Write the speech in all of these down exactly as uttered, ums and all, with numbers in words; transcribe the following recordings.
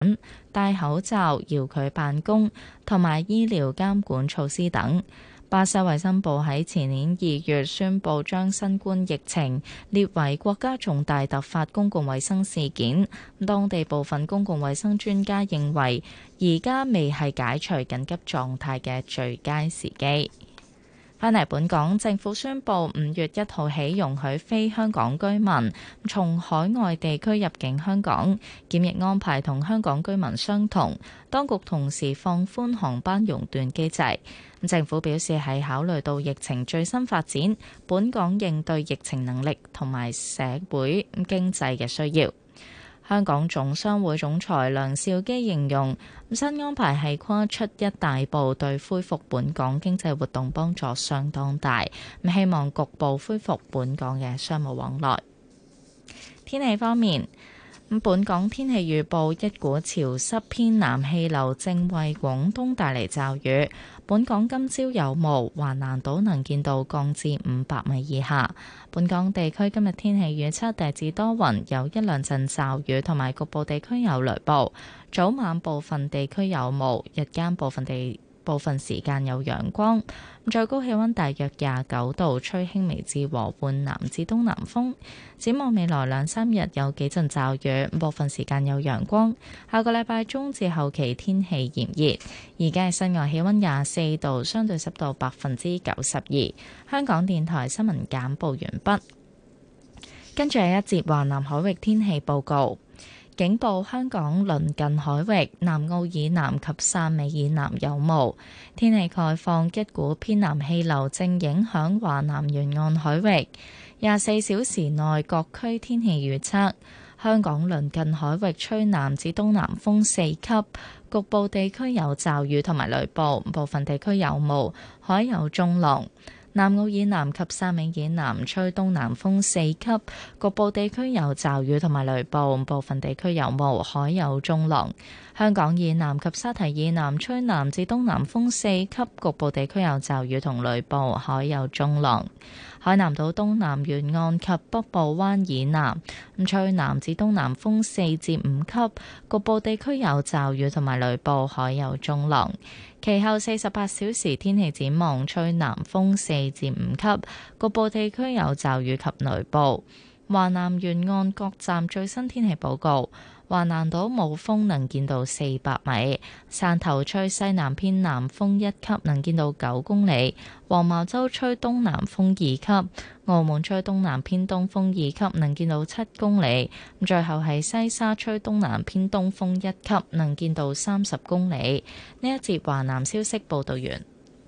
戴口罩、遙距辦公同埋醫療監管措施等。巴西衛生部喺前年二月宣布將新冠疫情列為國家重大突發公共衛生事件。當地部分公共衛生專家認為，而家未係解除緊急狀態嘅最佳時機。返嚟本港，政府宣布五月一號起容許非香港居民從海外地區入境香港，檢疫安排同香港居民相同。當局同時放寬航班熔斷機制。政府表示係考慮到疫情最新發展、本港應對疫情能力同埋社會經濟嘅需要。香港總商會總裁梁兆基形容新安排係跨出一大步，對恢復本港經濟活動幫助相當大。咁希望局部恢復本港嘅商務往來。天氣方面，咁本港天氣預報，一股潮濕偏南氣流正為廣東帶嚟驟雨。本港今朝有霧，橫瀾島能見度降至五百米以下。本港地區今日天氣預測大致多雲，有一兩陣驟雨，同埋局部地區有雷暴。早晚部分地區有霧，日間部分地部分時間有陽光。最高氣溫大約廿九度，吹輕微至和緩南至東南風。展望未來兩三日有幾陣驟雨，部分時間有陽光。下個禮拜中至後期天氣炎熱。而家嘅室外氣溫廿四度，相對濕度百分之九十二。香港電台新聞簡報完畢。跟住係一節華南海域天氣報告。警報：香港鄰近海域、南澳以南及汕尾以南有霧。天氣概況：一股偏南氣流正影響華南沿岸海域。廿四小時內各區天氣預測：香港鄰近海域吹南至東南風四級，局部地區有驟雨同埋雷暴，部分地區有霧，海有中浪。南澳以南及汕尾以南吹東南風四級，局部地區有驟雨同埋雷暴，部分地區有霧，海有中浪。香港以南及沙堤以南吹南至東南風四級，局部地區有驟雨同雷暴，海有中浪。海南島東南沿岸及北部灣以南吹南至東南風四至五級，局部地區有驟雨同埋雷暴，海有中浪。其後四十八小時天氣展望，吹南風四至五級，局部地區有驟雨及雷暴。華南沿岸各站最新天氣報告：華南島冇風，能見度四百米；汕頭吹西南偏南風一級，能見度九公里；黃茅洲吹東南風二級；澳門吹東南偏東風二級，能見度七公里。最後係西沙吹東南偏東風一級，能見度三十公里。呢一節華南消息報道完。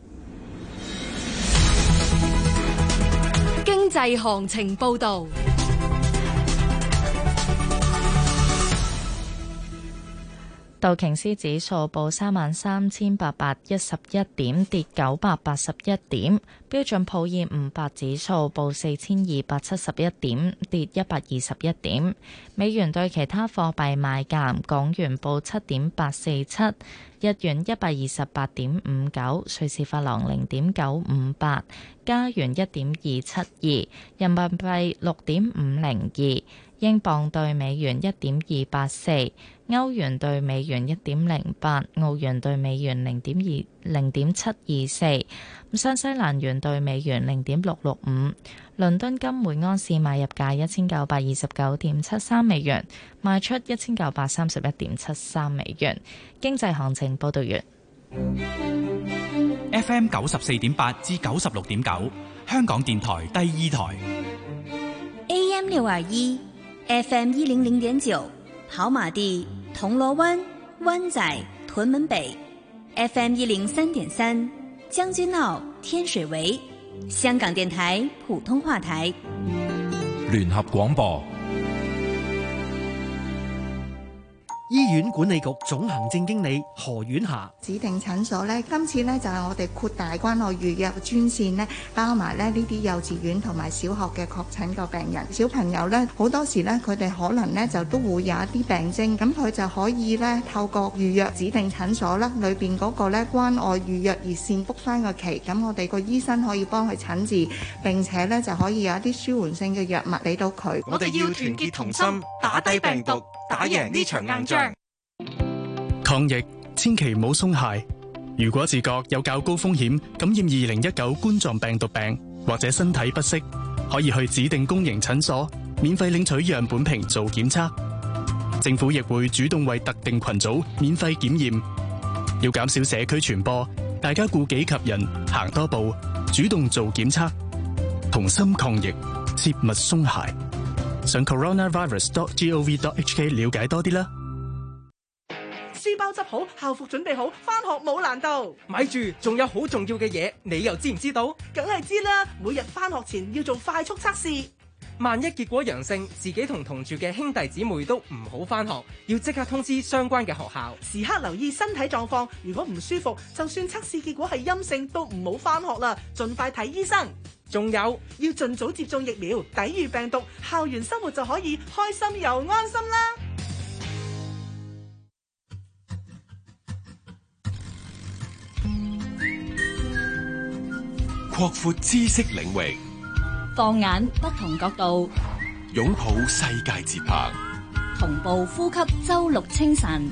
經濟行情報道。 道瓊斯指數報三萬三千八百一十一點，跌九百八十一點。標準普爾五百指數報四千二百七十一點，跌一百二十一點。美元對其他貨幣賣價：港元報七點八四七，日元一百二十八點五九，瑞士法郎零點九五八，加元一點二七二，人民幣六點五零二。英鎊對美元一點二八四，歐元對美元一點零八，澳元對美元零點二零點七二四，新西蘭元對美元零點六六五。倫敦金每安士買入價一千九百二十九點七三美元，賣出一千九百三十一點七三美元。經濟行情報道完。 F M 九十四點八至九十六點九，香港電台第二台。 A M 六二一。F M 一零零點九，跑馬地、銅鑼灣、灣仔、屯門北 ；F M 一零三點三，將軍澳、天水圍。香港電台普通話台。 聯合廣播。醫院管理局總行政經理何婉霞： 指定診所呢，今次呢就係我哋擴大關愛預約專線呢，包埋咧呢啲幼稚園同埋小學嘅確診個病人。小朋友呢，好多時呢，佢哋可能呢就都會有一啲病徵，咁佢就可以呢透過預約指定診所啦，裏邊嗰個呢關愛預約熱線 book 翻個期，咁我哋個醫生可以幫佢診治，並且呢就可以有一啲舒緩性嘅藥物俾到佢。 我哋要團結同心，打低病毒，打贏呢場硬仗。 抗疫千祈唔好鬆懈。如果自覺有較高風險感染二零一九冠狀病毒病，或者身體不適，可以去指定公營診所免費領取樣本瓶做檢測。政府亦會主動為特定群組免費檢驗。要減少社區傳播，大家顧己及人，行多步，主動做檢測，同心抗疫，切勿鬆懈。上 coronavirus dot gov dot hk 了解多啲啦。 書包執好，校服準備好，返學冇難度。 咪住，仲有好重要嘅嘢，你又知唔知道？ 梗係知啦，每日返學前要做快速測試。 萬一結果陽性，自己同同住嘅兄弟姊妹都唔好返學，要即刻通知相關嘅學校。 時刻留意身體狀況，如果唔舒服，就算測試結果係陰性，都唔好返學啦，盡快睇醫生。 仲有， 要盡早接種疫苗，抵禦病毒，校園生活就可以開心又安心啦。 擴闊知識領域， 放眼不同角度， 擁抱世界節拍， 同步呼吸周六清晨。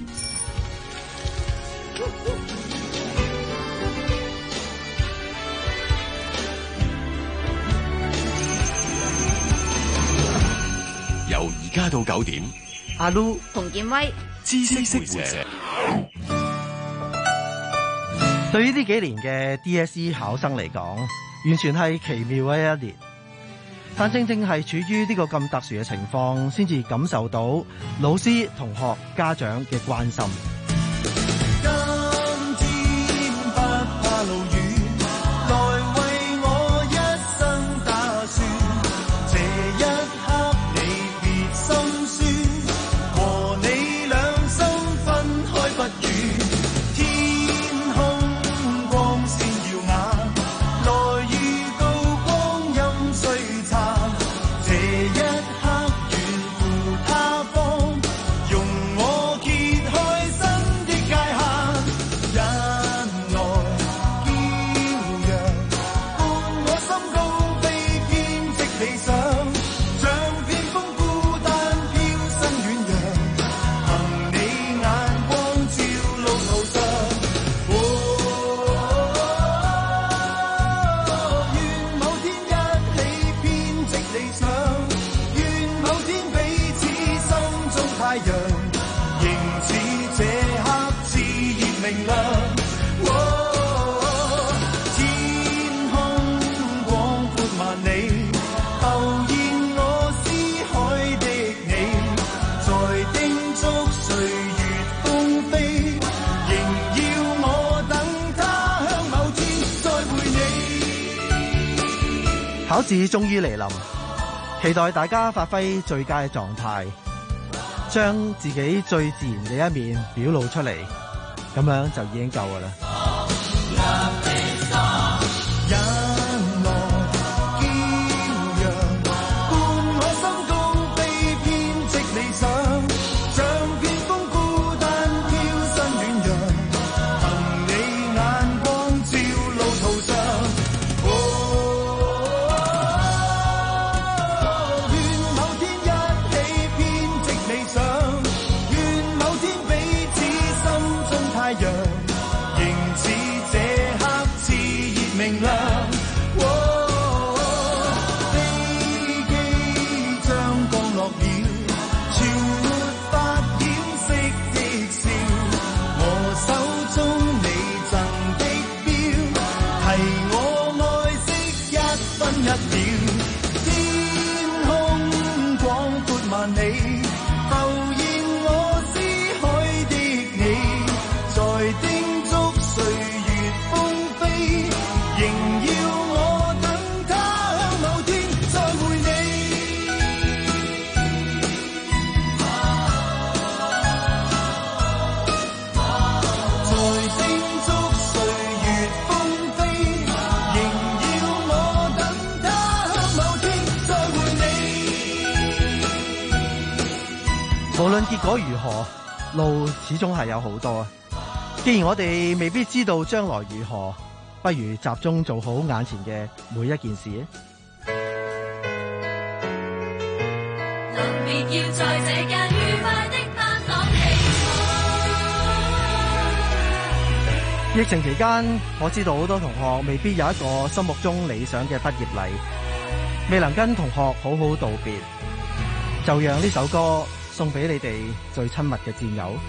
由而家到九點， 阿 Lu、馮建威， 知識會者。 對於呢幾年嘅 D S E 考生嚟講，完全係奇妙嘅一年。但正正係處於呢個咁特殊嘅情況，先至感受到老師、同學、家長嘅關心。 今天不怕路遠，來為我一生打算。這一刻你別心酸，和你兩心分開不遠。 考試終於嚟臨，期待大家發揮最佳嘅狀態，將自己最自然嘅一面表露出嚟，咁樣就已經夠㗎啦。無論結果如何，路始終係有好多。既然我哋未必知道將來如何，不如集中做好眼前嘅每一件事。 臨別要在這間愉快的班房期望疫情期間，我知道好多同學未必有一個心目中理想嘅畢業禮，未能跟同學好好道別，就讓呢首歌送俾你哋最親密嘅戰友。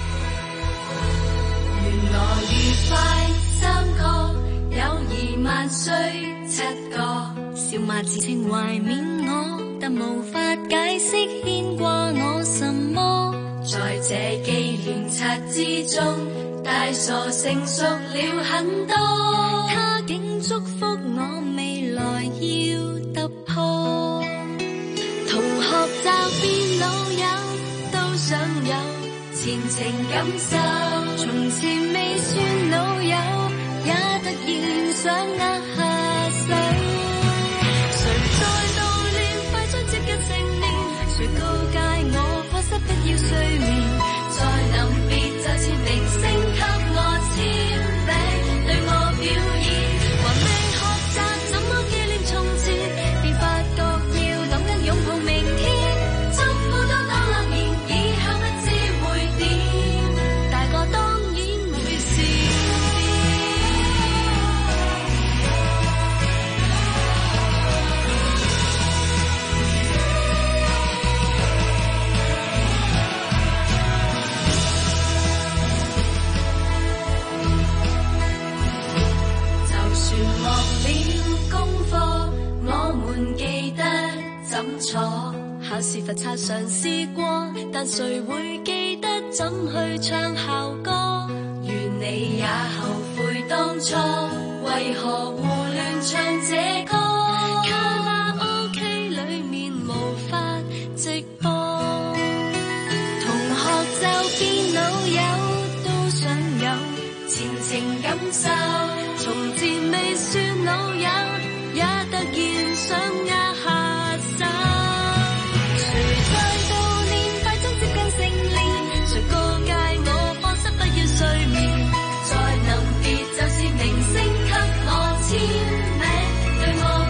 原來愉快三個，友誼萬歲七個，笑罵自情懷緬我，但無法解釋牽掛我什麼。在這紀念冊之中，大傻成熟了很多。他竟祝福我未來要突破。同學驟變老友，都想有前程感受。從前未算老友，也突然想握下手。誰在悼念快將接近成年？誰告誡我課室不要睡眠？在臨別就似明星給我簽名，對我表演，還未學習怎麼紀念從前，便發覺要諗緊擁抱明天。祝福都當諾言，以後不知會點，大個當然會善變。就算忘了功課，我們記得怎坐。考試罰抄嘗試過，但誰會記得怎去唱校歌？願你也後悔當初，為何胡亂唱這歌？卡拉 OK 裏面無法直播。同學就變老友，都想有前程感受。從前未算老友，也突然想握下手。誰在悼念快將接近成年？誰告誡我課室不要睡眠？在臨別就是明星給我簽名，對我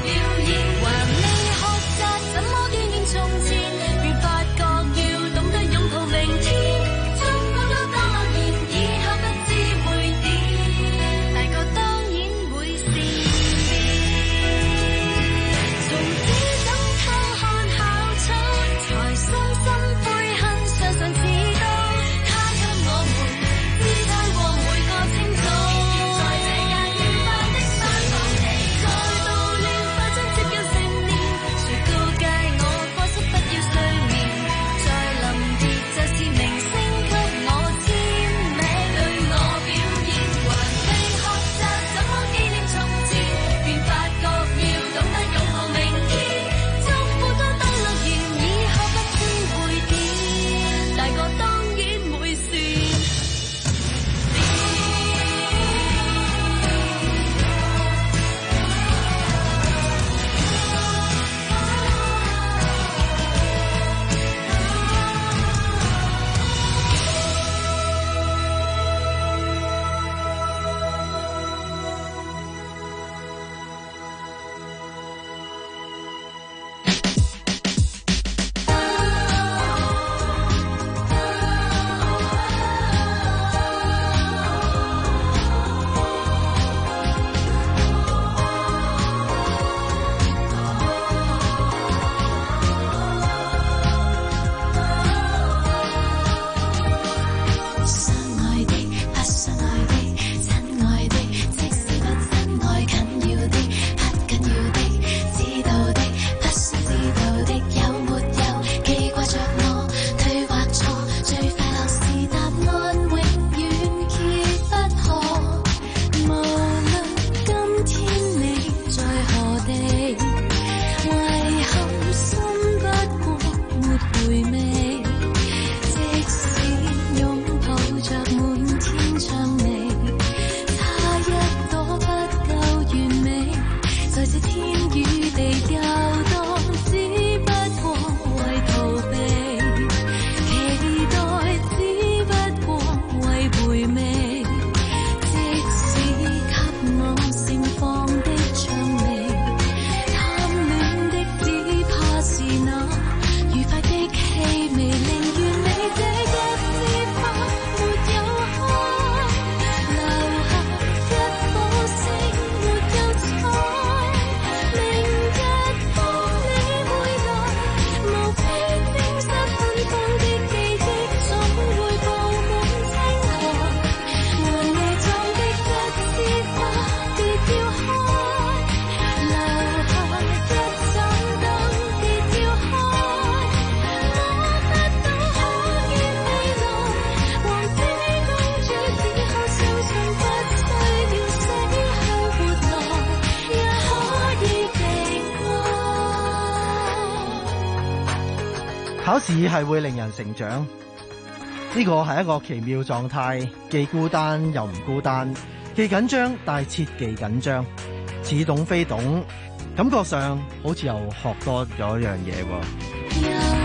考試係會令人成長，呢個係一個奇妙狀態，既孤單又唔孤單，既緊張但係切忌緊張，似懂非懂，感覺上好似又學多咗一樣嘢喎。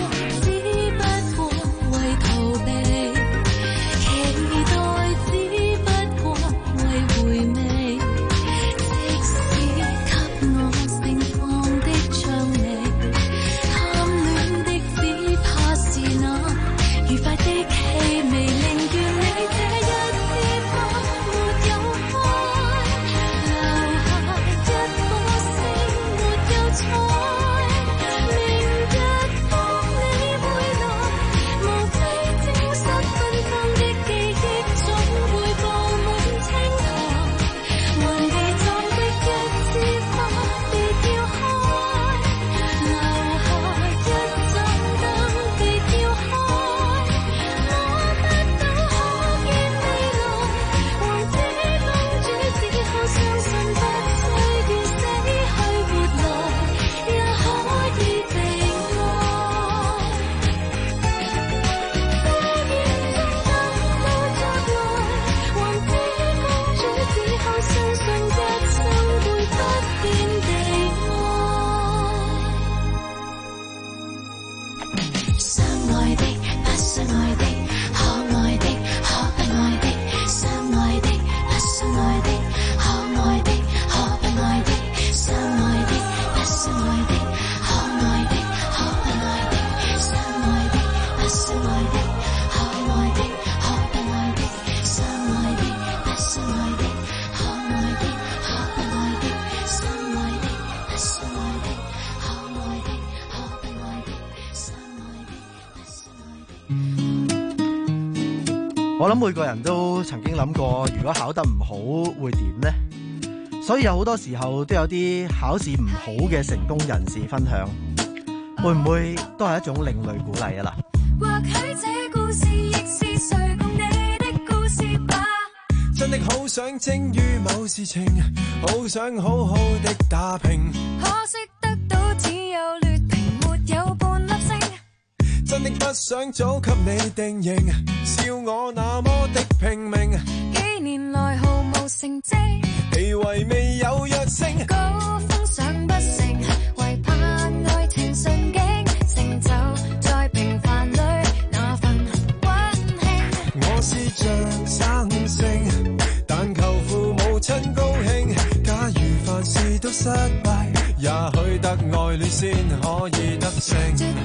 我諗每個人都曾經諗過，如果考得唔好會點呢？所以有好多時候都有啲考試唔好嘅成功人士分享，會唔會都係一種另類鼓勵啊？嗱，或許這故事亦是誰共你的故事吧。真的好想精於某事情，好想好好的打拼，可惜得到只有劣評，沒有半粒星。真的不想早給你定型，笑我那麼的拼命，幾年來毫無成績，地位未有躍升，高峰上不成，唯盼愛情順境，成就在平凡裏那份溫馨。我是像生性，但求父母親高興，假如凡事都失敗，也許得愛戀先可以得勝。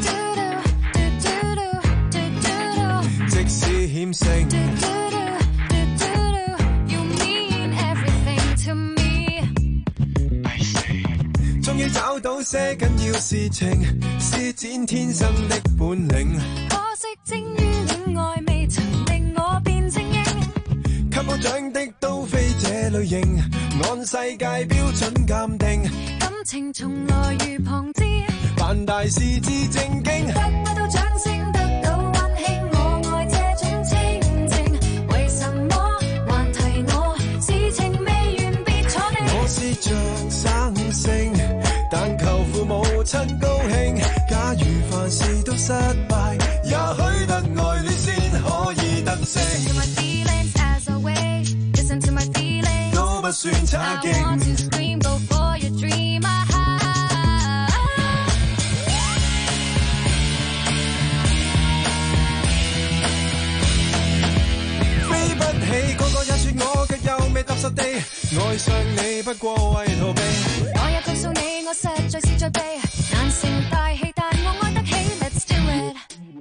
即使險勝，終於找到些緊要事情，施展天生的本領。可惜精於戀愛，未曾令我變精英。給我獎的都非這類型，按世界標準鑑定，感情從來如旁支，辦大事至正經，得不到掌聲。但求父母親高興，假如凡事都失敗，也許得愛戀先可以得勝。都不算差勁。飛不起，個個也說我卻又未踏實地愛上你，不過為逃避。我也告訴你，我實在是最悲，難成大器，但我愛得起。Let's do it。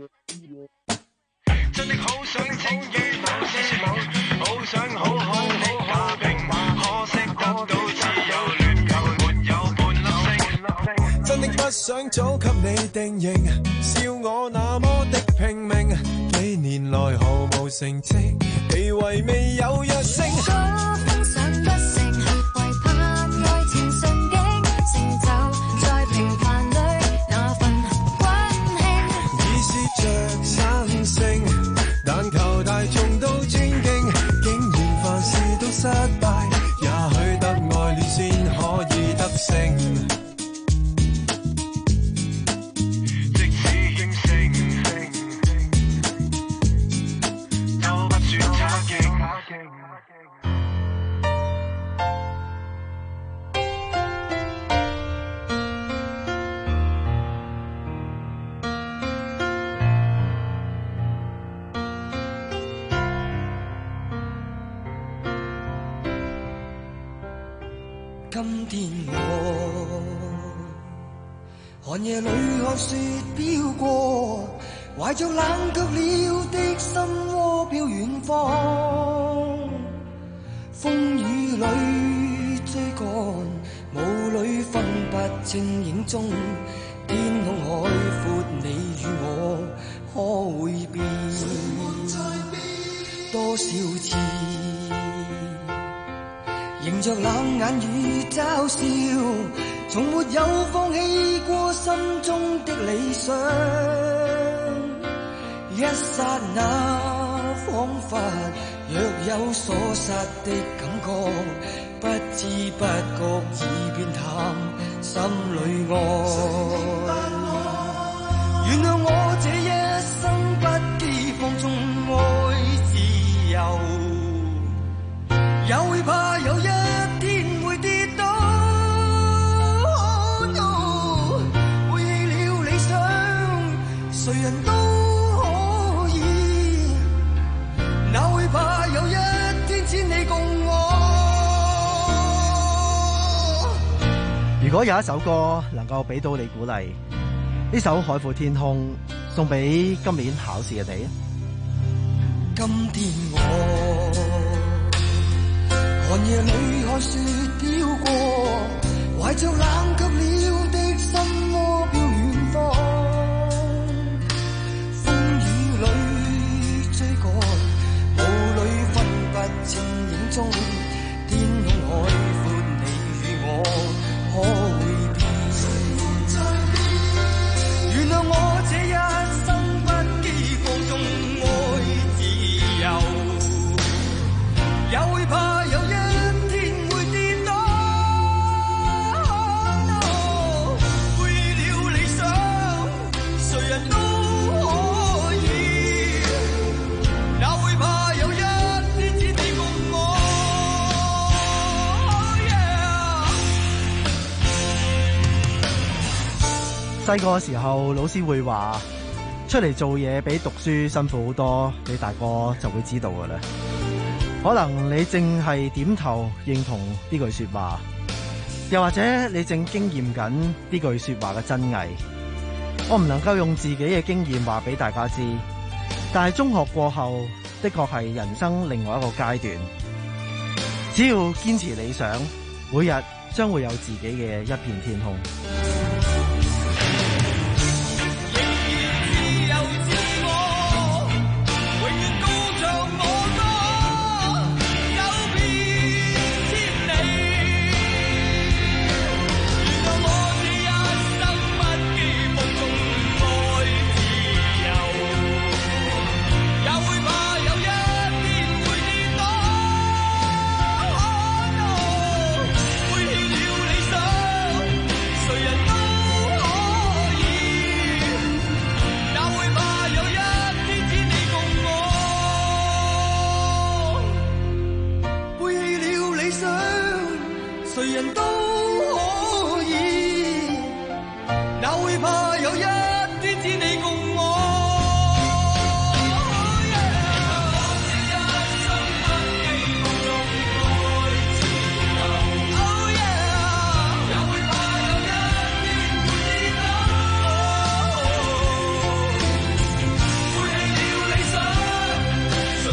真的好想精於某些某，好想好好的打拼，可惜得到只有劣評，沒有半粒星。真的不想早給你定型，笑我那麼的拼命，幾年來毫無成績，地位未有躍升。高峰上不成，唯盼愛情順境，成就在平凡裏那份溫馨。已是着生性，但求大眾都尊敬，竟然凡事都失敗，也許得愛戀先可以得勝。即使險勝。 今天我寒夜裏看雪飄過，懷着冷卻了的心窩飄遠方，風雨裏追趕，霧裏分不清影蹤，天空海闊，你與我可會變？多少次迎着冷眼與嘲笑，從沒有放棄過心中的理想。一剎那彷彿若有所失的感覺，不知不覺已變淡心裏愛。原諒我這一生不羈放縱愛自由，也會怕有一天會跌倒。Oh no， 背棄了理想，誰人都可以，哪會怕有一天千里共我。 如果有一首歌能夠俾到你鼓勵，呢首《海闊天空》送俾今年考試嘅你。 今天我寒夜裏看雪飄過，懷着冷卻了的心窩飄遠方，風雨裏追趕，霧裏分不清影蹤，天空海闊，你與我可會變？原諒我這一生不羈放縱愛自由，也會怕有一天會跌倒。背棄了理想，誰人都可以，哪會怕有一天千里共我。 細個嘅時候，老師會話出嚟做嘢比讀書辛苦好多，你大個就會知道㗎啦。可能你正係點頭認同呢句說話，又或者你正經驗緊呢句說話嘅真偽。我唔能夠用自己嘅經驗話俾大家知，但係中學過後的確係人生另外一個階段。只要堅持理想，每日將會有自己嘅一片天空。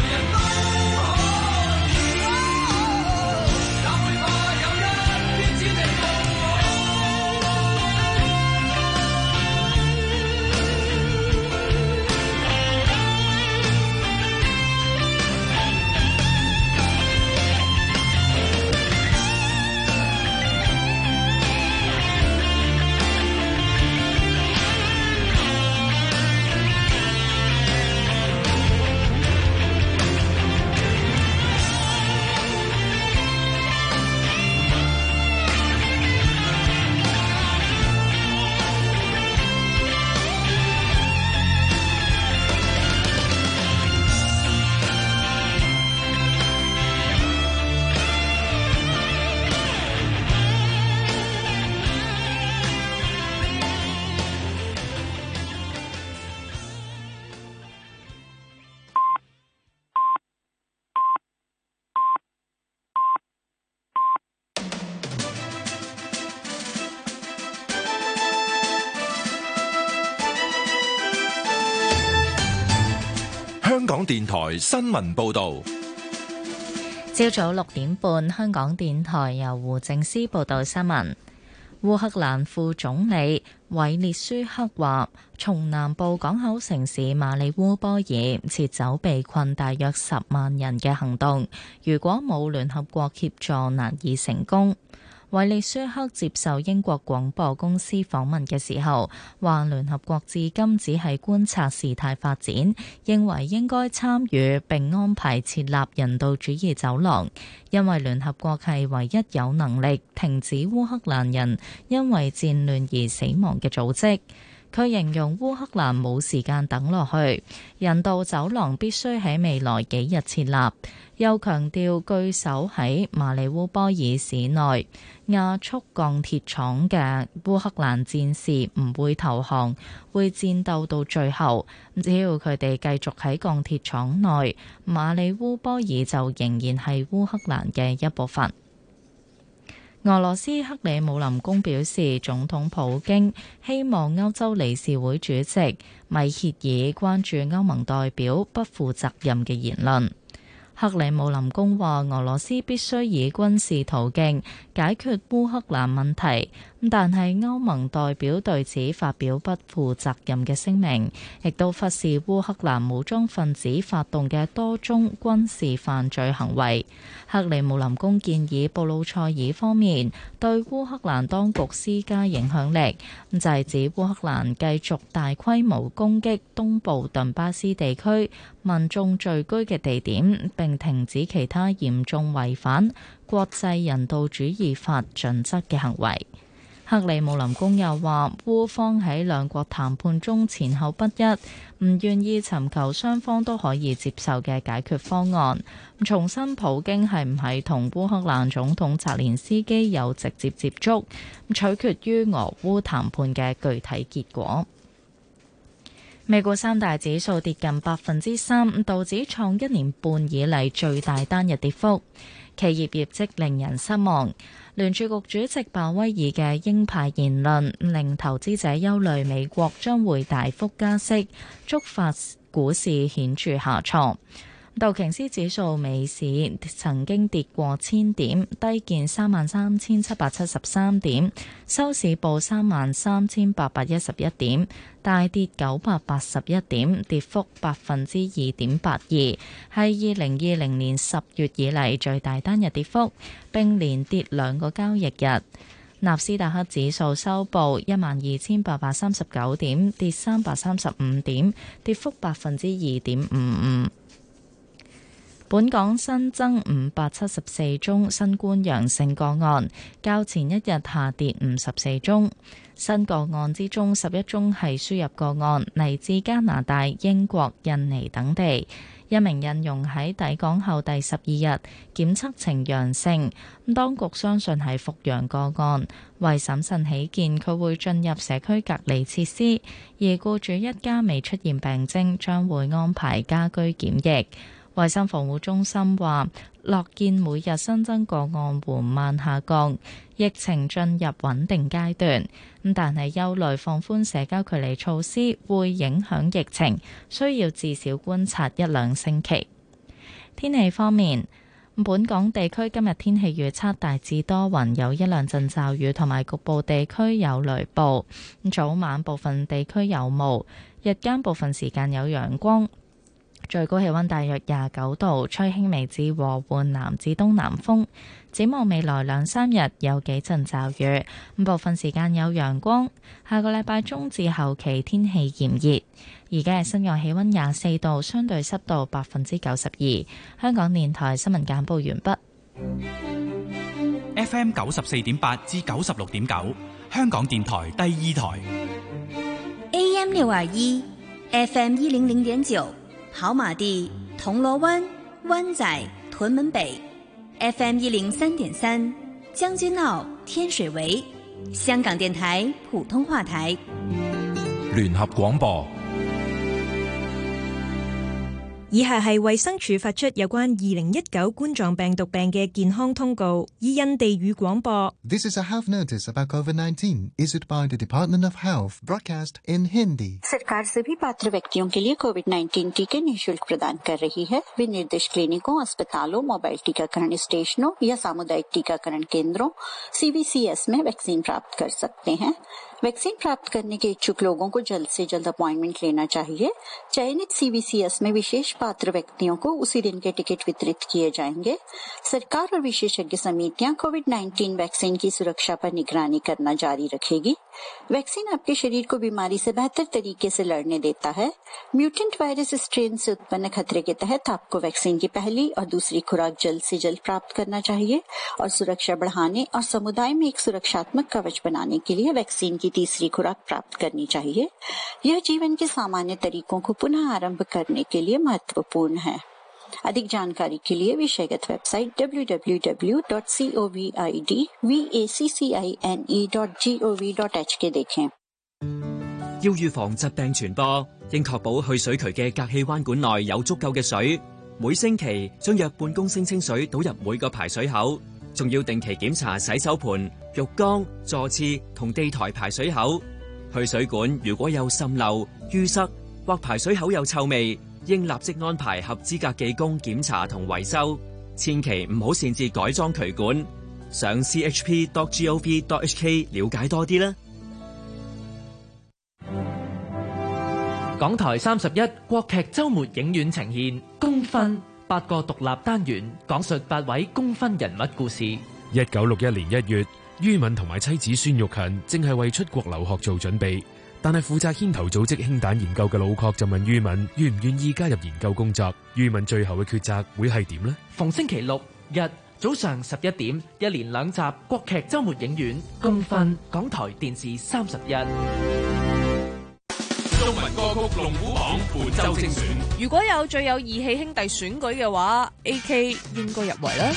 天港電台新聞報道。 朝早六點半，香港電台由胡正思報道新聞。烏克蘭副總理韋列舒克話，從南部港口城市馬里烏波爾撤走被困大約十萬人嘅行動，如果冇聯合國協助，難以成功。韋列舒克接受英國廣播公司訪問嘅時候話，聯合國至今只係觀察事態發展，認為應該參與並安排設立人道主義走廊，因為聯合國係唯一有能力停止烏克蘭人因為戰亂而死亡嘅組織。佢形容烏克蘭冇時間等落去，人道走廊必須喺未來幾日設立。又強調據守喺馬里烏波爾市內亞速鋼鐵廠嘅烏克蘭戰士唔會投降，會戰鬥到最後。只要佢哋繼續喺鋼鐵廠內，馬里烏波爾就仍然係烏克蘭嘅一部分。俄羅斯克里姆林宮表示，總統普京希望歐洲理事會主席米歇爾關注歐盟代表不負責任嘅言論。克里姆林宮話，俄羅斯必須以軍事途徑解決烏克蘭問題，但係歐盟代表對此發表不負責任嘅聲明，亦都忽視烏克蘭武裝分子發動嘅多宗軍事犯罪行為。克里姆林宮建議布魯塞爾方面對烏克蘭當局施加影響力，制止烏克蘭繼續大規模攻擊東部頓巴斯地區民眾聚居嘅地點，並停止其他嚴重違反國際人道主義法準則嘅行為。克里姆林宮又話，烏方喺兩國談判中前後不一，唔願意尋求雙方都可以接受嘅解決方案。重申普京係唔係同烏克蘭總統澤連斯基有直接接觸，取決於俄烏談判嘅具體結果。美股三大指數跌近百分之三，道指創一年半以嚟最大單日跌幅。企業業績令人失望。聯儲局主席鮑威爾嘅鷹派言論令投資者憂慮美國將會大幅加息，觸發股市顯著下挫。道瓊斯指數尾市曾經跌過千點，低見三萬三千七百七十三點，收市報三萬三千八百一十一點，大跌九百八十一點，跌幅百分之二點八二，係二零二零年十月以嚟最大單日跌幅，並連跌兩個交易日。納斯達克指數收報一萬二千八百三十九點，跌三百三十五點，跌幅百分之二點五五。本港新增五百七十四宗新冠陽性個案，較前一日下跌五十四宗。新個案之中，十一宗係輸入個案，嚟自加拿大、英國、印尼等地。一名印傭喺抵港後第十二日檢測呈陽性，當局相信係復陽個案。為審慎起見，佢會進入社區隔離設施，而僱主一家未出現病徵，將會安排家居檢疫。衛生防護中心話，樂見每日新增個案緩慢下降，疫情進入穩定階段。咁但係憂慮放寬社交距離措施會影響疫情，需要至少觀察一兩星期。天氣方面，本港地區今日天氣預測大致多雲，有一兩陣驟雨，同埋局部地區有雷暴。早晚部分地區有霧，日間部分時間有陽光。最高氣溫大約廿九度，吹輕微至和緩南至東南風。展望未來兩三日有幾陣驟雨，部分時間有陽光。下個禮拜中至後期天氣炎熱。而家係室外氣溫廿四度，相對濕度百分之九十二。香港電台新聞簡報完畢。 F M 九十四點八至九十六點九，香港電台第二台。 A M 六二一，F M 一零零點九。跑馬地、銅鑼灣、灣仔、屯門北 ，F M 一零三點三，將軍澳、天水圍，香港電台普通話台。 聯合廣播。 以下係衛生署發出有關二零一九冠狀病毒病嘅健康通告，以印地語廣播。 This is a health notice about COVID nineteen issued by the Department of Health, broadcast in Hindi. सरकार सभी पात्र व्यक्तियों के लिए Covid nineteen टीके निःशुल्क प्रदान कर रही है। वे निर्दिष्ट क्लिनिकों, अस्पतालों, मोबाइल टीकाकरण स्टेशनों या सामुदायिक टीकाकरण केंद्रों सीवीसीएस में वैक्सीन प्राप्त कर सकते हैं। वैक्सीन प्राप्त करने के इच्छुक लोगों को जल्द से जल्द अपॉइंटमेंट लेना चाहिए। चयनित सीवीसीएस में विशेष पात्र व्यक्तियों को उसी दिन के टिकट वितरित किए जाएंगे। सरकार और विशेषज्ञ समितियां कोविड नाइन्टीन वैक्सीन की सुरक्षा पर निगरानी करना जारी रखेगी। वैक्सीन आपके शरीर को बीमारी से बेहतर तरीके से लड़ने देता है। म्यूटेंट वायरस स्ट्रेन से उत्पन्न खतरे के तहत आपको वैक्सीन की पहली और दूसरी खुराक जल्द से जल्द प्राप्त करना चाहिए और सुरक्षा बढ़ाने और समुदाय में एक सुरक्षात्मक कवच बनाने के लिए वैक्सीन की तीसरी खुराक प्राप्त करनी चाहिए। यह जीवन के सामान्य तरीकों को पुनः आरंभ करने के लिए महत्वपूर्ण है। अधिक जानकारी के लिए विषयगत website W W W dot covid dot gov dot H K देखें। 要預防疾病傳播，應確保去水渠嘅隔氣彎管內有足夠嘅水，每星期將約半公升清水倒入每個排水口，仲要定期檢查洗手盆、浴缸、座廁同地台排水口。去水管如果有滲漏、淤塞或排水口有臭味，應立即安排合資格技工檢查同維修，千祈唔好擅自改裝渠管。上 c h p dot gov dot h k 了解多啲啦。 港台三十一國劇週末影院呈現《功勳》，八個獨立單元講述八位功勳人物故事。 一九六一年一月，于敏同埋妻子孫玉勤正係為出國留學做準備，但係負責牽頭組織氫彈研究嘅老確就問于敏願唔願意加入研究工作。于敏最後嘅抉擇會係點呢？ 逢星期六日早上十一點，一連兩集國劇週末影院《功勳》，港台電視三十一。 中文歌曲龍虎榜本周精選。 如果有最有義氣兄弟選舉嘅話 ，A K 應該入圍啦。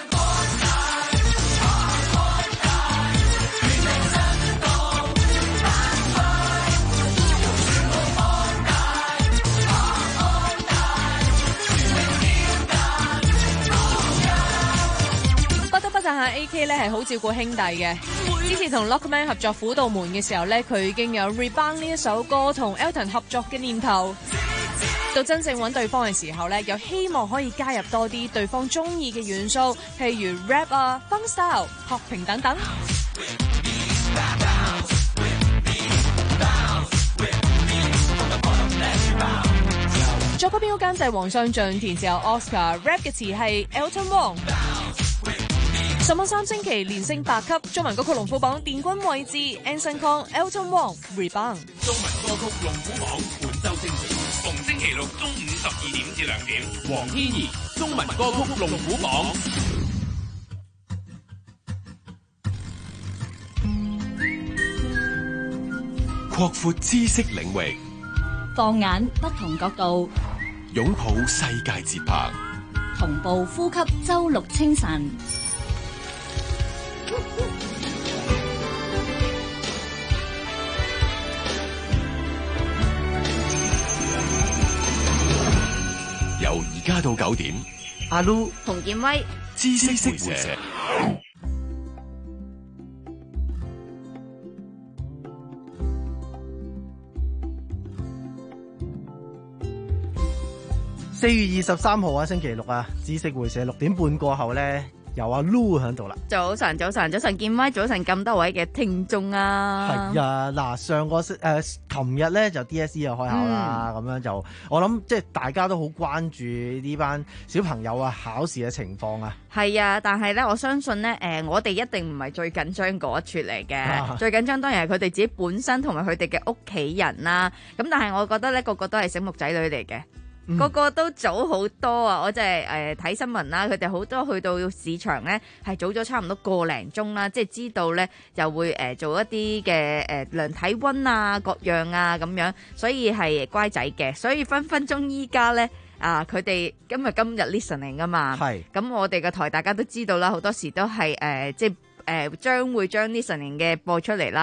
不得不讚下 A K 咧係好照顧兄弟嘅。之前同 Lockman 合作《虎道門》嘅時候咧，佢已經有 Rebound 呢一首歌同 Elton 合作嘅念頭。到真正揾對方嘅時候咧，又希望可以加入多啲對方中意嘅元素，譬如 rap 啊、funk style、學評等等。作曲編曲監製黃尚俊，填詞有 Oscar，rap 嘅詞係 Elton Wong。十晚三星期連升八級，中文歌曲龍虎榜殿軍位置 Anson Kong、Elton Wong、Rebound。 中文歌曲龍虎榜本周精選，逢星期六中午十二點至兩點。黃天怡，中文歌曲龍虎榜。 擴闊知識領域， 放眼不同角度， 擁抱世界節拍， 同步呼吸周六清晨。 由而家到九點， 阿 Lu 同建威知識會社。 四月二十三號啊，星期六啊，知識會社六點半過後咧，有阿 Lu 喺度啦。 早晨，早晨，早晨，建威，早晨，咁多位嘅聽眾啊。 係啊，嗱，上個誒，琴日咧就 D S E 又開考啦，咁、嗯、樣就我諗即係大家都好關注呢班小朋友啊考試嘅情況啊。 係啊，但係咧，我相信咧，誒、呃，我哋一定唔係最緊張嗰一撮嚟嘅， 啊、 最緊張當然係佢哋自己本身同埋佢哋嘅屋企人啦。咁但係我覺得咧，個個都係醒目仔女嚟嘅。嗯、個個都早好多啊！我即係誒睇新聞啦，佢哋好多去到市場咧，係早咗差唔多個零鐘啦，即係知道咧就會誒、呃、做一啲嘅誒量體溫啊、各樣啊咁樣，所以係乖仔嘅，所以分分鐘依家咧啊，佢哋今日今日 listening 噶嘛，係咁我哋嘅台大家都知道啦，好多時都係誒、呃、即係誒將會將 listening 嘅播出嚟啦。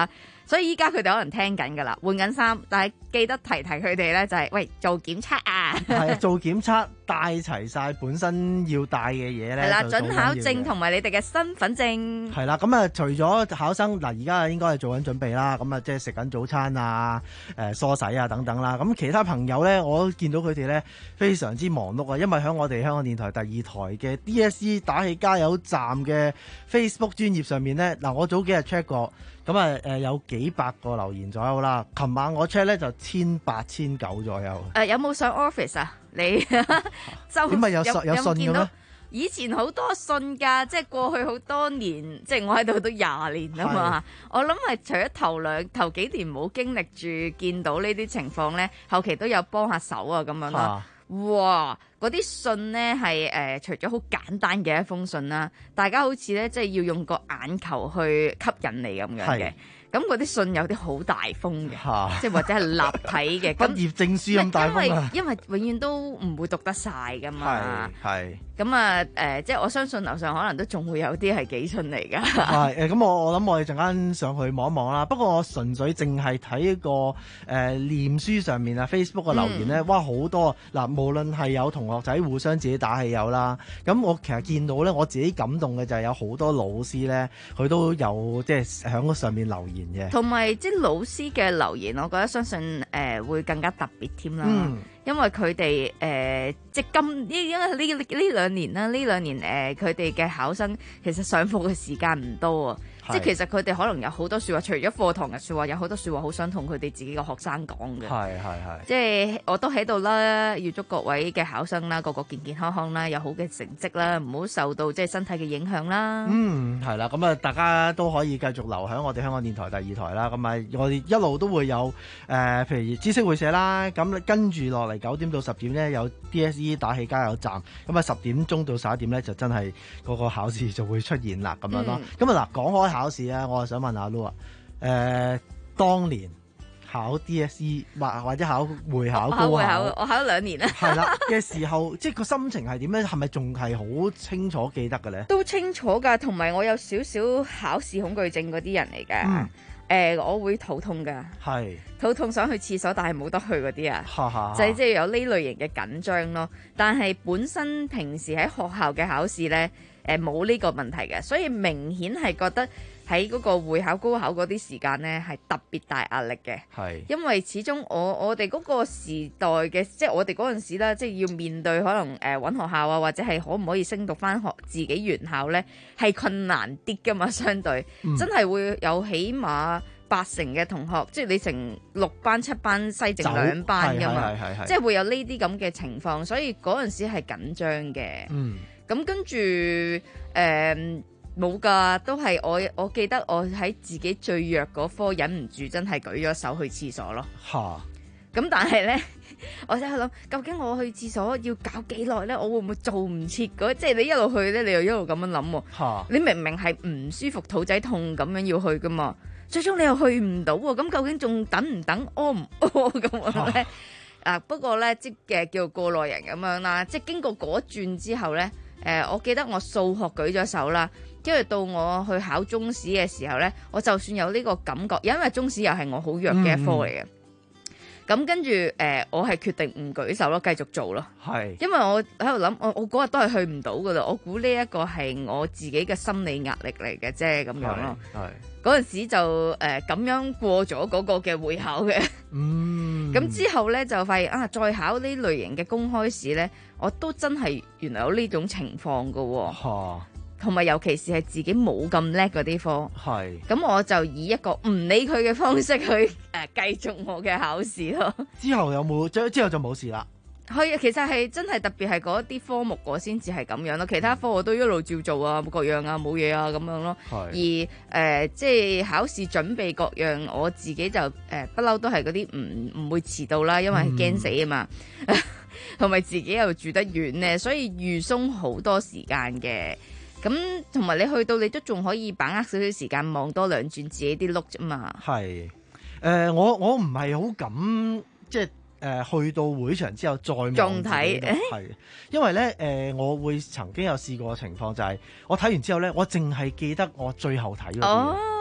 所以依家佢哋可能聽緊㗎啦，換緊衫，但係記得提提佢哋咧，就係、是、喂做檢測啊， 係做檢測，帶齊晒本身要帶嘅嘢咧。 係啦，準考證同埋你哋嘅身份證。 係啦，咁啊，除咗考生嗱，而家應該係做緊準備啦，咁啊，即係食緊早餐啊、誒梳洗啊等等啦。咁其他朋友咧，我見到佢哋咧非常之忙碌啊，因為喺我哋香港電台第二台嘅 D S E 打氣加油站嘅 Facebook 專頁上面咧，嗱我早幾日 check 過。咁啊，誒有幾百個留言左右啦。琴晚我 check 咧就千八千九左右。 誒、呃、有冇上 office 啊？你就點解有信有信嘅咩？ 以前好多信㗎，即係過去好多年，即係我喺度都廿年啊嘛。我諗係除咗頭兩頭幾年冇經歷住見到呢啲情況咧，後期都有幫下手啊咁樣咯。哇！嗰啲信呢係誒、呃，除咗好簡單嘅一封信啦，大家好似咧即係要用個眼球去吸引你咁樣嘅。咁嗰啲信有啲好大封嘅，即係或者係立體嘅。 畢業證書咁大封啊！ 因為因為永遠都唔會讀得晒噶嘛。 係咁啊誒，即係我相信樓上可能都仲會有啲係寄信嚟㗎。 係誒，咁我我諗我哋陣間上去望一望啦。不過我純粹淨係睇個誒臉書上面啊 Facebook 嘅留言咧，嗯、哇好多嗱！無論係有同學仔互相自己打氣有啦，咁我其實見到咧，我自己感動嘅就係有好多老師咧，佢都有即係喺上面留言。 同埋即係老師嘅留言，我覺得相信誒、呃、會更加特別添啦，嗯、因為佢哋誒即係今呢因為呢呢兩年啦，呢兩年誒佢哋嘅考生其實上課嘅時間唔多啊。即係其實佢哋可能有好多説話，除咗課堂嘅説話，有好多説話好想同佢哋自己嘅學生講嘅。 係係係。即係我都喺度啦，預祝各位嘅考生啦，個個健健康康啦，有好嘅成績啦，唔好受到即係身體嘅影響啦。 嗯，係啦，咁啊，大家都可以繼續留喺我哋香港電台第二台啦。咁啊，我哋一路都會有誒、呃，譬如知識會社啦。咁跟住落嚟九點到十點咧，有 D S E 打氣加油站。咁啊，十點鐘到十一點咧，就真係嗰個考試就會出現啦，咁樣咯。咁啊嗱，講開考試啊，我係想問下 Lu 啊，誒，當年考 D S E 或或者考會考高考， 我考會考，我考咗兩年啦。 係啦嘅時候，即係個心情係點咧？係咪仲係好清楚記得嘅咧？ 都清楚噶，同埋我有少少考試恐懼症嗰啲人嚟嘅。誒、 嗯呃，我會肚痛噶，係肚痛想去廁所，但係冇得去嗰啲啊， 哈哈哈就係即係有呢類型嘅緊張咯。但係本身平時喺學校嘅考試咧，誒冇呢個問題嘅，所以明顯係覺得喺嗰個會考高考嗰啲時間咧係特別大壓力嘅。係因為始終我我哋嗰個時代嘅，即係我哋嗰陣時啦，即係要面對可能誒揾、呃、學校啊，或者係可唔可以升讀翻學自己原校咧，係困難啲噶嘛，相對、嗯、真係會有起碼八成嘅同學，即係你成六班七班西剩兩班噶嘛，即係會有呢啲咁嘅情況，所以嗰陣時係緊張嘅。嗯，咁跟住誒。呃冇㗎，都係我我記得我喺自己最弱嗰科忍唔住，真係舉咗手去廁所咯。嚇哈！咁但係咧，我真係諗，究竟我去廁所要搞幾耐咧？我會唔會做唔切嗰？即係你一路去咧，你又一路咁樣諗喎。哈你明明係唔舒服、肚仔痛咁樣要去㗎嘛，最終你又去唔到喎。咁究竟仲等唔等？屙唔屙咁樣咧？哈啊，不過咧，即係叫過來人咁樣啦。即係經過嗰轉之後咧，誒、呃，我記得我數學舉咗手啦。跟住到我去考中史嘅時候呢，我就算有呢個感覺，因為中史又係我好弱嘅一科嚟嘅。咁、嗯、跟住誒、呃，我係決定唔舉手咯，繼續做咯。係，因為我喺度諗，我我嗰日都係去唔到噶啦。我估呢一個係我自己嘅心理壓力嚟嘅啫，咁樣咯。係嗰陣時就誒咁、呃、樣過咗嗰個嘅會考嘅。嗯。咁之後呢，就發現啊，再考呢類型嘅公開試呢，我都真係原來有呢種情況噶喎。嚇！同埋尤其是係自己冇咁叻嗰啲科，係咁我就以一個唔理佢嘅方式去誒繼、呃、續我嘅考試咯。之後有冇之之後就冇事啦？係啊，其實係真係特別係嗰啲科目我先至係咁樣咯，其他科我都一路照做啊，各樣啊冇嘢啊咁樣咯。係而誒、呃、即係考試準備各樣，我自己就誒不嬲都係嗰啲唔唔會遲到啦，因為係驚死啊嘛，同埋、嗯、自己又住得遠咧，所以預鬆好多時間嘅。咁同埋你去到你都仲可以把握少少時間望多兩轉自己啲碌啫嘛。係，誒、呃、我我唔係好敢即係誒、呃、去到會場之後再望仲睇，係因為咧誒、呃、我會曾經有試過情況就係、是、我睇完之後咧，我淨係記得我最後睇嗰啲。哦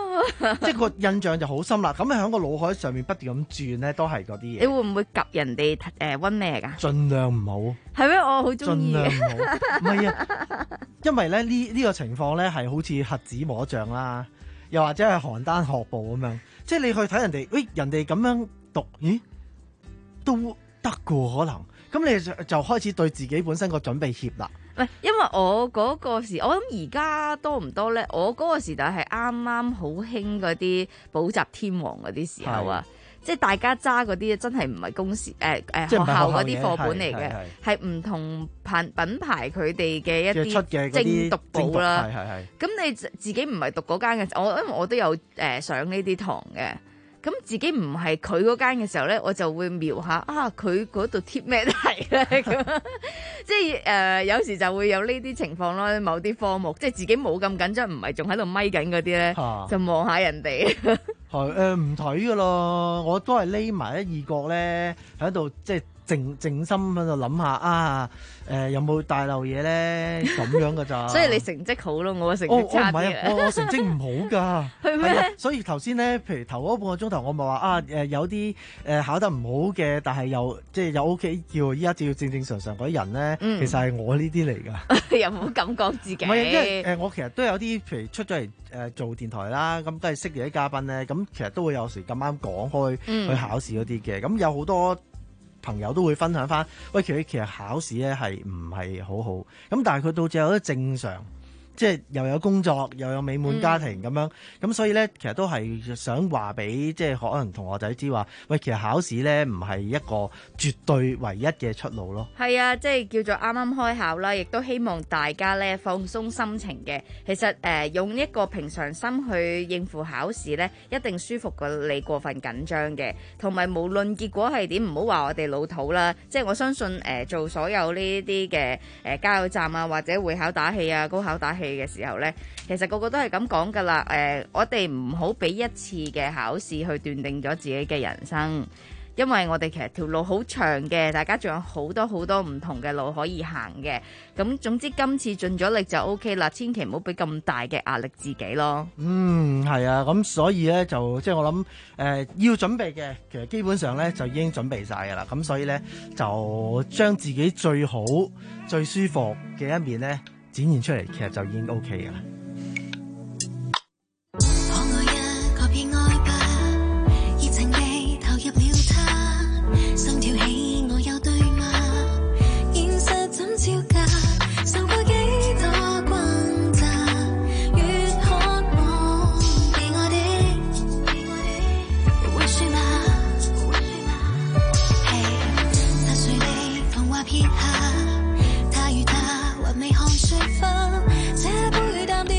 即係個印象就好深啦。咁你喺個腦海上面不斷咁轉咧，都係嗰啲嘢。 你會唔會及人哋誒溫咩㗎？ 盡量唔好。係咩？我好中意。 盡量唔好。唔係啊，因為咧呢呢、呢個情況咧係好似核子摸象啦，又或者係邯鄲學步咁樣。即係你去睇人哋，喂、哎、人哋咁樣讀，咦都得㗎可能。咁你就就開始對自己本身個準備怯啦。 唔係，因為我嗰個時，我諗而家多唔多咧？我嗰個時代係啱啱好興嗰啲補習天王嗰啲時候啊，即係大家揸嗰啲真係唔係公司誒誒、呃、學校嗰啲課本嚟嘅，係唔同品品牌佢哋嘅一啲精讀簿啦。咁你自己唔係讀嗰間嘅，我因為我都有誒、呃、上呢啲堂嘅。咁自己唔係佢嗰間嘅時候咧，我就會瞄下啊，佢嗰度貼咩題咧咁，即係誒、呃、有時就會有呢啲情況咯。某啲科目即係自己冇咁緊張，唔係仲喺度咪緊嗰啲咧，就望下人哋。 係誒唔睇噶咯，我都係匿埋喺二角咧，喺度即係靜靜心喺度諗下啊，誒、呃、有冇大漏嘢咧咁樣噶咋？ 所以你成績好咯，我成績差啲、 哦哦啊、我我成績唔好噶， 係咩、啊？ 所以頭先咧，譬如頭嗰半個鐘頭，我咪話啊誒有啲誒、呃、考得唔好嘅，但係又即係又 O K 叫依家只要正正常常嗰啲人咧、嗯，其實係我呢啲嚟噶。 又冇感覺自己。 唔係，因為誒、呃、我其實都有啲譬如出咗嚟誒做電台啦，咁都係識嘅啲嘉賓咧，咁其實都會有時咁啱講開去考試嗰啲嘅，咁、嗯、有好多朋友都會分享翻，喂，其實其實考試咧係唔係好好，咁但係佢到最後都正常，即係又有工作又有美滿家庭咁樣，咁、嗯、所以咧其實都係想話俾即係可能同學仔知話，喂，其實考試咧唔係一個絕對唯一嘅出路咯。 係啊，即係叫做啱啱開考啦，亦都希望大家咧放鬆心情嘅。其實誒、呃、用一個平常心去應付考試咧，一定舒服過你過分緊張嘅。同埋無論結果係點，唔好話我哋老土啦。即係我相信誒、呃、做所有呢啲嘅誒加油站啊，或者會考打氣啊、高考打氣嘅時候呢，其實個個都係咁講噶啦。誒、呃，我哋唔好俾一次嘅考試去斷定咗自己嘅人生，因為我哋其實條路好長嘅，大家仲有好多好多唔同嘅路可以行嘅。咁總之今次盡咗力就 O K 啦，千祈唔好俾咁大嘅壓力自己咯。 嗯，係啊，咁所以呢，就即係我諗誒、呃、要準備嘅，其實基本上呢，就已經準備晒噶啦。咁所以呢，就將自己最好最舒服嘅一面呢，展現出嚟，其實就已經 O K 嘅啦。 可愛一個別愛吧，熱情地投入了他，心跳起我有對嗎？現實怎招架？受過幾多轟炸，越渴望被愛的，會說嗎？嘿，踏碎你童話撇下。未看雪花，這杯淡調。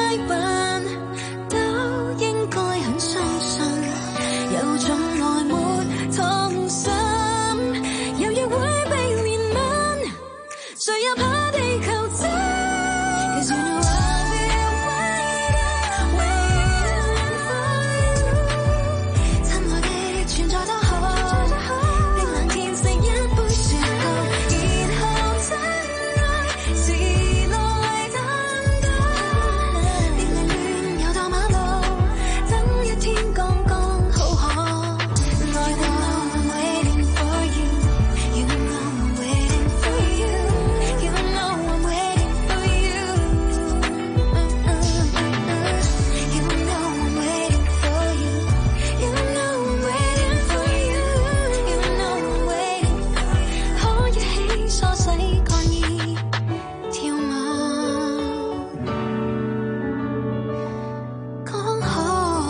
吻，都應該很相信，有種愛沒痛心，有日會被憐憫，誰又怕地球真？ 'Cause you know I'll be waiting, waiting for you。 親愛的，存在多好，冰冷天色一杯雪糕，然後真愛是來蛋糕。別離亂有多馬路，等一天剛剛好可。愛過 I'm waiting for you, you know I'm waiting for you, you know I'm waiting for you, you know I'm waiting for you, you know I'm waiting for you, you know I'm waiting for you。 可一起梳洗乾衣跳舞，剛好。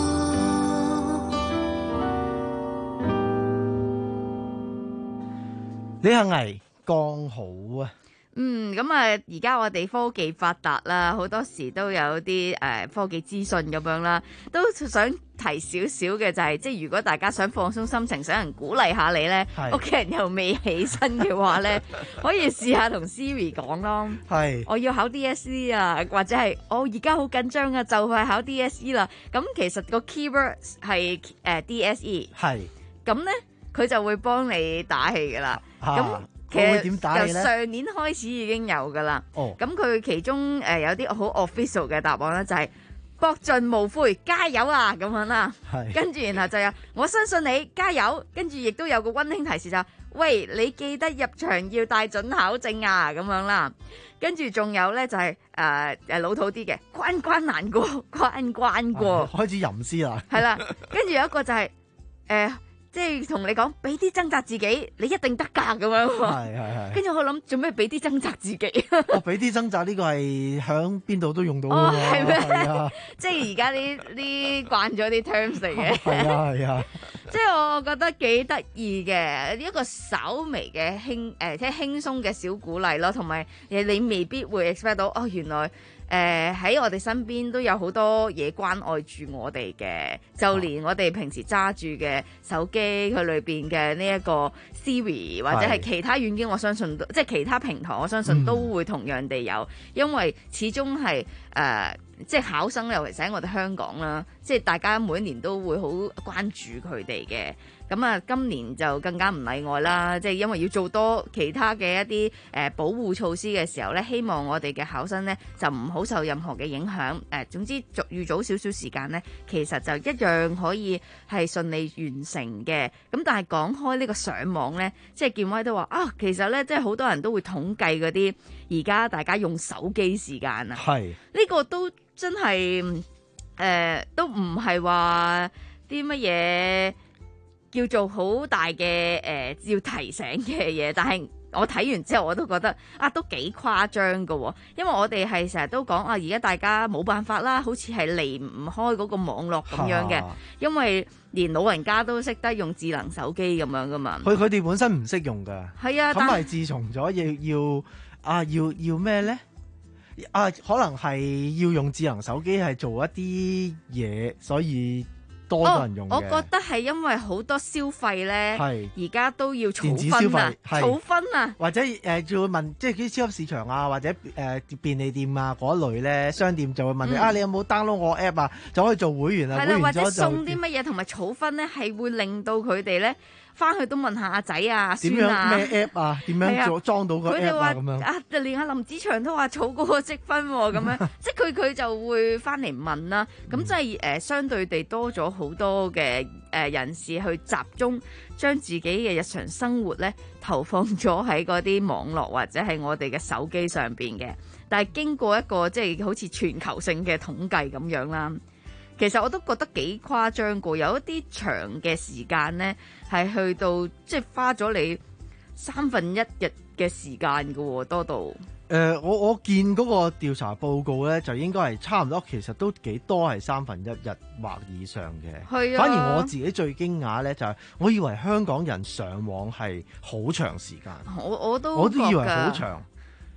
李幸倪剛好啊！ 嗯，咁啊，而家我哋科技發達啦，好多時都有啲誒、呃、科技資訊咁樣啦，都想提少少嘅就係、是，即係如果大家想放鬆心情，想人鼓勵下你咧， 係屋企人又未起身嘅話咧，可以試下同 Siri 講咯。 係， 我要考 D S E 啊，或者係我而家好緊張啊，就快考 D S E 啦。咁其實個 keyword 係誒、呃、D S E， 係， 咁咧佢就會幫你打氣噶啦。咁、 啊其佢會點打實由氣咧？ 上年開始已經有噶啦。 哦， 咁佢其中誒、呃、有啲好 official 嘅答案咧，就係、是、搏盡無悔，加油啊咁樣啦。 係跟住然後就有我相信你，加油。跟住亦都有個溫馨提示就係喂，你記得入場要帶准考證啊咁樣啦。跟住仲有咧就係誒誒老土啲嘅關關難過關關過， 開始吟詩啦。 係啦。跟住有一個就係、是、誒。呃即係同你講，俾啲掙扎自己，你一定得㗎咁樣。 係係係。 跟住我諗，做咩俾啲掙扎自己？ 我俾啲掙扎呢個係響邊度都用到㗎哦， 喎。 係咩？ 係啊， 即係而家呢呢慣咗啲 terms 嚟嘅。 係啊係啊。 即係我覺得幾得意嘅一個稍微嘅輕誒，即係輕鬆嘅小鼓勵咯，同埋誒你未必會 expect 到哦，原來。誒喺、呃、我哋身邊都有好多嘢關愛住我哋嘅，就連我哋平時揸住嘅手機佢裏邊嘅呢一個 Siri 或者係其他軟件，我相信都即係其他平台，我相信都會同樣地有，嗯、因為始終係誒、呃、即係考生，尤其是喺我哋香港啦，即係大家每一年都會好關注佢哋嘅。咁啊，今年就更加唔例外啦，即係因為要做多其他嘅一啲誒保護措施嘅時候咧，希望我哋嘅考生咧就唔好受任何嘅影響。誒，總之預早少少時間咧，其實就一樣可以係順利完成嘅。咁但係講開呢個上網咧，即係建威都話啊，其實咧即係好多人都會統計嗰啲而家大家用手機時間啊， 係呢個都真係誒、呃，都唔係話啲乜嘢。叫做好大嘅誒、呃，要提醒嘅嘢，但係我睇完之後我都覺得啊，都幾誇張㗎喎，因為我哋係成日都講啊，而家大家冇辦法啦，好似係離唔開嗰個網絡咁樣嘅，啊、因為連老人家都識得用智能手機咁樣噶嘛。 佢佢哋本身唔識用㗎， 係啊， 咁係自從咗要要啊要要咩咧？啊，可能係要用智能手機係做一啲嘢，所以。多多人用嘅、 哦，我覺得係因為好多消費咧，而家都要儲電子消分啊，儲分啊， 或者誒就會問，即係啲超級市場啊，或者誒、呃、便利店啊嗰類咧，商店就會問你、嗯、啊，你有冇 download 我 app 啊，就可以做會員啊， 係啦，或者會員咗就送啲乜嘢同埋儲分咧，係會令到佢哋咧。翻去都問下阿仔啊、阿孫啊， 點樣咩 app 啊？點樣做裝到個 app 啊？咁樣啊，連阿林子祥都話儲嗰個積分喎，咁樣即係佢佢就會翻嚟問啦。咁即係誒，相對地多咗好多嘅誒人士去集中將自己嘅日常生活咧投放咗喺嗰啲網絡或者係我哋嘅手機上邊嘅。但係經過一個即係好似全球性嘅統計咁樣啦。其實我都覺得幾誇張過，有一啲長嘅時間呢，係去到即係花咗你三分一日嘅時間㗎喎，多到。誒、 呃，我我見嗰個調查報告呢，就應該係差唔多，其實都幾多係三分一日或以上嘅。 係啊。 反而我自己最驚訝呢，就係、是、我以為香港人上網係好長時間。 我我都我都以為好長。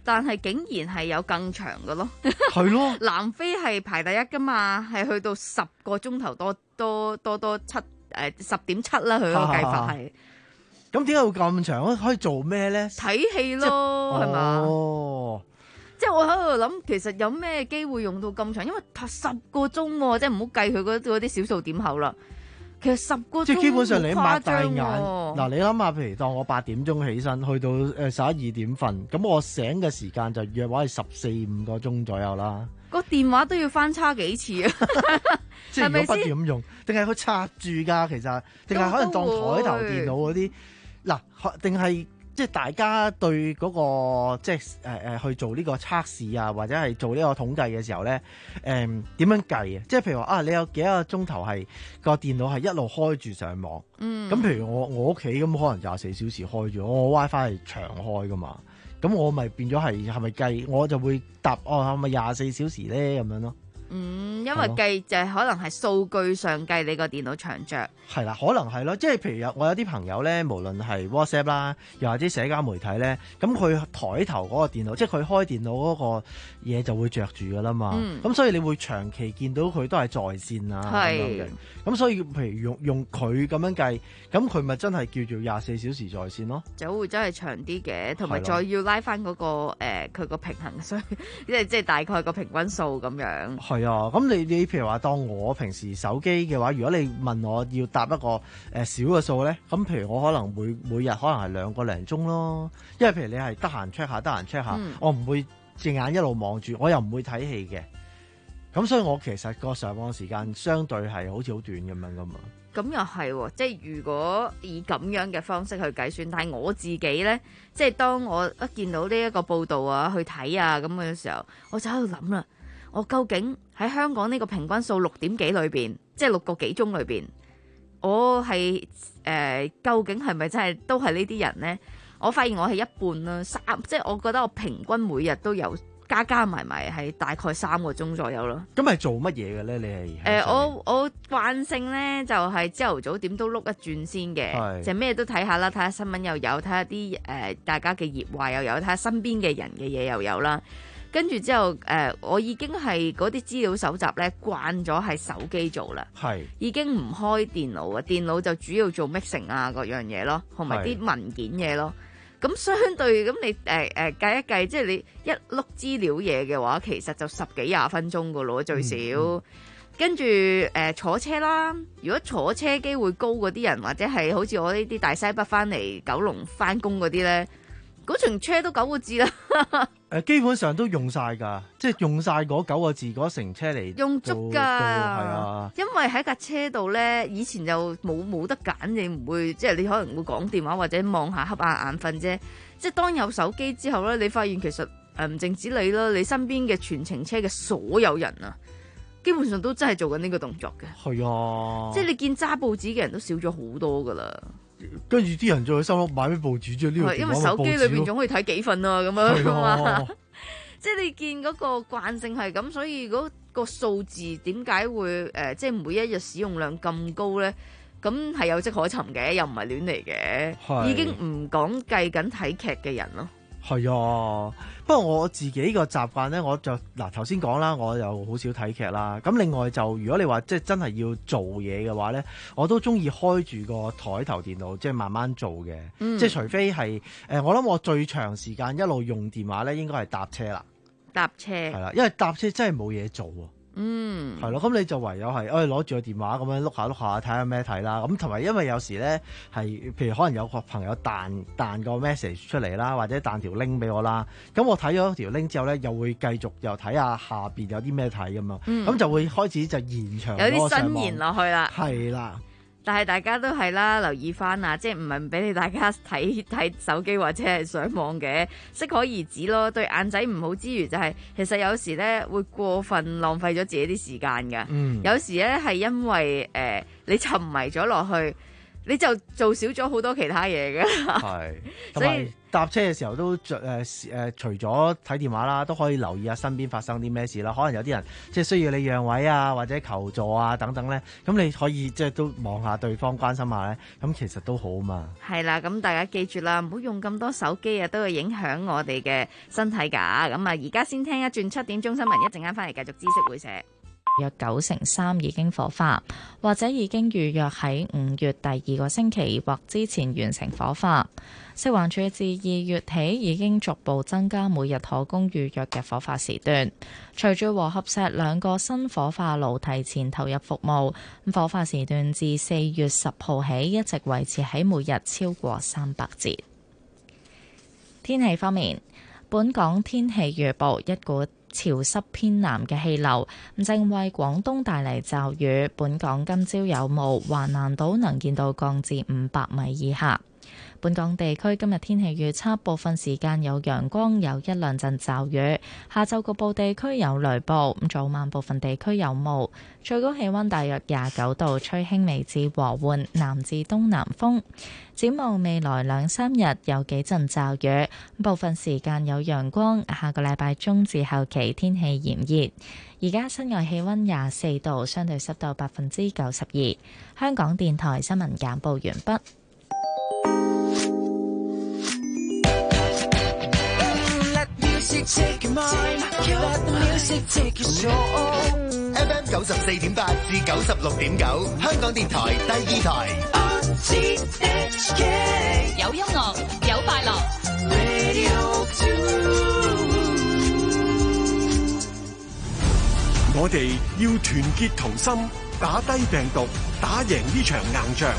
但係竟然係有更長嘅咯。 係咯， 南非係排第一噶嘛，係去到十個鐘頭多多多多七誒十點七啦，佢個計法係。 咁點解會咁長咧？可以做咩咧？ 睇戲咯，係嘛？ 哦， 即係我喺度諗，其實有咩機會用到咁長？因為十個鐘喎，即係唔好計佢嗰嗰啲小數點後啦。其實十個鐘即係基本上你擘大眼， 嗱、 嗱你諗下，譬如當我八點鐘起身，去到誒十一二點瞓，咁我醒嘅時間就約話係十四五個鐘左右啦。 個電話都要翻叉幾次啊！ 即係如果不斷咁用，定係佢插住㗎？其實定係可能當台頭電腦嗰啲嗱，定係即係大家對嗰、個即係誒誒去做呢個測試啊，或者係做呢個統計嘅時候咧，誒、嗯、點樣計啊？即係譬如話啊，你有幾多個鐘頭係個電腦係一路開住上網？嗯，咁譬如我我屋企咁可能廿四小時開住，我 WiFi 係長開㗎嘛，咁我咪變咗係係咪計？我就會答哦，係咪廿四小時咧咁樣咯？ 嗯，因為計就係可能係數據上計你個電腦長着。 係啦，可能係咯，即係譬如有我有啲朋友咧，無論係 WhatsApp 啦，又或者社交媒體咧，咁佢台頭嗰個電腦，即係佢開電腦嗰個嘢就會着住噶啦嘛。咁、嗯、所以你會長期見到佢都係在線啊咁樣嘅。咁所以譬如用用佢咁樣計，咁佢咪真係叫做廿四小時在線咯？ 就會真係長啲嘅，同埋再要拉翻嗰、嗰個誒佢個平衡，所以即係即係大概個平均數咁樣。 係啊，咁你你譬如話當我平時手機嘅話，如果你問我要答一個誒、呃、少嘅數咧，咁譬如我可能每每日可能係兩個零鐘咯，因為譬如你係得閒 check 下，得閒 check 下，嗯、我唔會隻眼一路望住，我又唔會睇戲嘅，咁所以我其實個上網時間相對係好似好短咁樣噶嘛。 咁又係，即係如果以咁樣嘅方式去計算，但係我自己咧，即係當我一見到呢一個報道啊，去睇啊咁嘅時候，我就喺度諗啦。我究竟喺香港呢個平均數六點幾裏邊，即係六個幾鐘裏邊，我係誒、呃、究竟係咪真係都係呢啲人呢？我發現我係一半啦，三即係我覺得我平均每日都有加加埋埋係大概三個鐘左右咯。 咁係做乜嘢嘅咧？你係誒、 呃、我我慣性咧就係朝頭早點都碌一轉先嘅，就咩都睇下啦，睇下新聞又有，睇下啲誒大家嘅熱話又有，睇下身邊嘅人嘅嘢又有啦。跟住之後，誒、呃，我已經係嗰啲資料搜集咧慣咗係手機做啦，係已經唔開電腦啊，電腦就主要做 mixing 啊嗰樣嘢咯，同埋啲文件嘢咯。咁相對咁你誒誒、呃、計一計，即係你一碌資料嘢嘅話，其實就十幾廿分鐘噶咯最少。嗯嗯、跟住誒、呃、坐車啦，如果坐車機會高嗰啲人，或者係好似我呢啲大西北翻嚟九龍翻工嗰啲咧，嗰程車都九個字啦。 誒基本上都用晒㗎，即係用晒嗰九個字嗰成車嚟用足㗎，係啊。 因為喺架車度咧，以前就冇冇得揀，你唔會即係你可能會講電話或者望下瞌下眼瞓啫。即係當有手機之後咧，你發現其實誒唔淨止你啦，你身邊嘅全程車嘅所有人啊，基本上都真係做緊呢個動作嘅。係啊，即係你見揸報紙嘅人都少咗好多㗎啦。 跟住啲人再去收屋買咩報紙啫？呢個因為手機裏邊總可以睇幾份啊，咁樣嘛。即係你見嗰個慣性係咁，所以嗰個數字點解會誒、呃，即係每一日使用量咁高咧？咁係有跡可尋嘅，又唔係亂嚟嘅，已經唔講計緊睇劇嘅人咯。係啊，不過我自己個習慣咧，我就嗱頭先講啦，我又好少睇劇啦。咁另外就如果你話即係真係要做嘢嘅話咧，我都中意開住個台頭電腦，即係慢慢做嘅。嗯、即係除非係誒、呃，我諗我最長時間一路用電話咧，應該係搭車啦。 搭車係啦，因為搭車真係冇嘢做喎。嗯，係咯，咁你就唯有係，誒攞住個電話咁樣碌下碌下睇下咩睇啦。咁同埋因為有時咧係，譬如可能有個朋友彈彈個 message 出嚟啦，或者彈條 link 俾我啦。咁我睇咗條 link 之後咧，又會繼續又睇下下邊有啲咩睇咁樣。咁、嗯、就會開始就延長有啲伸延落去啦。 係啦。 但係大家都係啦，留意翻啊，即係唔係唔俾你大家睇睇手機或者係上網嘅，適可而止咯。對眼仔唔好之餘，就係、是、其實有時咧會過分浪費咗自己啲時間㗎。嗯、有時咧係因為誒、呃、你沉迷咗落去， 你就做少咗好多其他嘢嘅。 係，所以搭車嘅時候都誒誒，除咗睇電話啦，都可以留意下身邊發生啲咩事啦。可能有啲人即係需要你讓位啊，或者求助啊等等咧，咁你可以即係都望下對方，關心下咧，咁其實都好啊嘛。係啦，咁大家記住啦，唔好用咁多手機啊，都會影響我哋嘅身體㗎。咁啊，而家先聽一轉七點鐘新聞，一陣間翻嚟繼續知識會社。 約九成三已經火化，或者已經預約喺五月第二個星期或之前完成火化。食環署自二月起已經逐步增加每日可供預約嘅火化時段。隨住和合石兩個新火化爐提前投入服務，火化時段自四月十號起一直維持喺每日超過三百節。天氣方面，本港天氣預報，一股潮濕偏南嘅氣流正為廣東帶嚟驟雨，本港今朝有霧，橫瀾島能見度降至五百米以下。本港地區今日天氣預測，部分時間有陽光，有一兩陣驟雨。下晝局部地區有雷暴，早晚部分地區有霧。最高氣溫大約廿九度，吹輕微至和緩南至東南風。展望未來兩三日有幾陣驟雨，部分時間有陽光。下個禮拜中至後期天氣炎熱。而家室外氣溫廿四度，相對濕度百分之九十二。香港電台新聞簡報完畢。 F M 九十四點八至九十六點九，香港電台第二台。 有音樂，有快樂。 我哋要團結同心，打低病毒，打贏呢場硬仗。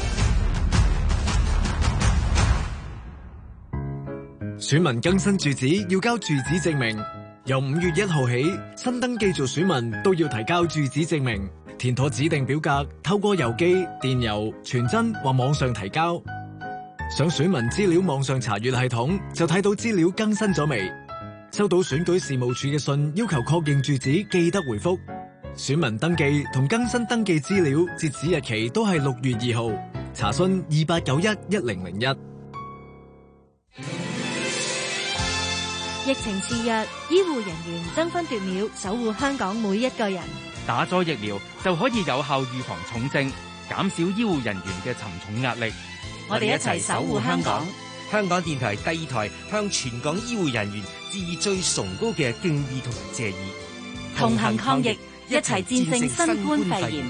選民更新住址要交住址證明，由五月一號起，新登記做選民都要提交住址證明，填妥指定表格，透過郵寄、電郵、傳真或網上提交。上選民資料網上查閱系統就睇到資料更新咗未？收到選舉事務處嘅信要求確認住址，記得回覆。選民登記同更新登記資料截止日期都係六月二號。查詢二八九一一零零一。 疫情肆虐，醫護人員爭分奪秒守護香港每一個人。 打咗疫苗就可以有效預防重症，減少醫護人員嘅沉重壓力。 我哋一齊守護香港。 香港電台第二台向全港醫護人員致以最崇高嘅敬意同埋謝意。 同行抗疫，一齊戰勝新冠肺炎。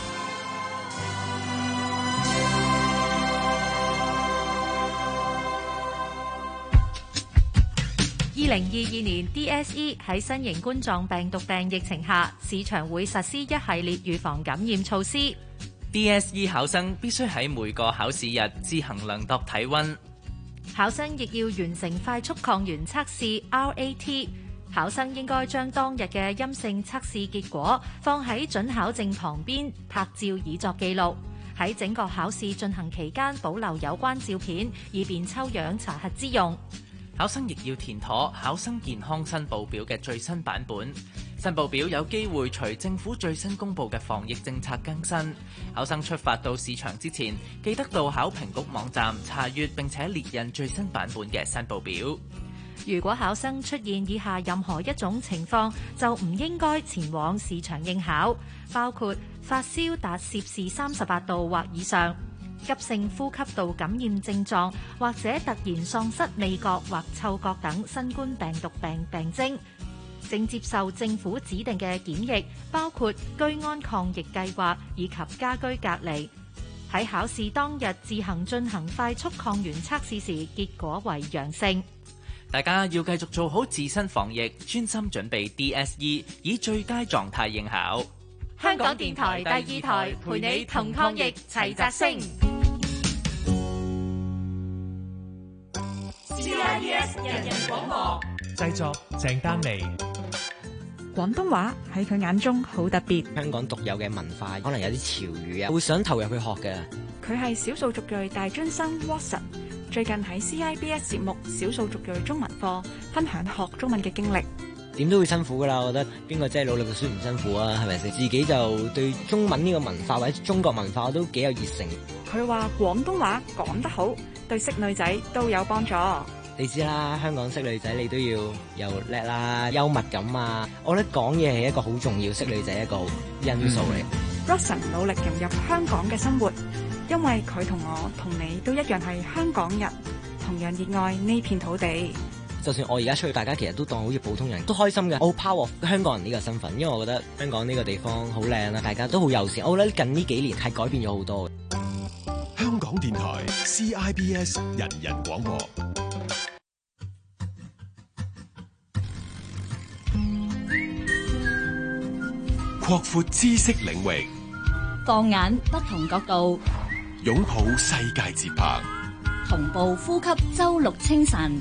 二零二二年 D S E 喺新型冠狀病毒病疫情下，市場會實施一系列預防感染措施。 D S E 考生必須喺每個考試日自行量度體溫。 考生亦要完成快速抗原測試 R A T。考生應該將當日嘅陰性測試結果放喺准考證旁邊拍照以作記錄。喺整個考試進行期間保留有關照片，以便抽樣查核之用。 考生亦要填妥考生健康申報表嘅最新版本。申報表有機會隨政府最新公布嘅防疫政策更新。考生出發到試場之前，記得到考評局網站查閱並且列印最新版本嘅申報表。 如果考生出現以下任何一種情況，就唔應該前往試場應考，包括發燒達攝氏三十八度或以上，急性呼吸道感染症狀，或者突然喪失味覺或嗅覺等新冠病毒病病徵，正接受政府指定嘅檢疫，包括居安抗疫計劃以及家居隔離。喺考試當日自行進行快速抗原測試時，結果為陽性。 大家要繼續做好自身防疫，專心準備 D S E， 以最佳狀態應考。 香港電台第二台陪你同抗疫齊澤星。C I B S 人人廣播製作鄭丹妮。 廣東話喺佢眼中好特別， 香港獨有嘅文化，可能有啲潮語啊，會想投入去學嘅。 佢係少數族裔大專生 Watson， 最近喺 C I B S 節目少數族裔中文課分享學中文嘅經歷。 點都會辛苦噶啦。我覺得邊個真係努力讀書唔辛苦啊？係咪先？自己就對中文呢個文化或者中國文化都幾有熱誠。 佢話廣東話講得好，對識女仔都有幫助。 你知啦，香港識女仔你都要又叻啦，幽默感啊。我覺得講嘢係一個好重要識女仔一個因素嚟。 Roson 努力融入香港嘅生活，因為佢同我同你都一樣係香港人，同樣熱愛呢片土地。 就算我而家出去，大家其實都當好似普通人，都開心嘅。我好 proud of 香港人呢個身份，因為我覺得香港呢個地方好靚啦，大家都好友善。我覺得近呢幾年係改變咗好多。 香港電台 C I B S 人人廣播，擴闊知識領域， 放眼不同角度， 擁抱世界節拍， 同步呼吸周六清晨。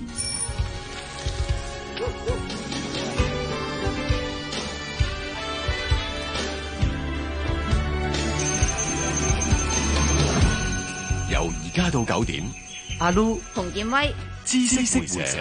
由而家到九點， 阿 Lu 洪建威知識會社。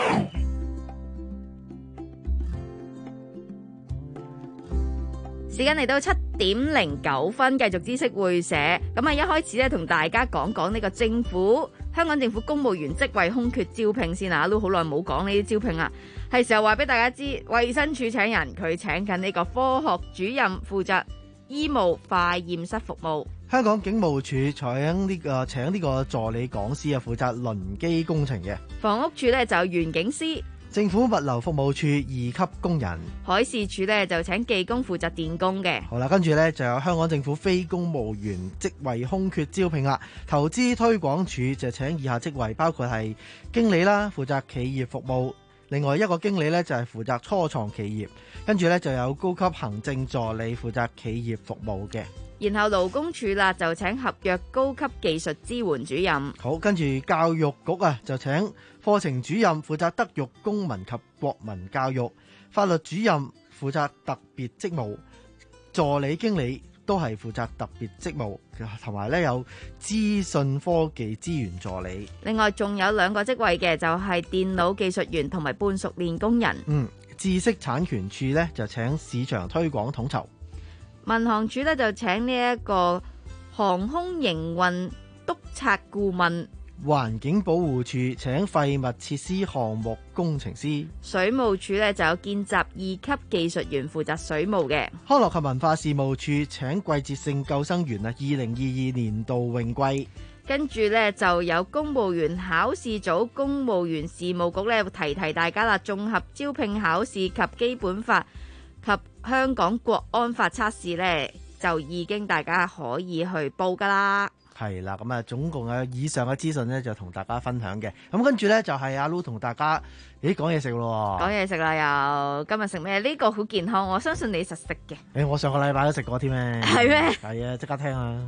時間嚟到七點零九分，繼續知識會社。咁啊，一開始咧同大家講講呢個政府香港政府公務員職位空缺招聘先啊。都好耐冇講呢啲招聘啦，係時候話俾大家知，衛生署請人，佢請緊呢個科學主任負責醫務化驗室服務。 香港警務處請呢個請呢個助理講師啊，負責輪機工程嘅。 房屋處咧就有園景師。 政府物流服務處二級工人。 海事處咧就請技工負責電工嘅。 好啦，跟住咧就有香港政府非公務員職位空缺招聘啦。投資推廣署就請以下職位，包括係經理啦，負責企業服務。另外一個經理咧就係負責初創企業。跟住咧就有高級行政助理負責企業服務嘅。 然後勞工處啦就請合約高級技術支援主任。 好，跟住教育局啊就請課程主任負責德育、公民及國民教育，法律主任負責特別職務，助理經理都係負責特別職務，同埋咧有資訊科技資源助理。 另外仲有兩個職位嘅，就係電腦技術員同埋半熟練工人。 嗯，知識產權處咧就請市場推廣統籌。 民航處咧就請呢一個航空營運督察顧問。 環境保護處請廢物設施項目工程師。 水務處咧就有見習二級技術員負責水務嘅。 康樂及文化事務處請季節性救生員啊，二零二二年度泳季。 跟住咧就有公務員考試組公務員事務局咧提提大家啦，綜合招聘考試及基本法及香港國安法測試咧就已經大家可以去報噶啦。 係啦，咁啊，總共有以上嘅資訊咧，就同大家分享嘅。咁跟住咧，就係阿 Lu 同大家，咦，講嘢食咯。 講嘢食啦，又今日食咩？呢個好健康，我相信你實食嘅。 誒，我上個禮拜都食過添咩？ 係咩？ 係啊，即刻聽啊！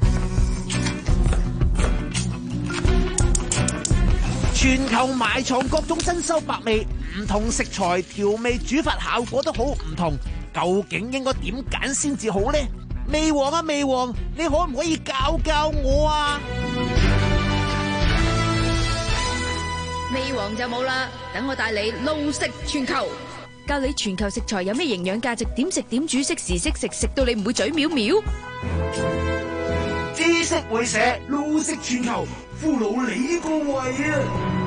全球埋藏各種珍饈百味，唔同食材調味煮法效果都好唔同，究竟應該點揀先至好呢？味王啊，味王，你可唔可以教教我啊？ 味王就冇啦，等我帶你路食全球，教你全球食材有咩營養價值，點食點煮，適時適食，食到你唔會嘴藐藐。 知識會社路食全球，俘虜你個胃啊！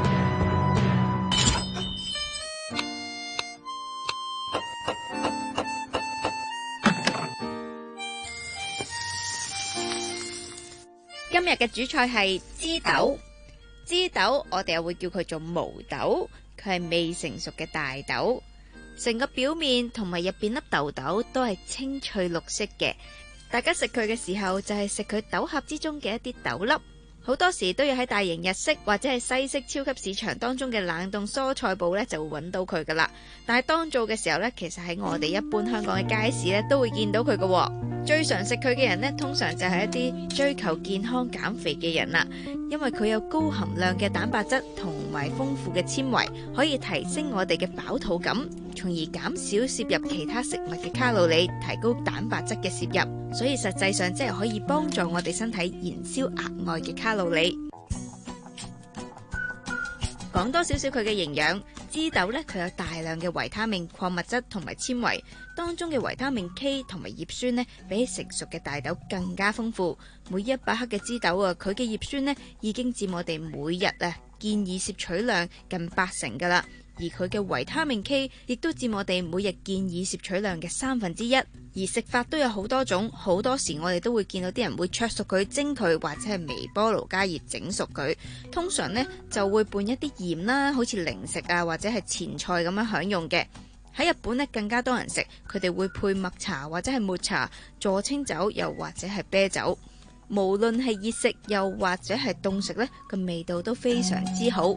今日嘅主菜係枝豆，枝豆我哋又會叫佢做毛豆，佢係未成熟嘅大豆，成個表面同埋入邊粒豆豆都係青翠綠色嘅，大家食佢嘅時候就係食佢豆殼之中嘅一啲豆粒。好多時都要喺大型日式或者係西式超級市場當中嘅冷凍蔬菜部呢就會揾到佢噶啦。但係當造嘅時候呢，其實喺我哋一般香港嘅街市呢都會見到佢嘅。最常食佢嘅人呢，通常就係一啲追求健康減肥嘅人啦，因為佢有高含量嘅蛋白質同埋豐富嘅纖維，可以提升我哋嘅飽肚感，從而減少攝入其他食物嘅卡路里，提高蛋白質嘅攝入。所以實際上即係可以幫助我哋身體燃燒額外嘅卡路里。講多少少佢嘅營養， 枝豆咧，佢有大量嘅維他命、礦物質同埋纖維，當中嘅維他命 K 同埋葉酸呢，比起成熟嘅大豆更加豐富。每一百克嘅枝豆啊，佢嘅葉酸呢已經佔我哋每日啊建議攝取量近八成噶啦。而佢嘅維他命 K 亦都佔我哋每日建議攝取量嘅三分之一。而食法都有好多種，好多時我哋都會見到啲人會灼熟佢、蒸佢，或者係微波爐加熱整熟佢。通常呢就會拌一啲鹽啦，好似零食啊或者係前菜咁樣享用嘅。喺日本呢更加多人食，佢哋會配麥茶或者係抹茶、助清酒又或者係啤酒。無論係熱食又或者係凍食呢，個味道都非常之好。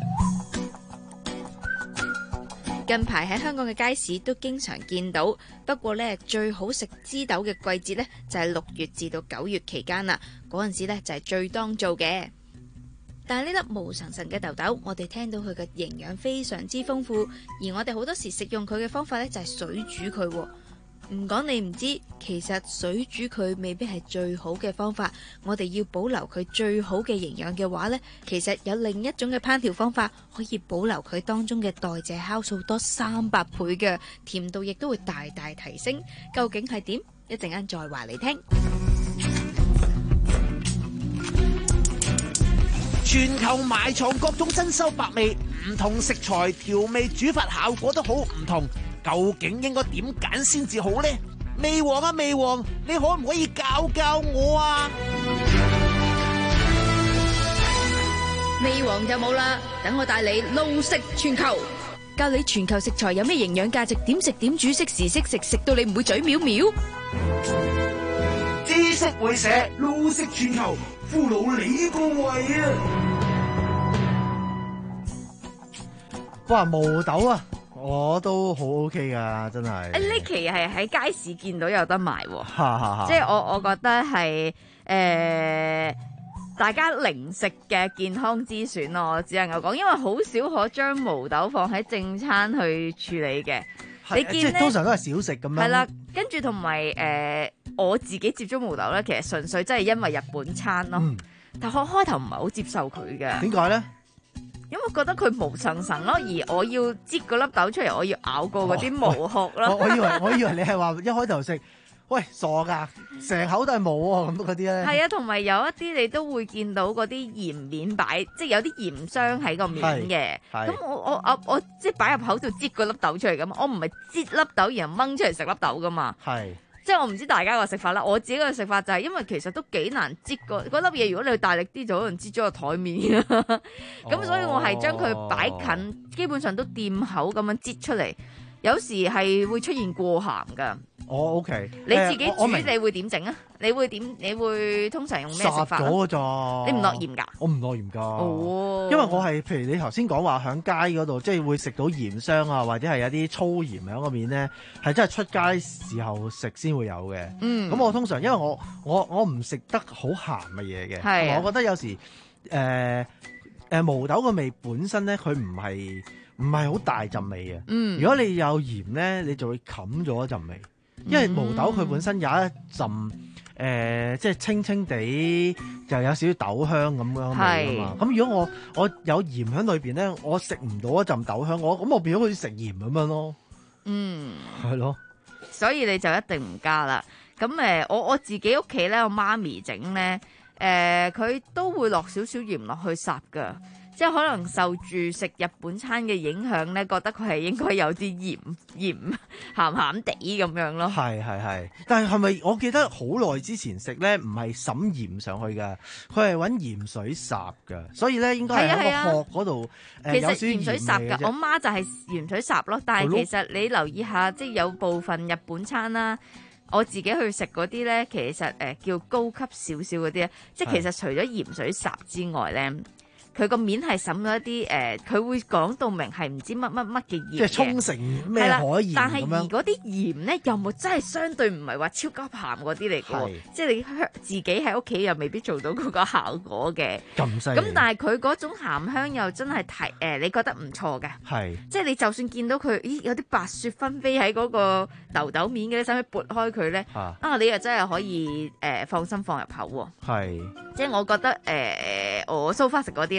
近排喺香港嘅街市都經常見到，不過呢最好食枝豆嘅季節呢，就係六月至到九月期間啦，嗰陣時呢就係最當造嘅。但係呢粒毛神神嘅豆豆，我哋聽到佢嘅營養非常之豐富，而我哋好多時食用佢嘅方法呢，就係水煮佢喎。唔講你唔知，其實水煮佢未必係最好嘅方法。我哋要保留佢最好嘅營養嘅話呢，其實有另一種嘅烹調方法可以保留佢當中嘅代謝酵素多三百倍嘅，甜度亦都會大大提升。究竟係點？一陣間再話你聽。 全球埋藏各種珍饈百味，唔同食材調味煮法效果都好唔同。究竟應該點揀先至好呢？味王啊味王，你可唔可以教教我啊？ 味王就冇啦，等我帶你路食全球，教你全球食材有咩營養價值，點食點煮，識時識食，食到你唔會嘴藐藐。 知識會社，路食全球，俘虜你個胃啊！ 哇，毛豆啊！我都好 OK 噶，真係。 誒呢期係喺街市見到有得賣喎， 即係我我覺得係誒、呃、大家零食嘅健康之選咯。我只能夠講，因為好少可將毛豆放喺正餐去處理嘅。你見即係通常都係小食咁樣。 係啦，跟住同埋誒我自己接觸毛豆咧，其實純粹真係因為日本餐咯。嗯、但我開頭唔係好接受佢嘅。 點解咧？ 因為覺得佢毛神神咯，而我要擠嗰粒豆出嚟，我要咬過嗰啲毛殼咯。 哦、我以為我以為你係話一開頭食，喂傻噶，成口都係毛喎咁嗰啲咧。 係啊，同埋有一啲你都會見到嗰啲鹽面擺，即係有啲鹽霜喺個面嘅。咁我我我我即係擺入口度擠嗰粒豆出嚟咁，我唔係擠粒豆然後掹出嚟食粒豆噶嘛。係。即係我唔知大家個食法啦，我自己個食法就係因為其實都幾難擠個嗰粒嘢，如果你去大力啲就可能擠咗個台面。咁、哦、所以我係將佢擺近，基本上都掂口咁樣擠出嚟，有時係會出現過鹹㗎。 哦 OK， 你自己煮你會點整啊？你會點？你會通常用咩食法？ 烚咗㗎咋？ 你唔落鹽㗎？ 我唔落鹽㗎。 哦， 因為我係譬如你頭先講話響街嗰度，即係會食到鹽霜啊，或者係有啲粗鹽喺個面咧，係真係出街時候食先會有嘅。嗯，咁我通常因為我我我唔食得好鹹嘅嘢嘅，係、啊，我覺得有時誒誒、呃呃、毛豆嘅味本身咧，佢唔係唔係好大陣味嘅。嗯，如果你有鹽咧，你就會冚咗一陣味。因為毛豆佢本身有一陣誒、呃，即係清清地，就有少少豆香咁樣味啊嘛。咁如果我我有鹽喺裏邊咧，我食唔到一陣豆香，我咁我變咗好似食鹽咁樣咯。嗯，係咯。 所以你就一定唔加啦。咁誒，我我自己屋企咧，我媽咪整咧，誒、呃，佢都會落少少鹽落去烚噶。即係可能受住食日本餐嘅影響咧，覺得佢係應該有啲鹽鹽鹹鹹地咁樣咯。 係係係，但係係咪我記得好耐之前食咧，唔係滲鹽上去㗎，佢係揾鹽水烚㗎，所以咧應該係喺個殼嗰度誒有少少鹽水烚㗎。我媽就係鹽水烚咯，但係其實你留意下，即係有部分日本餐啦，我自己去食嗰啲咧，其實誒、呃、叫高級少少嗰啲咧，即係其實除咗鹽水烚之外咧。佢個面係滲咗一啲誒，佢、呃、會講到明係唔知乜乜乜嘅鹽， 即係沖繩咩海鹽， 但係而嗰啲鹽咧，又冇真係相對唔係話超級鹹嗰啲嚟嘅喎，即係你自己喺屋企又未必做到嗰個效果嘅。 咁犀利！ 咁但係佢嗰種鹹香又真係提誒、呃，你覺得唔錯嘅。係，即係你就算見到佢，咦有啲白雪紛飛喺嗰個豆豆面嘅，你使唔使撥開佢咧？啊，啊你又真係可以誒、呃、放心放入口喎。係，即係我覺得誒、呃，我 so far 食嗰啲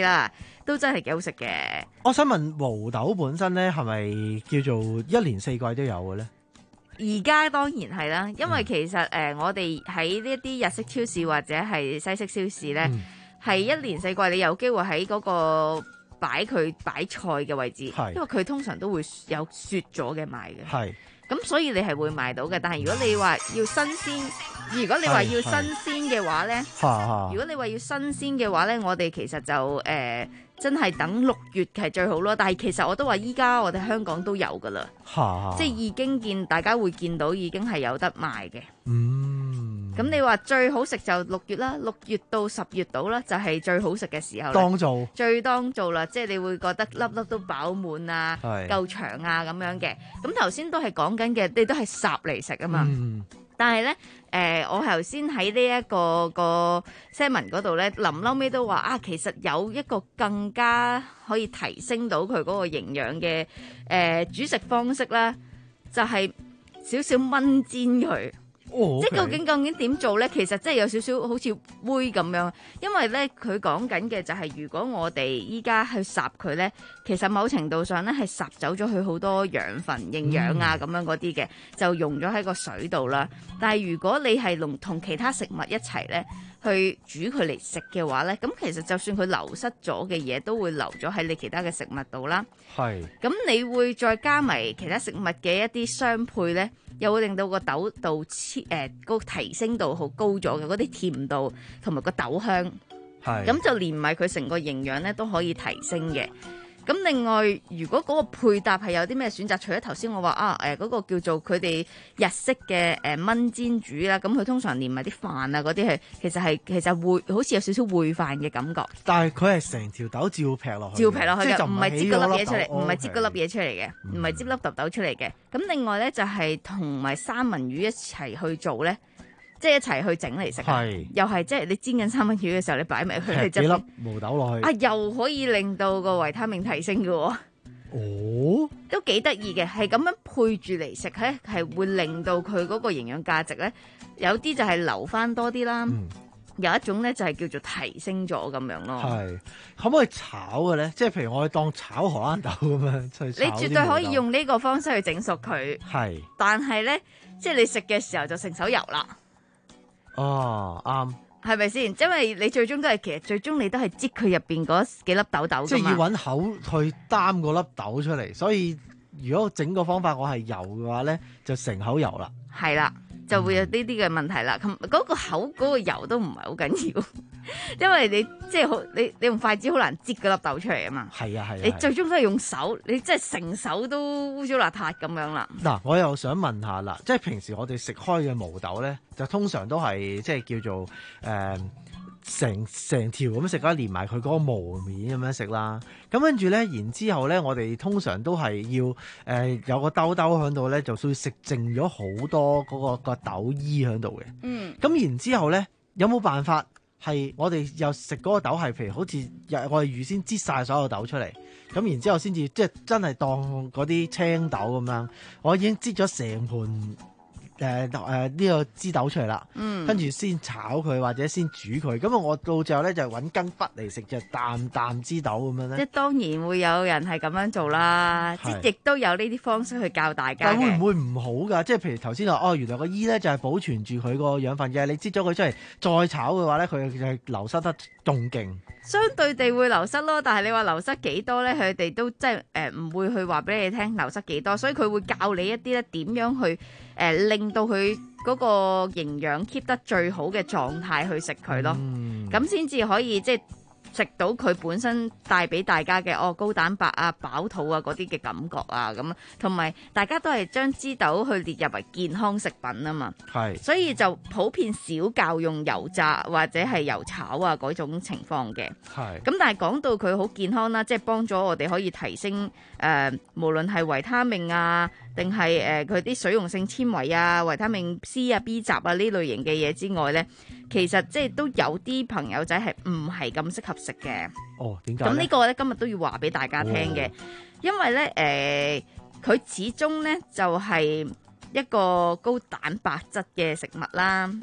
啦，都真係幾好食嘅。 我想問毛豆本身咧係咪叫做一年四季都有嘅咧？ 而家當然係啦，因為其實誒、呃、我哋喺呢一啲日式超市或者係西式超市咧，係、嗯、一年四季你有機會喺嗰個擺佢擺菜嘅位置，因為佢通常都會有雪咗嘅賣嘅。係。咁所以你係會買到嘅，但係如果你話要新鮮，如果你話要新鮮嘅話咧，如果你話要新鮮嘅話咧，我哋其實就誒、呃、真係等六月係最好咯。但係其實我都話依家我哋香港都有噶啦，即係已經見大家會見到已經係有得賣嘅。嗯，咁你話最好食就六月啦，六月到十月度啦，就係最好食嘅時候。當造最當造啦，即係你會覺得粒粒都飽滿啊，夠長啊咁樣嘅。咁頭先都係講緊嘅，你都係烚嚟食啊嘛。嗯、但係咧，誒、呃，我頭先喺呢一個個 Simon 嗰度咧，臨嬲尾都話啊，其實有一個更加可以提升到佢嗰個營養嘅誒、呃、煮食方式啦，就係、是、少少燜煎佢。Oh, okay. 即係究竟究竟點做咧？其實真係有少少好似煨咁樣，因為咧佢講緊嘅就係如果我哋依家去烚佢咧，其實某程度上咧係烚走咗佢好多養分、營養啊咁樣嗰啲嘅，就溶咗喺個水度啦。但係如果你係同同其他食物一齊咧去煮佢嚟食嘅話咧，咁其實就算佢流失咗嘅嘢都會流咗喺你其他嘅食物度啦。係。咁你會再加埋其他食物嘅一啲相配咧，又會令到個豆度誒嗰個提升度好高咗嘅，嗰啲甜度同埋個豆香，係咁就連埋佢成個營養咧都可以提升嘅。咁另外，如果嗰個配搭係有啲咩選擇，除咗頭先我話啊誒嗰個叫做佢哋日式嘅誒燜煎煮啦，咁佢通常連埋啲飯啊嗰啲係其實係其實會好似有少少燴飯嘅感覺。但係佢係成條豆照劈落去，照劈落去嘅，唔係擠嗰粒嘢出嚟，唔係擠嗰粒嘢出嚟嘅，唔係擠粒豆豆出嚟嘅。咁另外咧就係同埋三文魚一齊去做咧。即係一齊去整嚟食，又係即係你煎緊三文魚嘅時候，你擺埋佢嚟，幾粒毛豆落去，啊，又可以令到個維他命提升嘅。哦，都幾得意嘅，係咁樣配住嚟食咧，係會令到佢嗰個營養價值咧，有啲就係留翻多啲啦，嗯、有一種咧就係叫做提升咗咁樣咯。係可唔可以炒嘅咧？即係譬如我哋當炒荷蘭豆咁樣去炒。你絕對可以用呢個方式去整熟佢。係，但係咧，即係你食嘅時候就成手油啦。哦，啱，係咪先？因為你最終都係，其實最終你都係擠佢入邊嗰幾粒豆豆㗎嘛。即係要揾口去擔嗰粒豆出嚟，所以如果整個方法我係油嘅話咧，就成口油啦。係啦，就會有呢啲嘅問題啦。咁、嗯、嗰、嗰個口嗰個油都唔係好緊要。因為你即係好，你你用筷子好難擠嗰粒豆出嚟啊嘛。係啊係啊，你最終都係用手，你即係成手都污糟邋遢咁樣啦。嗱，我又想問下啦，即係平時我哋食開嘅毛豆咧，就通常都係即係叫做誒成成條咁食啦，連埋佢嗰個毛面咁樣食啦。咁跟住咧，然之後咧，我哋通常都係要誒、呃、有個兜兜喺度咧，就需要食剩咗好多嗰、嗰個、嗰個豆衣喺度嘅。嗯。咁然之後咧，有冇辦法？係我哋又食嗰個豆係，譬如好似我哋預先擠晒所有豆出嚟，咁然之後先至即係真係當嗰啲青豆咁樣，我已經擠咗成盤誒誒呢個枝豆出嚟啦，嗯，跟住先炒佢或者先煮佢，咁啊我到最後咧就揾根筆嚟食，就啖啖枝豆咁樣咧。即係當然會有人係咁樣做啦，即係亦都有呢啲方式去教大家嘅。但會唔會唔好㗎？即係譬如頭先話哦，原來個衣咧就係保存住佢個養分嘅，你擠咗佢出嚟再炒嘅話咧，佢就係流失得仲勁。相對地會流失咯，但係你話流失幾多咧？佢哋都即係誒唔會去話俾你聽流失幾多，所以佢會教你一啲咧點樣去誒、呃、令到佢嗰個營養 keep 得最好嘅狀態去食佢咯，咁先至可以即係食到佢本身帶俾大家嘅哦高蛋白啊、飽肚啊嗰啲嘅感覺啊咁，同埋大家都係將枝豆去列入為健康食品啊嘛，係，所以就普遍少教用油炸或者係油炒啊嗰種情況嘅，係。咁但係講到佢好健康啦，即係幫咗我哋可以提升誒、呃，無論係維他命啊，定係誒佢啲水溶性纖維啊、維他命 C 啊、B 集啊呢類型嘅嘢之外咧，其實即係都有啲朋友仔係唔係咁適合食嘅。哦，點解？咁呢個咧今日都要話俾大家聽嘅，哦、因為咧誒，佢、呃、始終咧就係、是、一個高蛋白質嘅食物啦。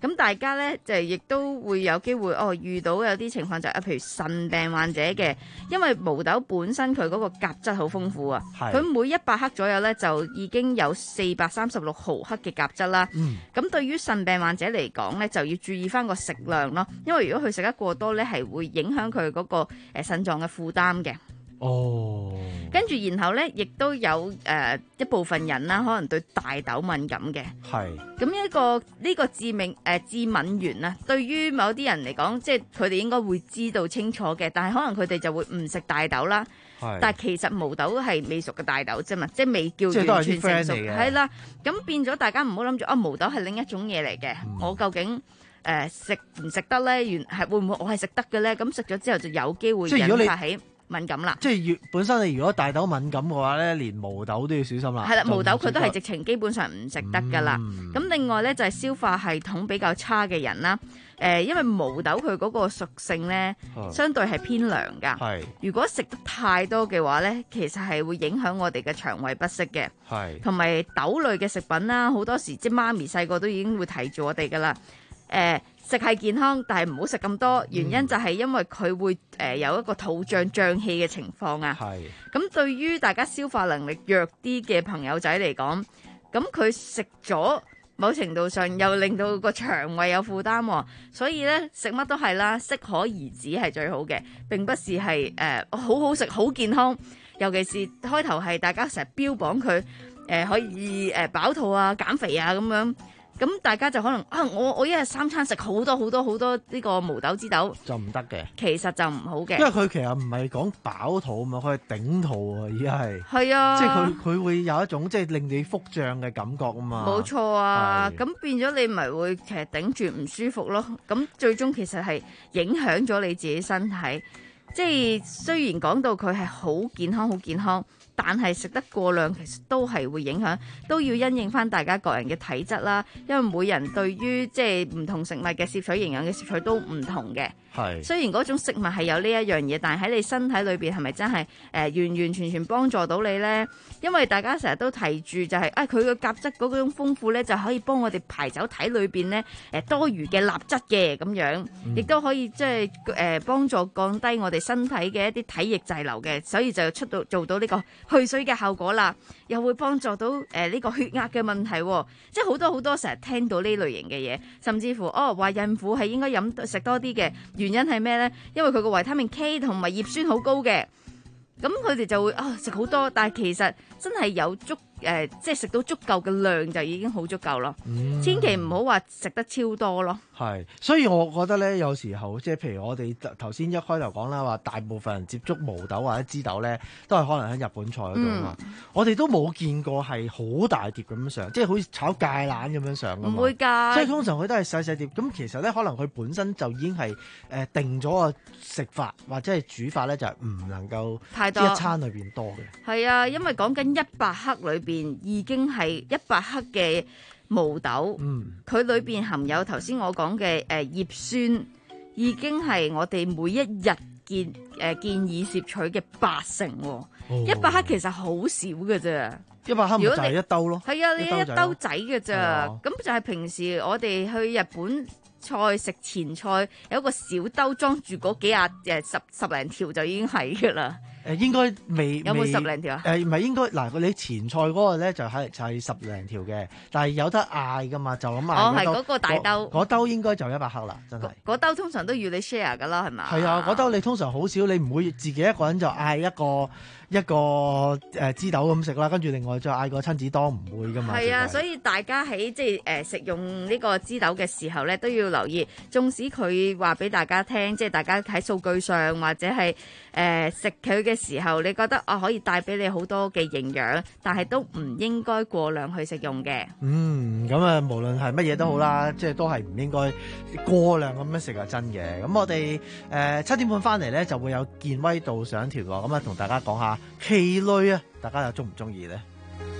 咁大家咧就亦都會有機會哦遇到有啲情況就係、是、譬如腎病患者嘅，因為毛豆本身佢嗰個鉀質好豐富啊，佢每一百克左右咧就已經有四百三十六毫克嘅鉀質啦。咁、嗯、對於腎病患者嚟講咧，就要注意翻個食量咯，因為如果佢食得過多咧，係會影響佢嗰個誒腎臟嘅負擔嘅。 哦， 跟住然後咧，亦都有誒、呃、一部分人啦，可能對大豆敏感嘅。 係。咁一個呢、呢個致命誒、呃、致敏源啊，對於某啲人嚟講，即係佢哋應該會知道清楚嘅，但係可能佢哋就會唔食大豆啦。係。但係其實毛豆係未熟嘅大豆啫嘛，即係未叫完全成熟。係啦，咁變咗大家唔好諗住啊，毛豆係另一種嘢嚟嘅。嗯、我究竟誒食唔食得咧？原係會唔會我係食得嘅咧？咁食咗之後就有機會引發起敏感啦， 即係越本身你如果大豆敏感嘅話咧，連毛豆都要小心啦。 係啦，毛豆佢都係直情基本上唔食得噶啦。咁、嗯、另外咧就係、是、消化系統比較差嘅人啦。誒、呃，因為毛豆佢嗰個屬性咧，相對係偏涼噶。係。如果食得太多嘅話咧，其實係會影響我哋嘅腸胃不適嘅。係。同埋豆類嘅食品啦，好多時即係媽咪細個都已經會提住我哋噶啦。誒、呃。食係健康，但係唔好食咁多。原因就係因為佢會誒有一個肚脹脹氣嘅情況啊。係。咁對於大家消化能力弱啲嘅朋友仔嚟講，咁佢食咗某程度上又令到個腸胃有負擔，所以咧食乜都係啦，適可而止係最好嘅。並不是係誒、呃、好好食好健康，尤其是開頭係大家成日標榜佢誒、呃、可以誒飽肚啊、減肥啊咁樣。咁大家就可能啊，我我一日三餐食好多好多好多呢個毛豆枝豆就唔得嘅， 其實就唔好嘅， 因為佢其實唔係講飽肚啊嘛，佢係頂肚啊，而家係係啊， 即係佢佢會有一種即係令你腹脹嘅感覺啊嘛， 冇錯啊，咁變咗你咪會其實頂住唔舒服咯，咁最終其實係影響咗你自己身體，即係雖然講到佢係好健康好健康。但係食得過量，其實都係會影響，都要因應翻大家個人嘅體質啦。因為每人對於即係唔同食物嘅攝取營養嘅攝取都唔同嘅。係。雖然嗰種食物係有呢一樣嘢，但係喺你身體裏邊係咪真係誒、呃、完完全全幫助到你呢？因為大家成日都提住就係、是、啊，佢嘅鉀質嗰種豐富呢，就可以幫我哋排走體裏邊呢誒多餘嘅鈉質嘅咁樣，亦、嗯、都可以即係誒幫助降低我哋身體嘅一啲體液滯留嘅，所以就出到做到呢、這個。去水嘅效果啦，又會幫助到誒呢、呃這個血壓嘅問題、哦，即係好多好多成日聽到呢類型嘅嘢，甚至乎哦話孕婦係應該飲食多啲嘅，原因係咩呢？因為佢個維他命 K 同埋葉酸好高嘅，咁佢哋就會啊食好多，但係其實真係有足。誒、呃，即係食到足夠嘅量就已經好足夠咯、嗯，千祈唔好話食得超多咯。 係，所以我覺得咧，有時候即係譬如我哋頭先一開頭講啦，話大部分人接觸毛豆或者枝豆咧，都係可能喺日本菜嗰度嘛。我哋都冇見過係好大碟咁樣上，即係好似炒芥蘭咁樣上㗎嘛。唔會㗎，即係通常佢都係細細碟。咁其實咧，可能佢本身就已經係誒、呃、定咗個食法或者係煮法咧，就係、是、唔能夠太多一餐裏邊多嘅。係啊，因為講緊一百克裏邊。已經係一百克嘅毛豆，佢、嗯、裏邊含有頭先我講嘅誒葉酸，已經係我哋每一日建誒、呃、建議攝取嘅八成。一百、哦、克其實好少嘅啫，一百克咪就係一兜咯。係啊，你一兜仔嘅咋，咁就係平時我哋去日本菜食前菜，有一個小兜裝住嗰幾廿誒十十零條就已經係噶啦。誒應該未有冇十零條啊？誒唔係應該嗱，你前菜嗰個咧就係就係十零條嘅，但係有得嗌噶嘛，就咁嗌。哦，係嗰個大兜，嗰兜應該就一百克啦，真係。嗰兜通常都要你 share 噶啦，係嘛？係啊，嗰兜你通常好少，你唔會自己一個人就嗌一個一個誒枝豆咁食啦，跟住另外再嗌個親子檔，唔會噶嘛。係啊，所以大家喺即係誒食用呢個枝豆嘅時候咧，都要留意，縱使佢話俾大家聽，即係大家喺數據上或者係誒食佢嘅嘅時候，你覺得啊可以帶俾你好多嘅營養，但係都唔應該過量去食用嘅。嗯，咁啊，無論係乜嘢都好啦，嗯、即係都係唔應該過量咁樣食係真嘅。咁我哋誒七點半翻嚟咧，就會有健威導賞團喎。咁啊，同大家講下棋類啊，大家又中唔中意咧？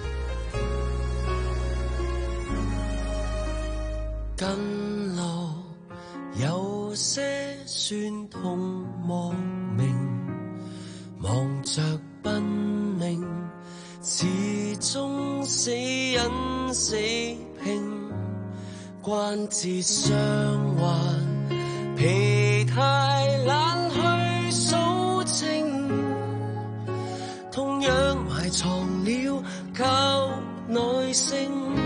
近路有些酸痛莫名，忙着奔命，始終死忍死拼， 關節傷患，疲態懶去數清，同樣埋藏了靠耐性。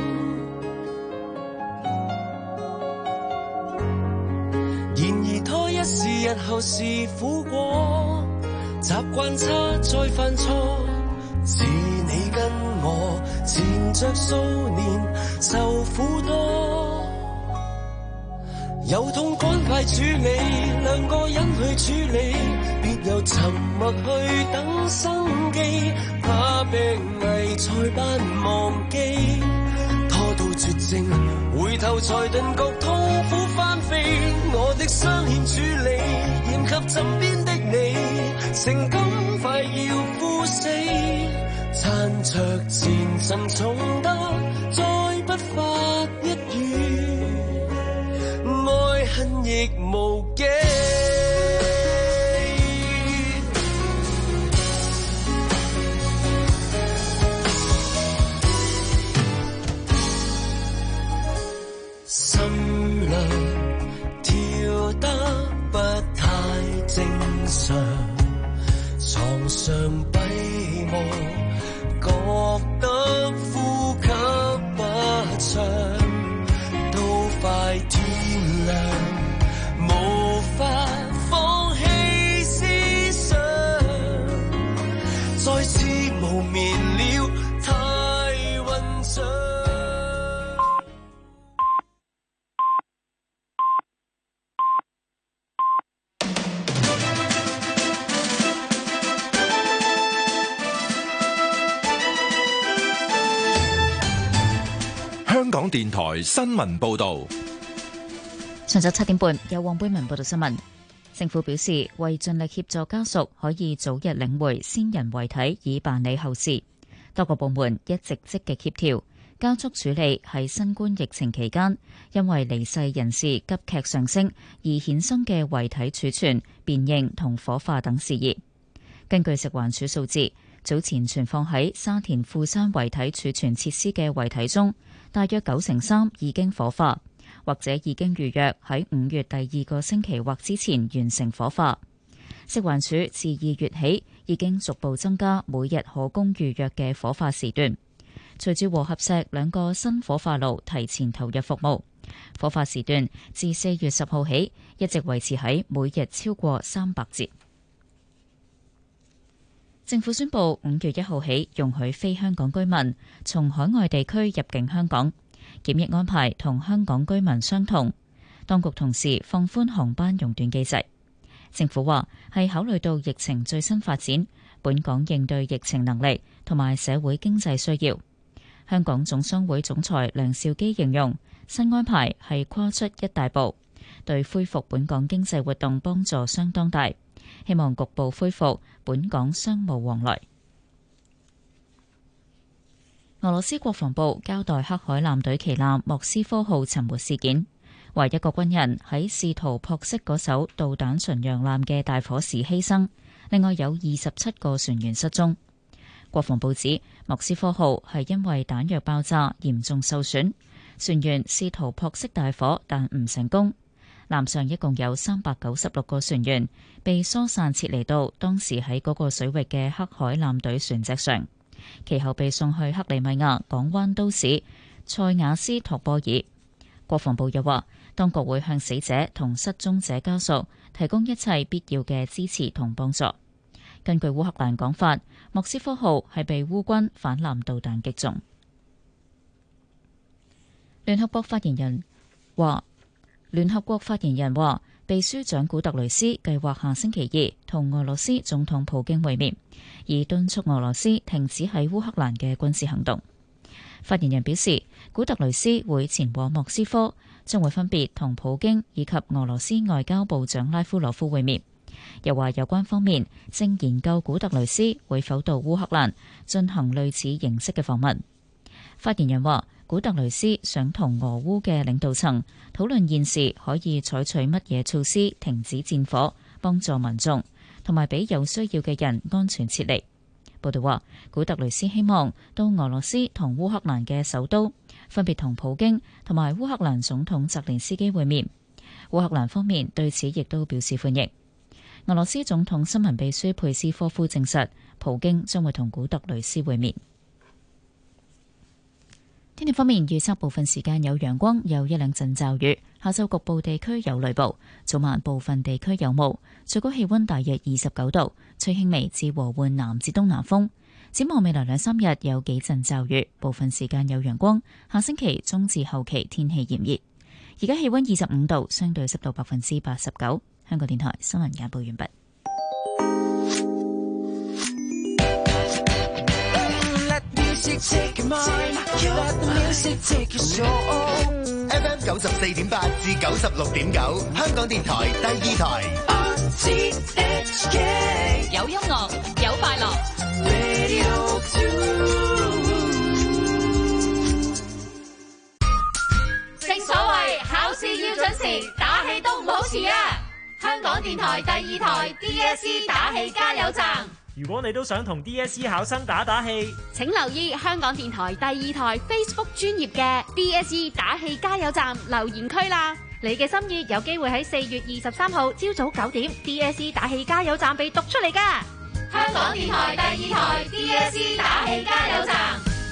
然而拖一時，日後是苦果，習慣差再犯錯，是你跟我纏着數年受苦多，有痛趕快處理，兩個人去處理，別由沉默去等生機，怕病危才扮忘記，拖到絕症回頭才頓覺痛苦翻飛，我的傷欠處理嫌及枕邊的你，情感快要枯死，殘灼前塵重得再不發一語，愛恨亦無記。心量跳得不太正常，床上閉目，覺得呼吸不暢，都快天亮，無法放棄思想，再次無眠了，太混帳。 香港電台新聞報道， 上晝七點半，有黃貝文報道新聞。政府表示，為盡力協助家屬可以早日領回先人遺體，以辦理後事，多個部門一直積極協調，加速處理喺新冠疫情期間因為離世人士急劇上升而衍生嘅遺體儲存、辨認同火化等事宜。根據食環署數字，早前存放喺沙田富山遺體儲存設施嘅遺體中，大約九成三已經火化，或者已經預約喺五月第二個星期或之前完成火化。食環署自二月起已經逐步增加每日可供預約嘅火化時段。隨住和合石兩個新火化爐提前投入服務，火化時段自四月十號起一直維持喺每日超過三百節。政府宣布五月一號起容許非香港居民從海外地區入境香港，檢疫安排同香港居民相同。當局同時放寬航班熔斷機制。政府話係考慮到疫情最新發展、本港應對疫情能力同埋社會經濟需要。香港總商會總裁梁兆基形容新安排係跨出一大步，對恢復本港經濟活動幫助相當大。希望局部恢復本港商務往來。俄羅斯國防部交代黑海艦隊旗艦莫斯科號沉沒事件，話一個軍人喺試圖撲熄嗰艘導彈巡洋艦嘅大火時犧牲，另外有二十七個船員失蹤。國防部指莫斯科號係因為彈藥爆炸嚴重受損，船員試圖撲熄大火但唔成功。艦上一共有三百九十六個船員，被疏散撤離到當時喺嗰個水域嘅黑海艦隊船隻上，其後被送去克里米亞港灣都市塞瓦斯托波爾。國防部又話，當局會向死者同失蹤者家屬提供一切必要嘅支持同幫助。根據烏克蘭講法，莫斯科號係被烏軍反艦導彈擊中。聯合國發言人話。聯合國發言人話，秘書長古特雷斯計劃下星期二同俄羅斯總統普京會面，以敦促俄羅斯停止喺烏克蘭嘅軍事行動。發言人表示，古特雷斯會前往莫斯科，將會分別同普京以及俄羅斯外交部長拉夫羅夫會面。又話有關方面正研究古特雷斯會否到烏克蘭進行類似形式嘅訪問。發言人話，古特雷斯想同俄烏嘅領導層討論現時可以採取乜嘢措施停止戰火，幫助民眾，同埋俾有需要嘅人安全撤離。報道話，古特雷斯希望到俄羅斯同烏克蘭嘅首都分別同普京同埋烏克蘭總統澤連斯基會面。烏克蘭方面對此亦都表示歡迎。俄羅斯總統新聞秘書佩斯科夫證實，普京將會同古特雷斯會面。天氣方面，預測部分時間有陽光，有一兩陣驟雨，下晝局部地區有雷暴，早晚部分地區有霧，最高氣溫大約二十九度，吹輕微至和緩南至東南風。展望未來兩三日有幾陣驟雨，部分時間有陽光，下星期中至後期天氣炎熱。而家氣溫二十五度，相對濕度百分之八十九。香港電台新聞簡報完畢。 F M 九十四點八至九十六點九，香港電台第二台。 有音樂，有快樂。 正所謂考試要準時，打氣都唔好遲啊！香港電台第二台 D S E 打氣加油站。 如果你都想同 D S E 考生打打氣， 請留意香港電台第二台 Facebook 專頁嘅 D S E 打氣加油站留言區啦！ 你嘅心意有機會喺四月二十三號朝早九點 D S E 打氣加油站被讀出嚟㗎。 香港電台第二台 D S E 打氣加油站。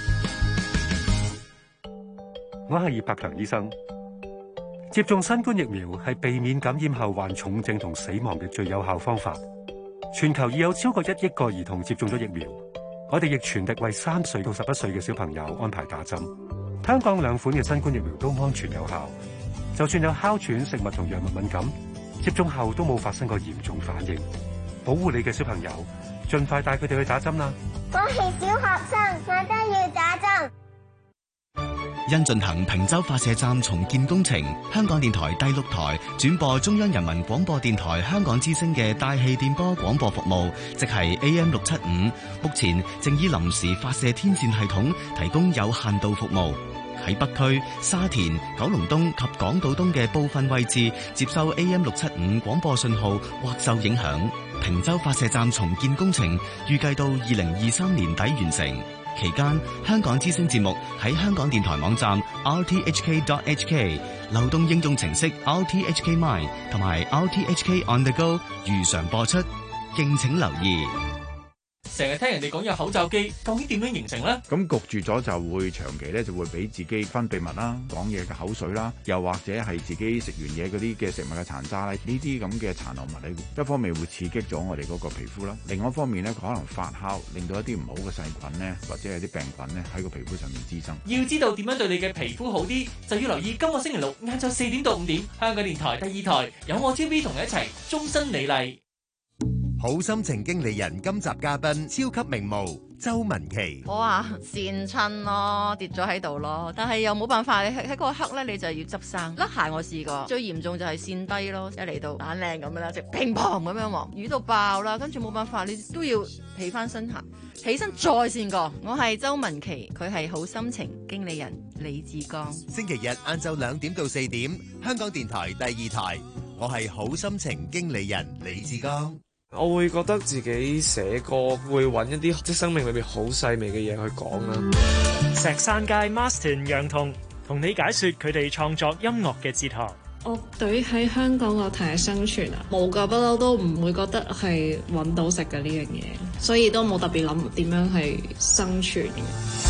我係葉柏強醫生。接種新冠疫苗係避免感染後患重症同死亡嘅最有效方法。全球已有超過一億個兒童接種咗疫苗，我哋亦全力為三歲到十一歲嘅小朋友安排打針。香港兩款嘅新冠疫苗都安全有效，就算有哮喘、食物同藥物敏感，接種後都冇發生過嚴重反應。保護你嘅小朋友，盡快帶佢哋去打針啦！ 我係小學生，我都要打針。 因進行坪洲發射站重建工程，香港電台第六台轉播中央人民廣播電台香港之聲嘅大氣電波廣播服務，即係 A M 六七五，目前正以臨時發射天線系統提供有限度服務。喺北區、沙田、九龍東及港島東嘅部分位置接收 A M 六七五廣播信號或受影響。坪洲發射站重建工程預計到二零二三年底完成。期間，香港之聲節目喺香港電台網站 r t h k dot h k、流動應用程式 r t h k mine 同埋 r t h k on the go 如常播出，敬請留意。 成日聽人哋講有口罩機，究竟點樣形成呢？ 咁焗住咗就會長期咧就會俾自己分泌物啦、講嘢嘅口水啦，又或者係自己食完嘢嗰啲嘅食物嘅殘渣咧，呢啲咁嘅殘留物咧，一方面會刺激咗我哋嗰個皮膚啦，另外一方面咧可能發酵，令到一啲唔好嘅細菌咧或者係啲病菌咧喺個皮膚上面滋生。 要知道點樣對你嘅皮膚好啲，就要留意今個星期六晏晝四點到五點，香港電台第二台有我 T V 同你一齊終身美麗。 好心情經理人今集嘉賓超級名模周文琪。 我啊跣親咯，跌咗喺度咯，但係又冇辦法，喺喺嗰刻咧你就要執生。甩鞋我試過，最嚴重就係跣低咯，一嚟到眼靚咁樣啦，即係乒乓咁樣喎，瘀到爆啦，跟住冇辦法，你都要起翻身行，起身再跣過。我係周文琪，佢係好心情經理人李志剛。 星期日晏晝兩點到四點，香港電台第二台，我係好心情經理人李志剛。 我會覺得自己寫歌會揾一啲即係生命裏面好細微嘅嘢去講啦。 石山街 Marston 楊彤同你解說佢哋創作音樂嘅哲學。 樂隊喺香港樂壇嘅生存啊，冇㗎，不嬲都唔會覺得係揾到食嘅呢樣嘢，所以都冇特別諗點樣係生存嘅。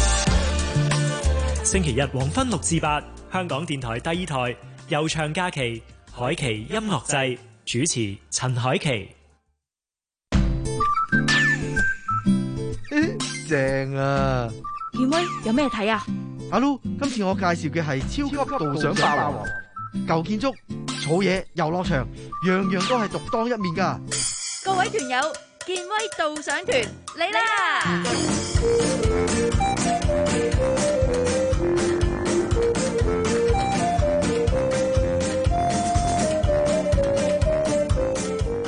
星期日黃昏六至八，香港電台第二台悠長假期，海琪音樂祭主持陳海琪。 正啊！ 健威有咩睇啊？ 阿 Lu，今次我介紹嘅係超級導賞霸王，舊建築、草野、遊樂場，樣樣都係獨當一面噶。 各位團友，健威導賞團嚟啦！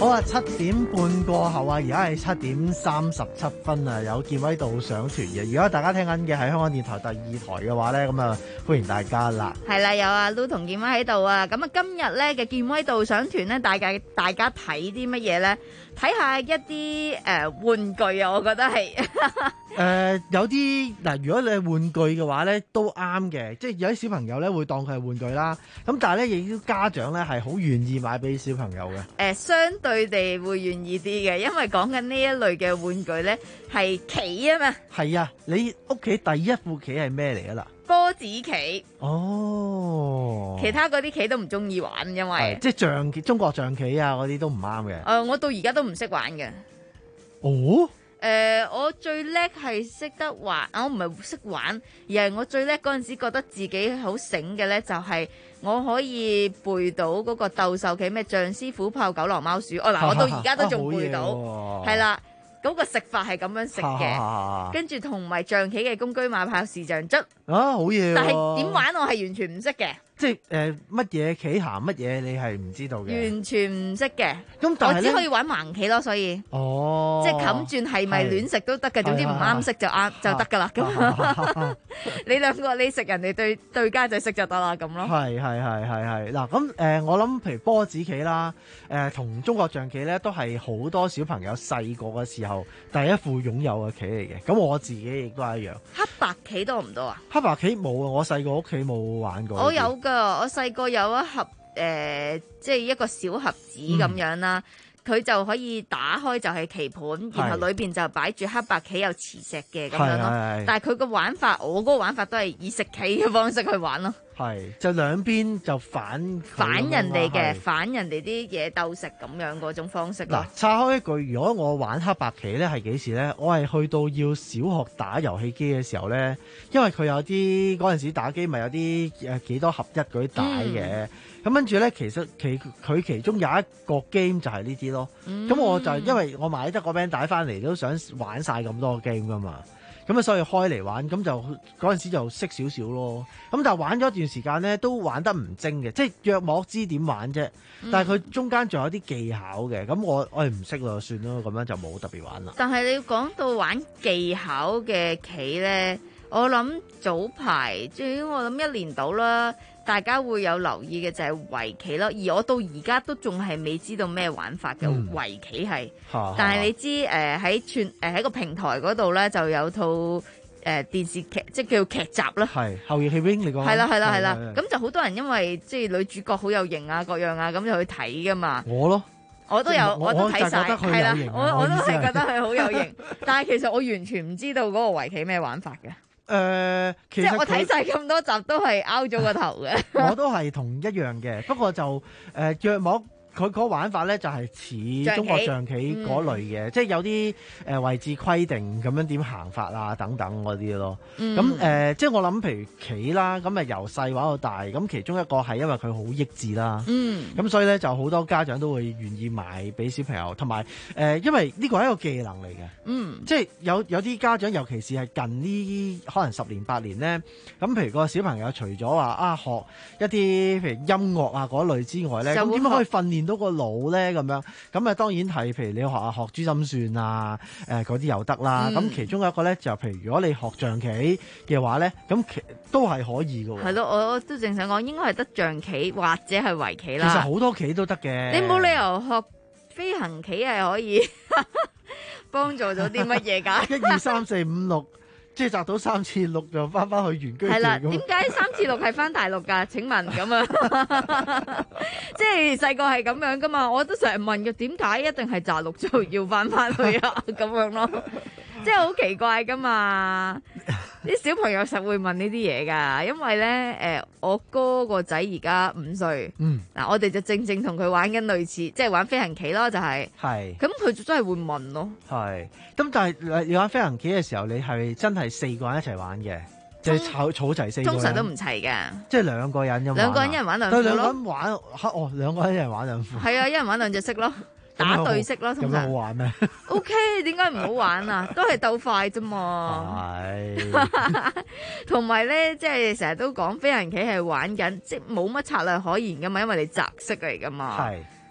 好啊，七點半過後啊，而家係七點三十七分啊，有健威導賞團嘅。如果大家聽緊嘅係香港電台第二台嘅話咧，咁啊歡迎大家啦。 係啦，有阿 Lu 同健威喺度啊。咁啊，今日咧嘅健威導賞團咧，大家大家睇啲乜嘢咧？睇下一啲誒、呃、玩具啊，我覺得係誒、 呃、有啲嗱，如果你係玩具嘅話咧，都啱嘅，即係有啲小朋友咧會當佢係玩具啦。咁但係咧，亦都家長咧係好願意買俾小朋友嘅。誒、 呃，相對地會願意啲嘅，因為講緊呢一類嘅玩具咧係棋啊嘛。係啊，你屋企第一副棋係咩嚟啊啦？波子棋。哦。其他嗰啲棋都唔中意玩，因為即係象棋、中國象棋啊嗰啲都唔啱嘅。誒、 呃，我到而家都唔識玩嘅。 哦。誒、 呃，我最叻係識得玩，我唔係識玩，而係我最叻嗰陣時覺得自己好醒嘅咧，就係我可以背到嗰個鬥獸棋咩象獅虎豹狗狼貓鼠。哦嗱，我到而家都仲背到，係啦。嗰個食法係咁樣食嘅，跟住同埋象棋嘅公車馬炮士象卒。啊，好嘢！但係點玩我係完全唔識嘅。即係誒乜嘢棋行乜嘢你係唔知道嘅。完全唔識嘅。咁但係我只可以玩盲棋咯，所以。哦。即係冚轉係咪亂食都得嘅，總之唔啱食就啱就得㗎啦。咁你兩個你食人哋對對家就食就得啦咁咯。係係係係係嗱咁誒，我諗譬如波子棋啦，誒同中國象棋咧都係好多小朋友細個嘅時候第一副擁有嘅棋嚟嘅。咁我自己亦都係一樣。黑白棋多唔多啊？黑白棋冇啊，我細個屋企冇玩過。我有。我細個有一盒誒、呃，即係一個小盒子咁樣啦，佢、嗯、就可以打開就係棋盤，然後裏邊就擺住黑白棋有磁石嘅咁樣咯。但係佢個玩法，我嗰個玩法都係以食棋嘅方式去玩咯。係就兩邊就反反人哋嘅，反人哋啲嘢鬥食咁樣嗰種方式。嗱，岔開一句，如果我玩黑白棋咧，係幾時咧？我係去到要小學打遊戲機嘅時候咧，因為佢有啲嗰陣時打機咪有啲誒幾多合一嗰啲帶嘅，咁跟住咧，其實其佢其中有一個 game 就係呢啲咯。咁、嗯、我就因為我買得個 band 帶翻嚟，都想玩晒咁多個 game 噶嘛。咁啊，所以開嚟玩，咁就嗰陣時就識少少咯。咁但係玩咗一段時間咧，都玩得唔精嘅，即係約莫知點玩啫。但係佢中間仲有啲技巧嘅，咁我我係唔識咯，算咯，咁樣就冇特別玩啦。但係你講到玩技巧嘅棋咧，我諗早排，最少我諗一年到啦，大家會有留意嘅就係圍棋咯。而我到而家都仲係未知道咩玩法嘅、嗯、圍棋係。但係你知誒喺串誒喺個平台嗰度咧就有套誒、呃、電視劇，即係叫劇集啦。係後翼棄兵嚟講。係啦係啦係啦，咁就好多人因為即係女主角好有型啊各樣啊，咁就去睇噶嘛。我咯，我都有，我，我都睇晒，係啦，我我，我都係覺得佢好有型。但係其實我完全唔知道嗰個圍棋咩玩法嘅。誒、呃，其實即係我睇晒咁多集都係拗咗個頭嘅。我都係同一樣嘅，不過就誒約莫。佢嗰個玩法咧就係似中國象棋嗰類嘅、嗯，即係有啲誒位置規定咁樣點行法啊等等嗰啲咯。咁、嗯、誒、呃，即係我諗，譬如棋啦，咁啊由細玩到大，咁其中一個係因為佢好益智啦。嗯。咁所以咧就好多家長都會願意買俾小朋友，同埋誒，因為呢個係一個技能嚟嘅。嗯。即係有有啲家長，尤其是係近呢可能十年八年咧，咁譬如個小朋友除咗話啊學一啲譬如音樂啊嗰類之外咧，咁點樣可以訓練到個腦咧咁樣，咁啊當然係，譬如你學下學珠心算啊，誒嗰啲又得啦。咁、嗯、其中一個咧就譬如如果你學象棋嘅話咧，咁其都係可以㗎喎。係咯，我我都正想講，應該係得象棋或者係圍棋啦。其實好多棋都得嘅。你冇理由學飛行棋係可以幫助咗啲乜嘢㗎？一二三四五六。即係擲到三次六就翻翻去原居地。係啦，點解三次六係翻大陸㗎？請問咁啊，即係細個係咁樣噶嘛？我都成日問嘅，點解一定係擲六就要翻翻去啊？咁樣咯，即係好奇怪噶嘛？啲小朋友實會問呢啲嘢㗎，因為咧誒、呃，我哥個仔而家五歲，嗯，嗱我哋就正正同佢玩緊類似，即係玩飛行棋咯，就係、是，係，咁佢就真係會問咯，係，咁但係你玩飛行棋嘅時候，你係真係四個人一齊玩嘅，即係湊儲齊四個人，通常都唔齊嘅，即係兩個人咁，兩個人一人玩兩副咯，兩個人玩嚇哦，兩個人一人玩兩副，係啊，一人玩兩隻色咯。打對色咯，通常咁好玩咩？O K， 點解唔好玩啊？都係鬥快啫嘛。係。同埋咧，即係成日都講飛行棋係玩緊，即係冇乜策略可言噶嘛，因為你擲色嚟噶嘛。係。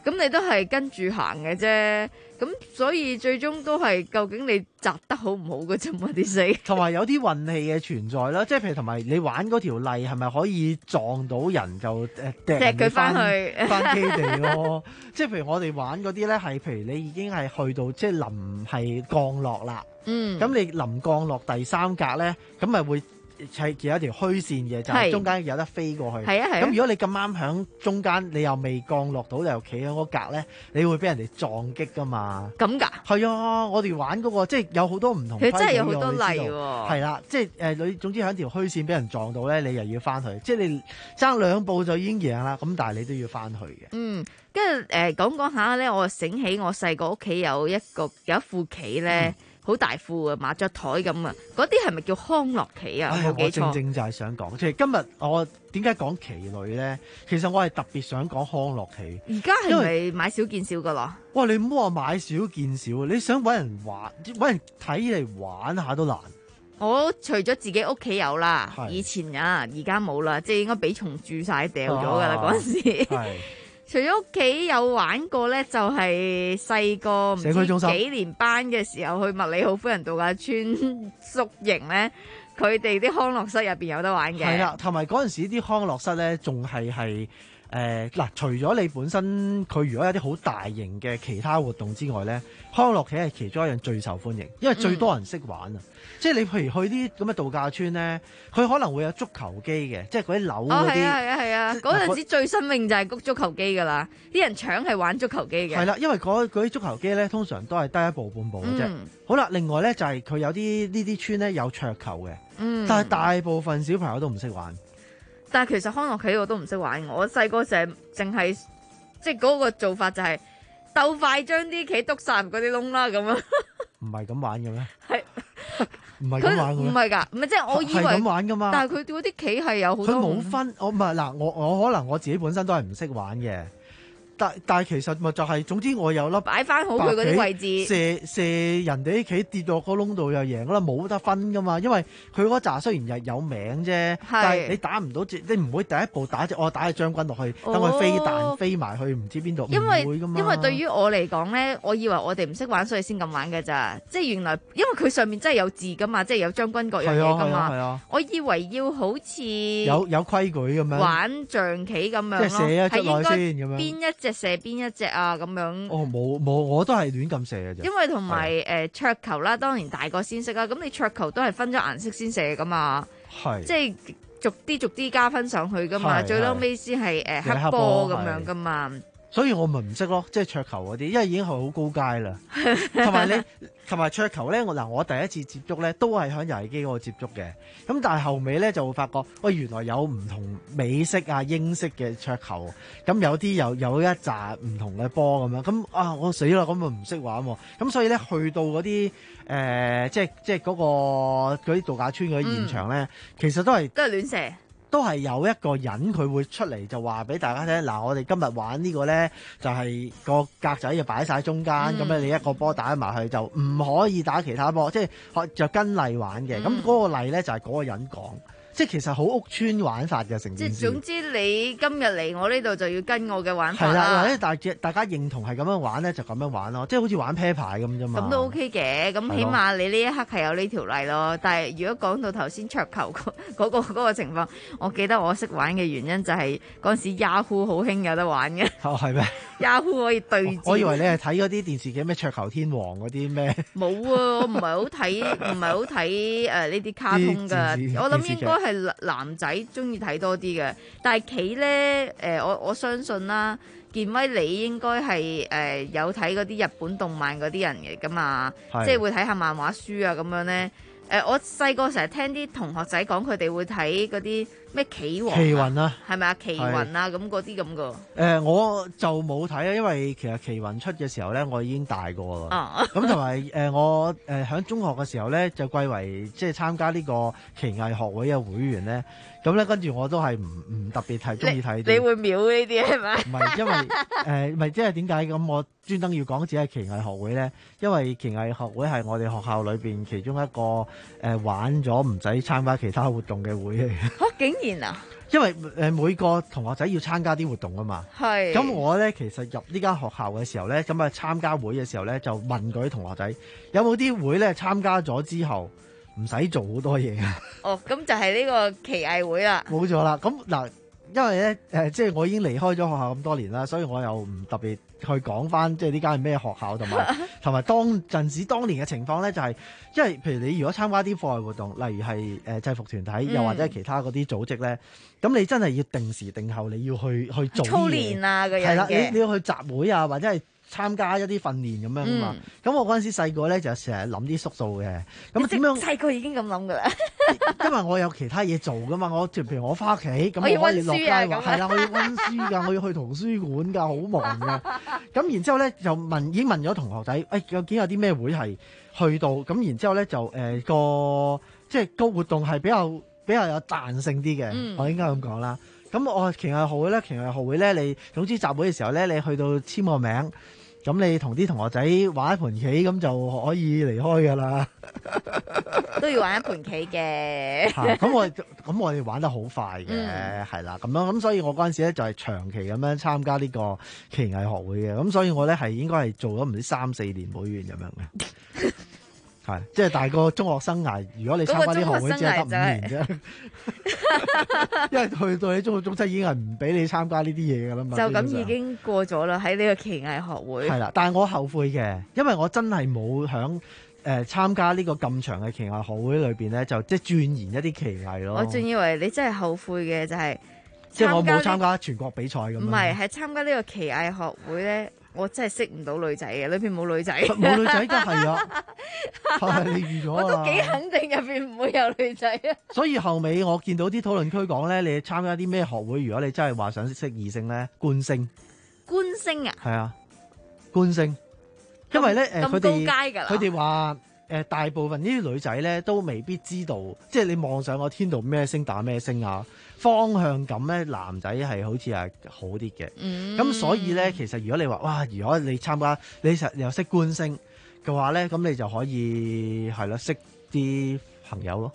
咁你都係跟住行嘅啫。咁所以最終都係究竟你擲得好唔好嘅啫嘛啲死。 同埋有啲運氣嘅存在啦，即係譬如同埋你玩嗰條例係咪可以撞到人就誒掟佢翻去翻基地咯？即係譬如我哋玩嗰啲咧係，譬如你已經係去到即係臨係降落啦， 嗯， 咁你臨降落第三格咧，咁咪會係有一條虛線嘅，就係、是、中間有得飛過去。 係啊係啊。 咁如果你咁啱響中間，你又未降落到，你又企喺嗰格咧，你會俾人哋撞擊噶嘛？ 咁㗎？ 係啊，我哋玩嗰、那個即係有好多唔同規矩。 佢真係有好多例喎。 係啦，即係誒，你、呃、總之喺條虛線俾人撞到咧，你又要翻去，即係你爭兩步就已經贏啦。咁但係你都要翻去嘅。 嗯，跟住誒講講下咧，我醒起我細個屋企有一個有一副棋咧。嗯好大副啊，麻雀台咁啊！嗰啲係咪叫康樂棋啊？ 哎、 冇記錯。 我正正就係想講，即係今日我點解講棋類咧？其實我係特別想講康樂棋。 而家係咪買少見少噶咯？ 哇！你唔好話買少見少，你想搵人玩，搵人睇嚟玩下都難。 我除咗自己屋企有啦，以前啊，而家冇啦，即係應該俾蟲蛀晒掉咗噶啦嗰陣時。除咗屋企有玩過咧，就係細個唔知幾年班嘅時候去麥理浩夫人度假村宿營咧，佢哋啲康樂室入邊有得玩嘅。係啦， 同埋嗰陣時啲康樂室咧，仲係係誒嗱，除咗你本身佢如果有啲好大型嘅其他活動之外咧，康樂棋係其中一樣最受歡迎，因為最多人識玩啊。嗯即係你譬如去啲咁嘅度假村咧，佢可能會有足球機嘅，即係嗰啲樓嗰啲。哦，係啊，係啊，係啊！嗰陣時最新穎就係谷足球機㗎啦，啲人搶係玩足球機嘅。係啦，因為嗰啲足球機咧，通常都係得一步半步嘅啫。嗯、好啦，另外咧就係、是、佢有啲呢啲村咧有桌球嘅，嗯、但係大部分小朋友都唔識玩。 但係其實康樂棋我都唔識玩，我細個成日淨係即係嗰個做法就係鬥快將啲棋篤晒入嗰啲窿啦咁樣。 唔係咁玩嘅咩？ 係。 唔係咁玩嘅， 唔係㗎，唔係即係我以為係咁玩㗎嘛。 但係佢嗰啲棋係有好多， 佢冇分，我唔係嗱，我我可能我自己本身都係唔識玩嘅。但但係其實咪就係、是，總之我有粒擺翻好佢嗰啲位置，射射人哋啲棋跌落個窿度又贏啦，冇得分噶嘛。因為佢嗰紮雖然係有名啫，但係你打唔到隻，你唔會第一步打隻，我打隻將軍落去，等佢飛彈、哦、飛埋去唔知邊度，唔會噶嘛。 因為對於我嚟講咧，我以為我哋唔識玩，所以先咁玩嘅咋。即係原來因為佢上面真係有字噶嘛，即係有將軍各樣嘢噶嘛。啊啊啊、我以為要好似有有規矩咁樣玩象棋咁樣咯， 即係射一出來先咁樣。 邊一隻射邊一隻啊咁樣。 哦，冇冇，我都係亂咁射嘅啫。 因為同埋誒桌球啦，當然大個先識啦。咁你桌球都係分咗顏色先射噶嘛，係即係逐啲逐啲加分上去噶嘛，最嬲尾先係誒黑波咁樣噶嘛。 所以我咪唔識咯，即係桌球嗰啲，因為已經係好高階啦。同埋你，同埋桌球咧，我嗱我第一次接觸咧，都係喺遊戲機嗰度接觸嘅。咁但係後尾咧就會發覺，喂，原來有唔同美式啊、英式嘅桌球，咁有啲又有一紮唔同嘅波咁樣。咁啊，我死啦，咁咪唔識玩喎。咁所以咧，去到嗰啲誒，即係即係嗰個嗰啲度假村嗰啲現場咧，嗯、其實都係都係亂射。 都係有一個人佢會出嚟就話俾大家聽，嗱，我哋今日玩呢個咧就係、是、個格仔就擺晒中間，咁咧、嗯、你一個波打埋去就唔可以打其他波，即係就跟例玩嘅。咁嗰、嗯、個例咧就係嗰個人講。即係其實好屋村玩法嘅成件事。即係總之你今日嚟我呢度就要跟我嘅玩法啦。係啦，或者大大家認同係咁樣玩咧，就咁樣玩咯。即係好似玩啤牌咁啫嘛。咁都 OK 嘅，咁起碼你呢一刻係有呢條例咯。但係如果講到頭先桌球嗰、嗰個嗰、嗰個情況，我記得我識玩嘅原因就係嗰陣時 Yahoo 好興有得玩嘅。哦，係咩？Yahoo 可以對戰。我以為你係睇嗰啲電視劇咩桌球天王嗰啲咩？冇啊，我唔係好睇，唔係好睇誒呢啲卡通㗎。我諗應該。係男仔中意睇多啲嘅，但係棋咧，誒、呃，我我相信啦，健威你應該係誒有睇嗰啲日本動漫嗰啲人嘅噶嘛，是即係會睇下漫畫書啊咁樣咧。誒、呃，我細個成日聽啲同學仔講，佢哋會睇嗰啲咩棋魂，棋魂啊，係咪啊？棋魂啊，咁嗰啲咁噶。誒、呃，我就冇睇啊，因為其實棋魂出嘅時候咧，我已經大個啦。咁同埋誒，我誒喺中學嘅時候咧，就貴為即係參加呢個棋藝學會嘅會員咧。咁咧，跟住我都係唔唔特別係中意睇。你會秒呢啲係咪？唔係，因為誒，唔係即係點解咁？我專登要講只係棋藝學會咧，因為棋藝學會係我哋學校裏邊其中一個誒、呃、玩咗唔使參加其他活動嘅會嚟嘅。嚇！竟然啊！ 因為誒每個同學仔要參加啲活動啊嘛， 係。 咁我咧其實入呢間學校嘅時候咧，咁啊參加會嘅時候咧，就問嗰啲同學仔有冇啲會咧參加咗之後唔使做好多嘢啊。 哦，咁就係呢個奇藝會啦。 冇錯啦，咁嗱，因為咧誒，即係我已經離開咗學校咁多年啦，所以我又唔特別去講翻即係呢間係咩學校，同埋同埋當陣時當年嘅情況咧，就係因為譬如你如果參加啲課外活動，例如係誒制服團體，又或者係其他嗰啲組織咧，咁、嗯、你真係要定時定候，你要去去做操練啊嗰樣嘅， 係啦，你你要去集會啊，或者係參加一啲訓練咁樣啊嘛。咁、嗯、我嗰陣時細個咧就成日諗啲縮數嘅，咁點樣？ 細個已經咁諗噶啦， 因為我有其他嘢做噶嘛，我譬如我翻屋企咁，我，我可以落街話係啦，我要溫書㗎，我要去圖書館㗎，好忙㗎。咁然之後咧就問，已經問咗同學仔，誒、哎、究竟有啲咩會係去到？咁然之後咧就誒、呃、個即係個活動係比較比較有彈性啲嘅，嗯、我應該咁講啦。咁我奇藝學會咧，奇藝學會咧，你總之集會嘅時候咧，你去到簽個名。咁你同啲同學仔玩一盤棋，咁就可以離開㗎啦。 都要玩一盤棋嘅。 咁我咁我哋玩得好快嘅，係、嗯、啦，咁樣咁，所以我嗰陣時咧就係長期咁樣參加呢個奇藝學會嘅，咁所以我咧係應該係做咗唔知三四年會員咁樣嘅。係，即係大個中學生涯，如果你參加啲學會，只係得五年啫。因為去到你中六中七已經係唔俾你參加呢啲嘢噶啦嘛。就咁已經過咗啦，喺呢個奇藝學會。係啦，但係我後悔嘅，因為我真係冇響誒參加呢個咁長嘅奇藝學會裏邊咧，就即係鑽研一啲奇藝咯。我仲以為你真係後悔嘅，就係即係我冇參加全國比賽咁。唔係，係參加呢個奇藝學會咧。我真係識唔到女仔嘅，裏邊冇女仔。冇女仔㗎，係啊，係你預咗啦。我都幾肯定入邊唔會有女仔啊。所以後尾我見到啲討論區講咧，你參加啲咩學會？如果你真係話想識異性咧，觀星。觀星啊？係啊，觀星。因為咧誒，佢哋佢哋話誒，大部分呢啲女仔咧都未必知道，即係你望上個天度咩星打咩星啊。方向感咧，男仔係好似係好啲嘅。咁、嗯、所以咧，其實如果你話哇，如果你參加你實又識觀星嘅話咧，咁你就可以係咯，識啲朋友咯，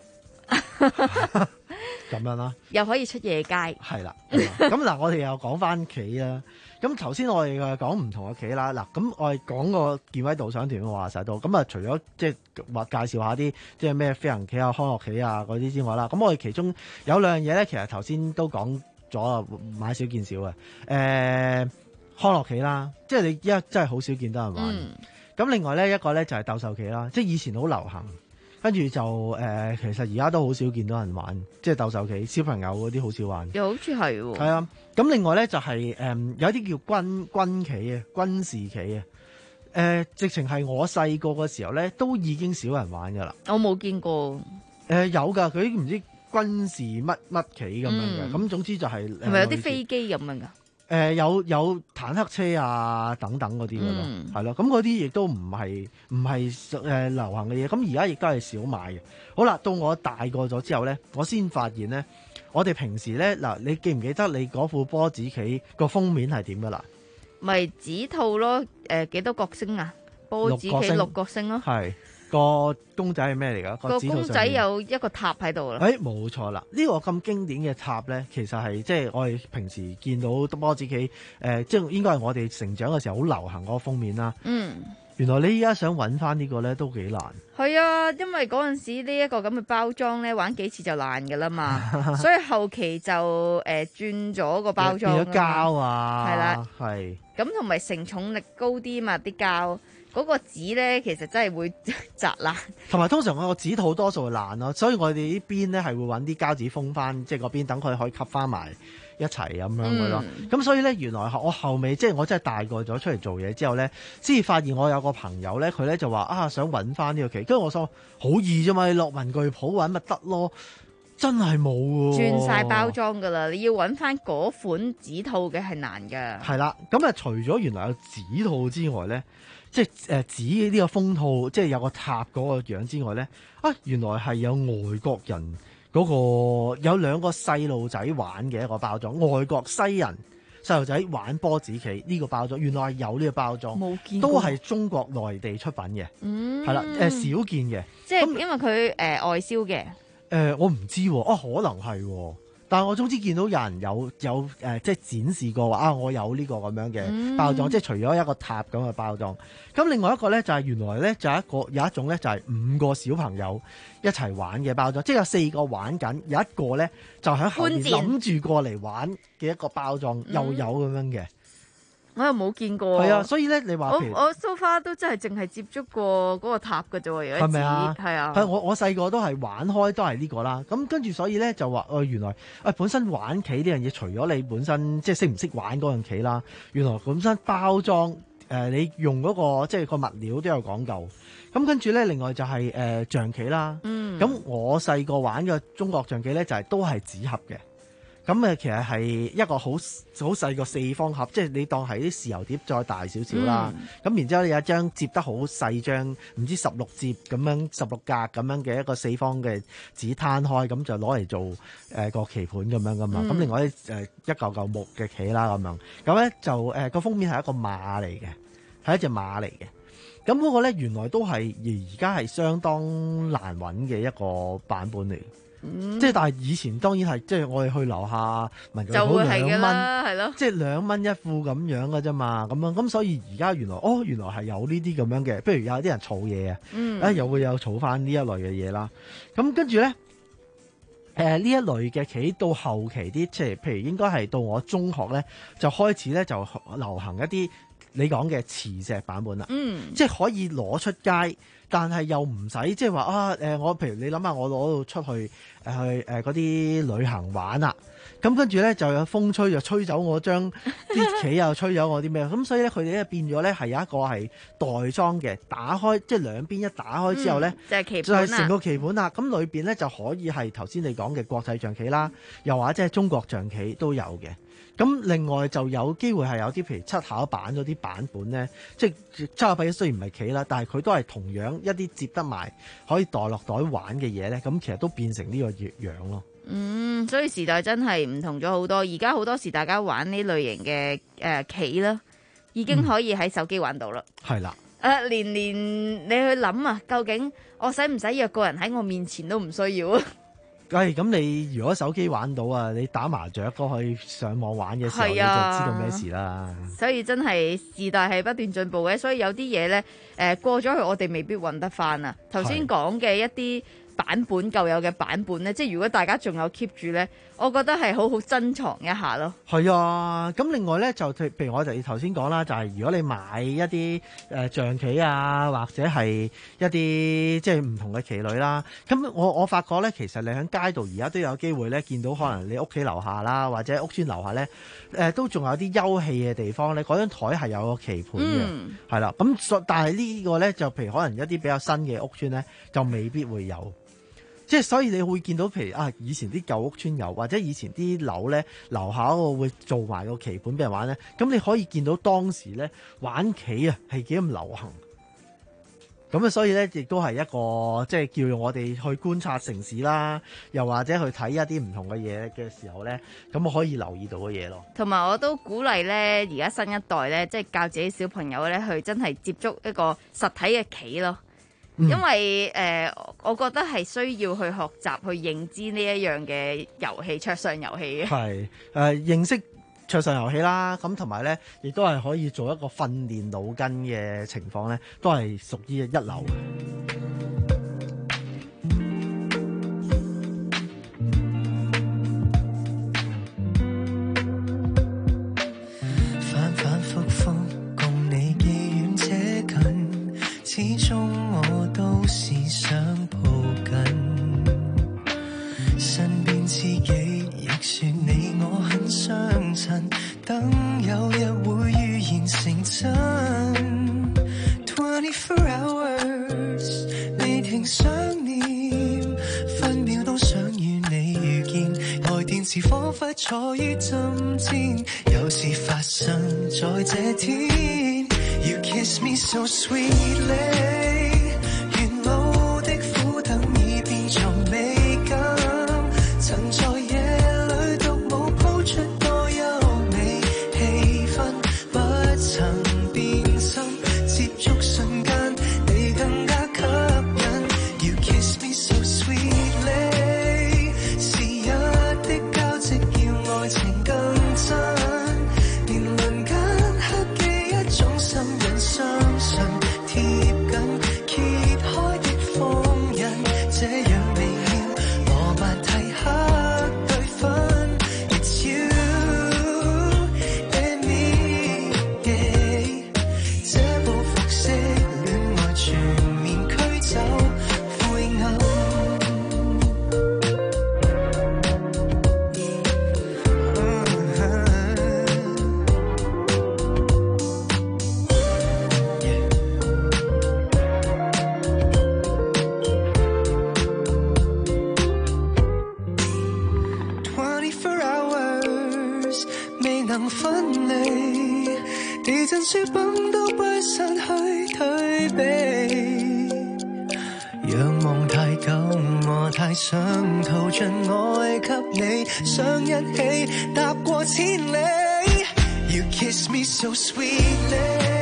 咁樣啦。又可以出夜街。係啦。咁嗱，我哋又講翻棋啦。咁頭先我哋講唔同嘅棋啦。嗱，咁我哋講個健威導賞團嘅話曬到。咁啊，除咗即係話介紹下啲即係咩飛行棋啊、康樂棋啊嗰啲之外啦，咁我哋其中有兩樣嘢咧，其實頭先都講咗啊，買少見少嘅。誒、呃，康樂棋啦，即係你一真係好少見到人玩。咁、嗯、另外咧一個咧就係鬥獸棋啦，即係以前好流行。跟住就誒、呃，其實而家都好少見到人玩，即係鬥獸棋，小朋友嗰啲好少玩。又好似係喎。係啊，咁另外咧就係、是、誒、呃、有啲叫軍軍棋啊、軍事棋啊，誒、呃、直情係我細個嘅時候咧都已經少人玩噶啦。我冇見過。誒、呃、有㗎，佢唔知軍事乜乜棋咁樣嘅，咁、嗯、總之就係、是。係咪有啲飛機咁樣㗎？誒、呃、有有坦克車啊等等嗰啲嘅咯，係咯、嗯，咁嗰啲亦都唔係唔係誒流行嘅嘢，咁而家亦都係少買嘅。好啦，到我大個咗之後咧，我先發現咧，我哋平時咧嗱，你記唔記得你嗰副波子棋個封面係點噶啦？咪指套咯，誒、呃、幾多角星啊？波子棋六角星咯，係。個公仔係咩嚟㗎？個公仔有一個塔喺度啦。誒，冇錯啦！呢個咁經典嘅塔咧，其實係即係我哋平時見到波子棋誒，即係應該係我哋成長嘅時候好流行嗰個封面啦。嗯，原來你依家想揾翻呢個咧都幾難。係啊，因為嗰陣時呢一個咁嘅包裝咧，玩幾次就爛㗎啦嘛，所以後期就誒、呃、轉咗個包裝。變咗膠啊！係啦，係。咁同埋承重力高啲嘛，啲膠。嗰個紙咧，其實真係會砸爛，同埋通常我個紙套多數係爛咯，所以我哋呢邊咧係會揾啲膠紙封翻，即係嗰邊等佢可以吸翻埋一齊咁樣嘅咯。咁、嗯、所以咧，原來我後尾即係我真係大個咗出嚟做嘢之後咧，先至發現我有個朋友咧，佢咧就話啊想揾翻呢個棋，跟住我話好易啫嘛，你落文具鋪揾咪得咯，真係冇喎，轉晒包裝噶啦，你要揾翻嗰款紙套嘅係難㗎。係啦，咁啊除咗原來有紙套之外咧。即係誒紙呢個封套，即係有個塔嗰個樣之外咧，啊原來係有外國人嗰、嗰個有兩個細路仔玩嘅一個包裝，外國西人細路仔玩波子棋呢個包裝，原來係有呢個包裝，冇見過，都係中國內地出品嘅，嗯，係啦，誒、呃、少見嘅，即係因為佢誒、呃、外銷嘅，誒、呃、我唔知喎，啊可能係喎。 但係我總之見到有人有有誒、呃，即係展示過話啊，我有呢個咁樣嘅包裝，嗯、即係除咗一個塔咁嘅包裝。咁另外一個咧就係、是、原來咧就係一個有一種咧就係五個小朋友一齊玩嘅包裝，即係有四個玩緊，有一個咧就喺後面諗住過嚟玩嘅一個包裝，嗯、又有咁樣嘅。 我又冇見過。 係啊，所以咧你話譬如我我 so far 都真係淨係接觸過嗰個塔嘅啫喎，有一次。係咪啊？係啊。 係我我細個都係玩開都係呢個啦。咁跟住所以咧就話，哦、呃、原來誒、呃、本身玩棋呢樣嘢，除咗你本身即係識唔識玩嗰樣棋啦，原來本身包裝誒、呃、你用嗰、嗰個即係個物料都有講究。咁跟住咧，另外就係、是、誒、呃、象棋啦。嗯。咁我細個玩嘅中國象棋咧，就係、是、都係紙盒嘅。咁誒，其實係一個好好細個四方盒，即係你當係啲豉油碟再大少少啦。咁、嗯、然之後你有一張摺得好細張，唔知十六摺咁樣十六格咁樣嘅一個四方嘅紙攤開，咁就攞嚟做誒、呃、個棋盤咁樣噶嘛。咁、嗯、另外咧誒一嚿嚿木嘅棋啦咁樣，咁咧就誒個、呃、封面係一個馬嚟嘅，係一隻馬嚟嘅。咁嗰個咧原來都係而家係相當難揾嘅一個版本嚟。嗯、即係但係以前當然係即係我哋去樓下文具鋪兩蚊，係咯，即係兩蚊一副咁樣嘅啫嘛，咁樣咁所以而家原來哦原來係有呢啲咁樣嘅，譬如有啲人儲嘢啊，嗯、啊又會有儲翻呢一類嘅嘢啦。咁跟住咧，誒、呃、呢一類嘅棋到後期啲，即係譬如應該係到我中學咧就開始咧就流行一啲你講嘅磁石版本啦，嗯、即係可以攞出街。但係又唔使即係話啊誒、呃，我譬如你諗下，我攞到出去誒、呃、去誒嗰啲旅行玩啦，咁跟住咧就有風吹就吹走我張啲棋，又吹走我啲咩，咁所以咧佢哋咧變咗咧係有一個係袋裝嘅，打開即係兩邊一打開之後咧、嗯，就係、是、棋盤就係成個棋盤啦。咁裏邊咧就可以係頭先你講嘅國際象棋啦，又或者係中國象棋都有嘅。咁另外就有機會係有啲譬如七巧板嗰啲版本咧，即係七巧板雖然唔係棋啦，但係佢都係同樣一啲接得埋可以袋落袋玩嘅嘢咧，咁其實都變成呢個樣咯。 嗯，所以時代真係唔同咗好多。而家好多時大家玩呢類型嘅誒棋啦，已經可以喺手機玩到啦。係、嗯、啦。誒、呃，年年你去諗啊，究竟我使唔使約個人喺我面前都唔需要啊？ 係咁、哎，你如果手機玩到啊，你打麻雀都可以上網玩嘅時候，你就知道咩事啦。 所以真係時代係不斷進步嘅，所以有啲嘢咧，誒、呃、過咗去我哋未必揾得翻啊。頭先講嘅一啲版本舊有嘅版本咧，即係如果大家仲有 keep 住咧，我覺得係好好珍藏一下咯。係啊，咁另外咧就譬如我哋頭先講啦，就係、是、如果你買一啲誒、呃、象棋啊，或者係一啲即係唔同嘅棋類啦，咁我我發覺咧，其實你喺街度而家都有機會咧見到，可能你屋企樓下啦，或者屋村樓下咧，誒、呃、都仲有啲休憩嘅地方咧，嗰張台係有個棋盤嘅，係啦、嗯。咁但係呢個咧就譬如可能一啲比較新嘅屋村咧，就未必會有。即係所以你會見到，譬如啊，以前啲舊屋村有，或者以前啲樓咧樓下嗰個會做埋個棋盤俾人玩咧，咁你可以見到當時咧玩棋啊係幾咁流行。咁啊，所以咧亦都係一個即係叫我哋去觀察城市啦，又或者去睇一啲唔同嘅嘢嘅時候咧，咁我可以留意到嘅嘢咯。同埋我都鼓勵咧，而家新一代咧，即係教自己小朋友咧去真係接觸一個實體嘅棋咯。因為誒、呃，我覺得係需要去學習去認知呢一樣嘅遊戲，桌上遊戲嘅。係誒、呃，認識桌上遊戲啦，咁同埋咧，亦都係可以做一個訓練腦筋嘅情況咧，都係屬於一流嘅。 反反覆覆共你寄遠且近，始終我都是想抱緊身邊知己，亦算你我很相襯，等有日會預言成真。twenty-four hours 未停想念，分秒都想與你遇見，來電時彷彿坐於針尖，有事發生在這天。You kiss me so sweetly。 地震雪崩都不失去退避。仰望太久，我太想逃進愛給你，想一起踏過千里。You kiss me so sweetly。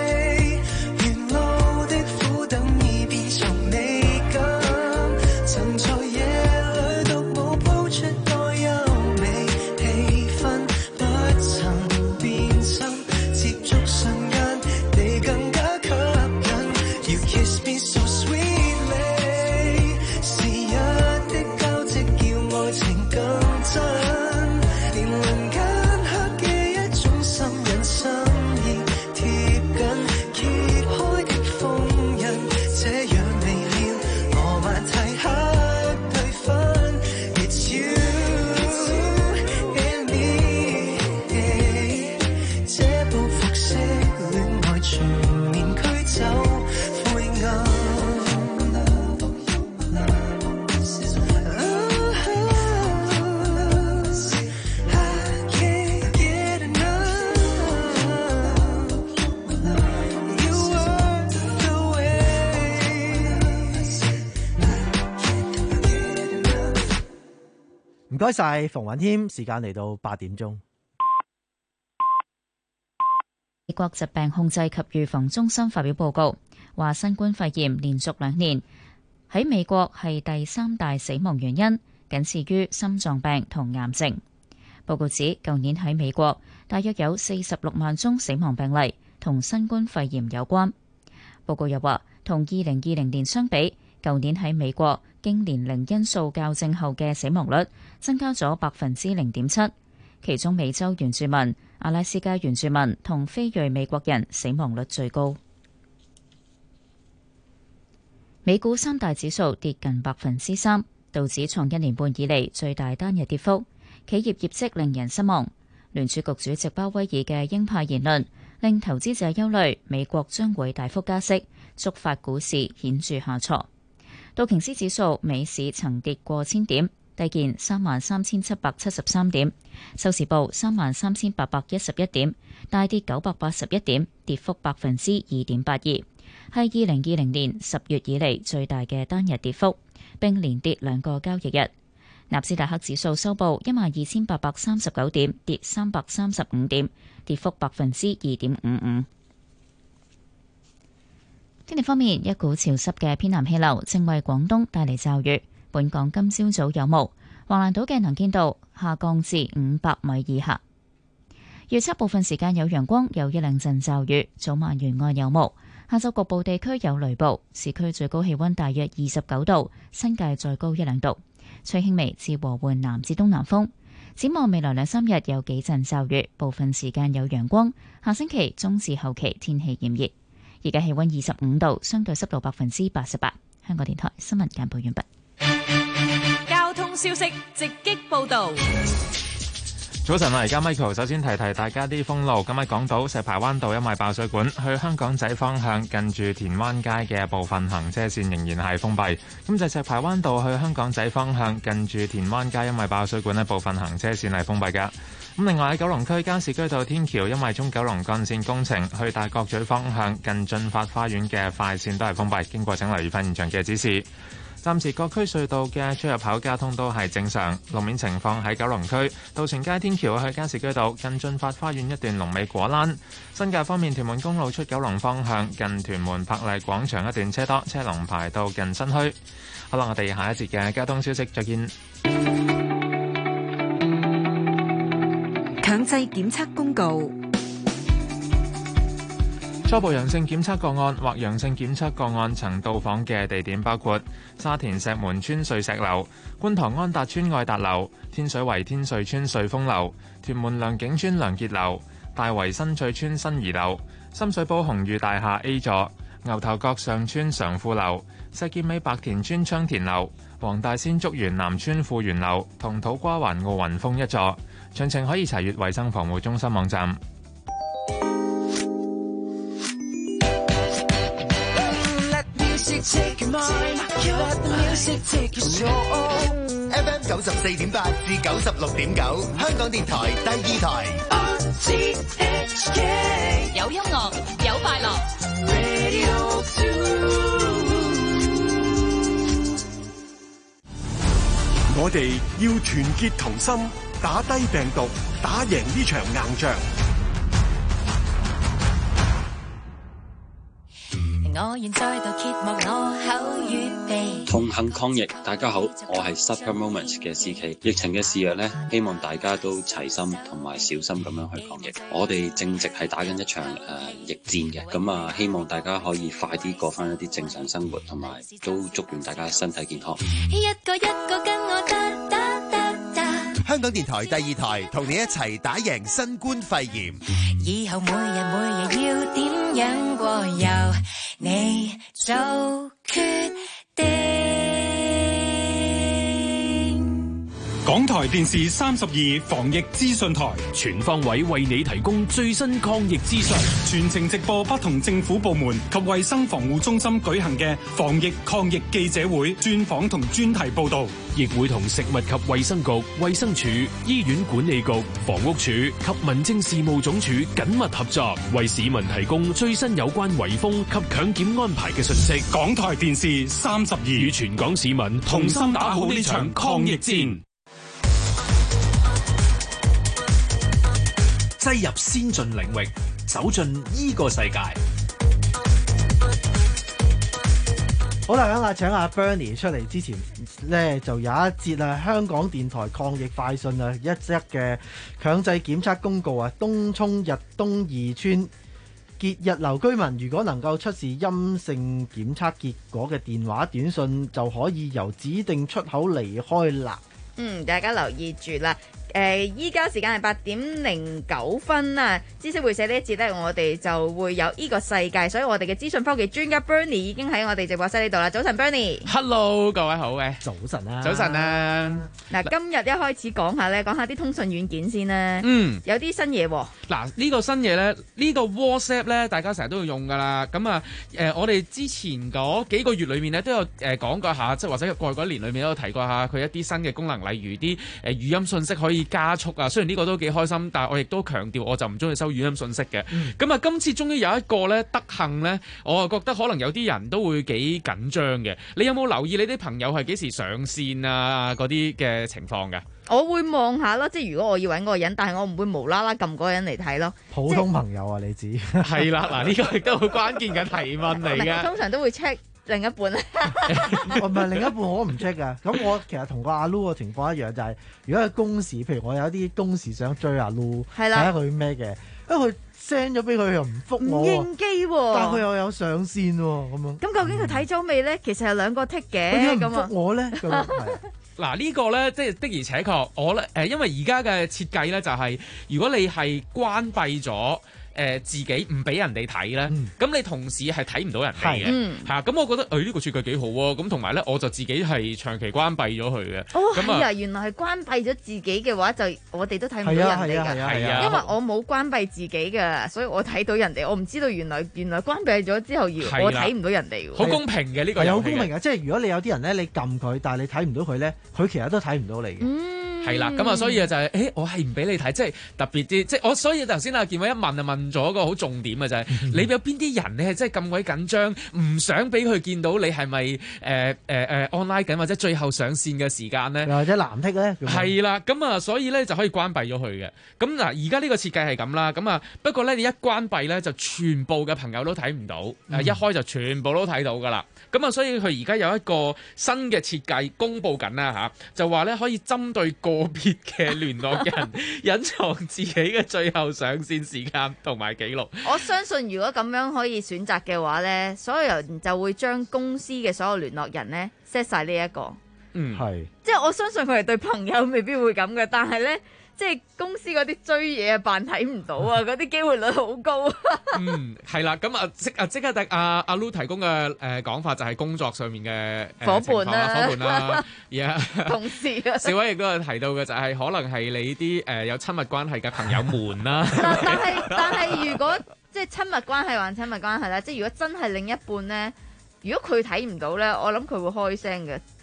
唔該晒馮允謙，時間嚟到八點鐘。 美國疾病控制及預防中心發表報告，話新冠肺炎連續兩年喺美國係第三大死亡原因，僅次於心臟病同癌症。報告指，舊年喺美國大約有四十六萬宗死亡病例同新冠肺炎有關。報告又話，同二零二零年相比，舊年喺美國經年齡因素校正後嘅死亡率增加咗百分之零點七，其中美洲原住民、阿拉斯加原住民同非裔美國人死亡率最高。美股三大指數跌近百分之三，道指創一年半以嚟最大單日跌幅。企業業績令人失望，聯儲局主席鮑威爾嘅鷹派言論令投資者憂慮美國將會大幅加息，觸發股市顯著下挫。道瓊斯指數尾市曾跌過千點，低見三萬三千七百七十三點，收市報三萬三千八百一十一點，大跌九百八十一點，跌幅百分之二點八二，係二零二零年十月以嚟最大嘅單日跌幅，並連跌兩個交易日。納斯達克指數收報一萬二千八百三十九點，跌三百三十五點，跌幅百分之二點五五。天氣方面，一股潮濕嘅偏南氣流正為廣東帶嚟驟雨。本港今朝早有霧，橫瀾島嘅能見度下降至五百米以下。預測部分時間有陽光，有一兩陣驟雨，早晚沿岸有霧。下晝局部地區有雷暴，市區最高氣溫大約二十九度，新界再高一兩度。吹輕微至和緩南至東南風。展望未來兩三日有幾陣驟雨，部分時間有陽光。下星期中至後期天氣炎熱。而家氣溫二十五度，相對濕度百分之八十八。香港電台新聞簡報完畢。 交通消息直擊報道。 早晨啊，而家 Michael 首先提提大家啲封路。今日港島石排灣道因為爆水管，去香港仔方向近住田灣街嘅部分行車線仍然係封閉。咁就石排灣道去香港仔方向近住田灣街因為爆水管呢，部分行車線係封閉㗎。咁另外喺九龍區加士居道天橋因為中九龍幹線工程，去大角咀方向近駿發花園嘅快線都係封閉，經過請留意翻現場嘅指示。暫時各區隧道嘅出入口交通都係正常。路面情況喺九龍區渡船街天橋去加士居道近駿發花園一段龍尾果欄。新界方面，屯門公路出九龍方向近屯門柏麗廣場一段車多，車龍排到近新墟。好啦，我哋下一節嘅交通消息再見。 強制檢測公告。 初步陽性檢測個案或陽性檢測個案曾到訪嘅地點包括沙田石門村瑞石樓、觀塘安達邨愛達樓、天水圍天瑞邨瑞豐樓、屯門良景邨良傑樓、大圍新翠邨新怡樓、深水埗紅裕大廈 A 座、牛頭角上邨常富樓、石硤尾白田邨昌田樓、黃大仙竹園南邨富源樓同土瓜灣奧雲峰一座。詳情可以查閱衛生防護中心網站。 F M 九十四點八至九十六點九，香港電台第二台。 有音樂， 我哋要團結同心，打低病毒，打贏呢場硬仗。 我願再度揭幕我口語地。 同行抗疫，大家好，我係 Super Moments 嘅 C K。疫情嘅肆虐呢，希望大家都齊心同埋小心咁樣去抗疫。我哋正值係打緊一場誒、呃、疫戰嘅，咁啊希望大家可以快啲過翻一啲正常生活，同埋都祝願大家身體健康。 一個一個跟我打打打打。 香港電台第二台同你一齊打贏新冠肺炎。 以後每日每日要點樣過，由你做決定。 港台電視三十二防疫資訊台，全方位為你提供最新抗疫資訊，全程直播不同政府部門及衛生防護中心舉行嘅防疫抗疫記者會、專訪同專題報道， 亦會同食物及衛生局、衛生署、醫院管理局、房屋署及民政事務總署緊密合作，為市民提供最新有關圍封及強檢安排嘅信息。 港台電視三十二與全港市民同心打好呢場抗疫戰。 擠入先進領域，走進呢個世界。 好啦，咁啊，請阿 Bernie 出嚟之前呢，就有一節啊，香港電台抗疫快訊啊，一則嘅強制檢測公告啊，東涌日東二村傑日樓居民如果能夠出示陰性檢測結果嘅電話短信，就可以由指定出口離開啦。 嗯，大家留意住啦。誒，依家時間係八點零九分啊！知識會社呢一節呢，我哋就會有呢個世界，所以我哋嘅資訊科技專家 Bernie 已經喺我哋直播室呢度啦。早晨 Bernie。Hello， 各位好嘅。 早晨啊。 早晨啊。 嗱，今日一開始講下呢，講下啲通訊軟件先啦。 嗯。 有啲新嘢喎。 嗱，呢個新嘢呢，呢個 WhatsApp 呢，大家成日都要用噶啦。咁啊，誒，我哋之前嗰幾個月裏面呢，都有誒講過下，即係或者過去嗰一年裏面都有提過下佢一啲新嘅功能，例如啲誒語音信息可以加速啊。雖然呢個都幾開心，但係我亦都強調，我就唔中意收語音信息嘅。咁啊、嗯，今次終於有一個咧德幸咧，我啊覺得可能有啲人都會幾緊張嘅。你有冇留意你啲朋友係幾時上線啊？嗰啲嘅情況㗎？ 我會望下咯，即係如果我要揾嗰個人，但係我唔會無啦啦撳嗰個人嚟睇咯。 普通朋友啊，你指係啦，嗱呢個亦都好關鍵嘅提問嚟嘅。 通常都會 check。另一半咧， 唔係另一半我都唔 check 噶。咁我其實同個阿 Lu 嘅情況一樣，就係、是、如果係公事，譬如我有啲公事想追阿 Lu， 睇下佢咩嘅，因為佢 send 咗俾佢又唔覆我， 唔應機喎， 但係佢又有上線喎，咁樣。 咁究竟佢睇咗未咧？其實係兩個剔嘅， 佢點解唔覆我咧？咁係。 嗱呢個咧，即係的而且確，我咧誒，因為而家嘅設計咧就係、是，如果你係關閉咗。誒、呃、自己唔俾人哋睇咧，咁、嗯、你同時係睇唔到人哋嘅，係咁、嗯、我覺得誒呢、哎呢個設計幾好喎，咁同埋咧我就自己係長期關閉咗佢嘅。 哦，係啊， 啊， 原來係關閉咗自己嘅話，就我哋都睇唔到人哋㗎。係啊，因為我冇關閉自己嘅，所以我睇到人哋。我唔知道原來原來關閉咗之後，而我睇唔到人哋。 好公平嘅呢、呢個係好公平嘅，即係如果你有啲人咧，你撳佢，但係你睇唔到佢咧，佢其實都睇唔到你嘅。 嗯。 係啦，咁啊，所以啊就係、是，誒、欸，我係唔俾你睇，即係特別啲，即係我，所以頭先阿健偉一問就問咗個好重點嘅就係、是，你有邊啲人你係真係咁鬼緊張，唔想俾佢見到你係咪誒誒誒 online 緊，或者最後上線嘅時間咧， 或者藍剔咧？ 係啦，咁啊，所以咧就可以關閉咗佢嘅。咁嗱，而家呢個設計係咁啦，咁啊，不過咧你一關閉咧，就全部嘅朋友都睇唔到，誒、嗯，一開就全部都睇到噶啦。咁啊，所以佢而家有一個新嘅設計公佈緊啦嚇，就話咧可以針對個別嘅聯絡人隱藏自己嘅最後上線時間同埋記錄。 我相信如果咁樣可以選擇嘅話咧，所有人就會將公司嘅所有聯絡人咧 set 晒呢一個。 嗯， 係。 即係我相信佢係對朋友未必會咁嘅，但係咧。即係公司嗰啲追嘢啊，扮睇唔到啊，嗰啲機會率好高。 嗯，係啦，咁啊即啊即刻阿阿阿 Lu 提供嘅誒講法就係工作上面嘅、呃、 夥伴啦， 夥伴啦，而家同事啊。 小威亦都有提到嘅就係可能係你啲誒、呃、有親密關係嘅朋友們啦。 但係但係如果即係親密關係還親密關係啦，即係如果真係另一半咧，如果佢睇唔到咧，我諗佢會開聲嘅。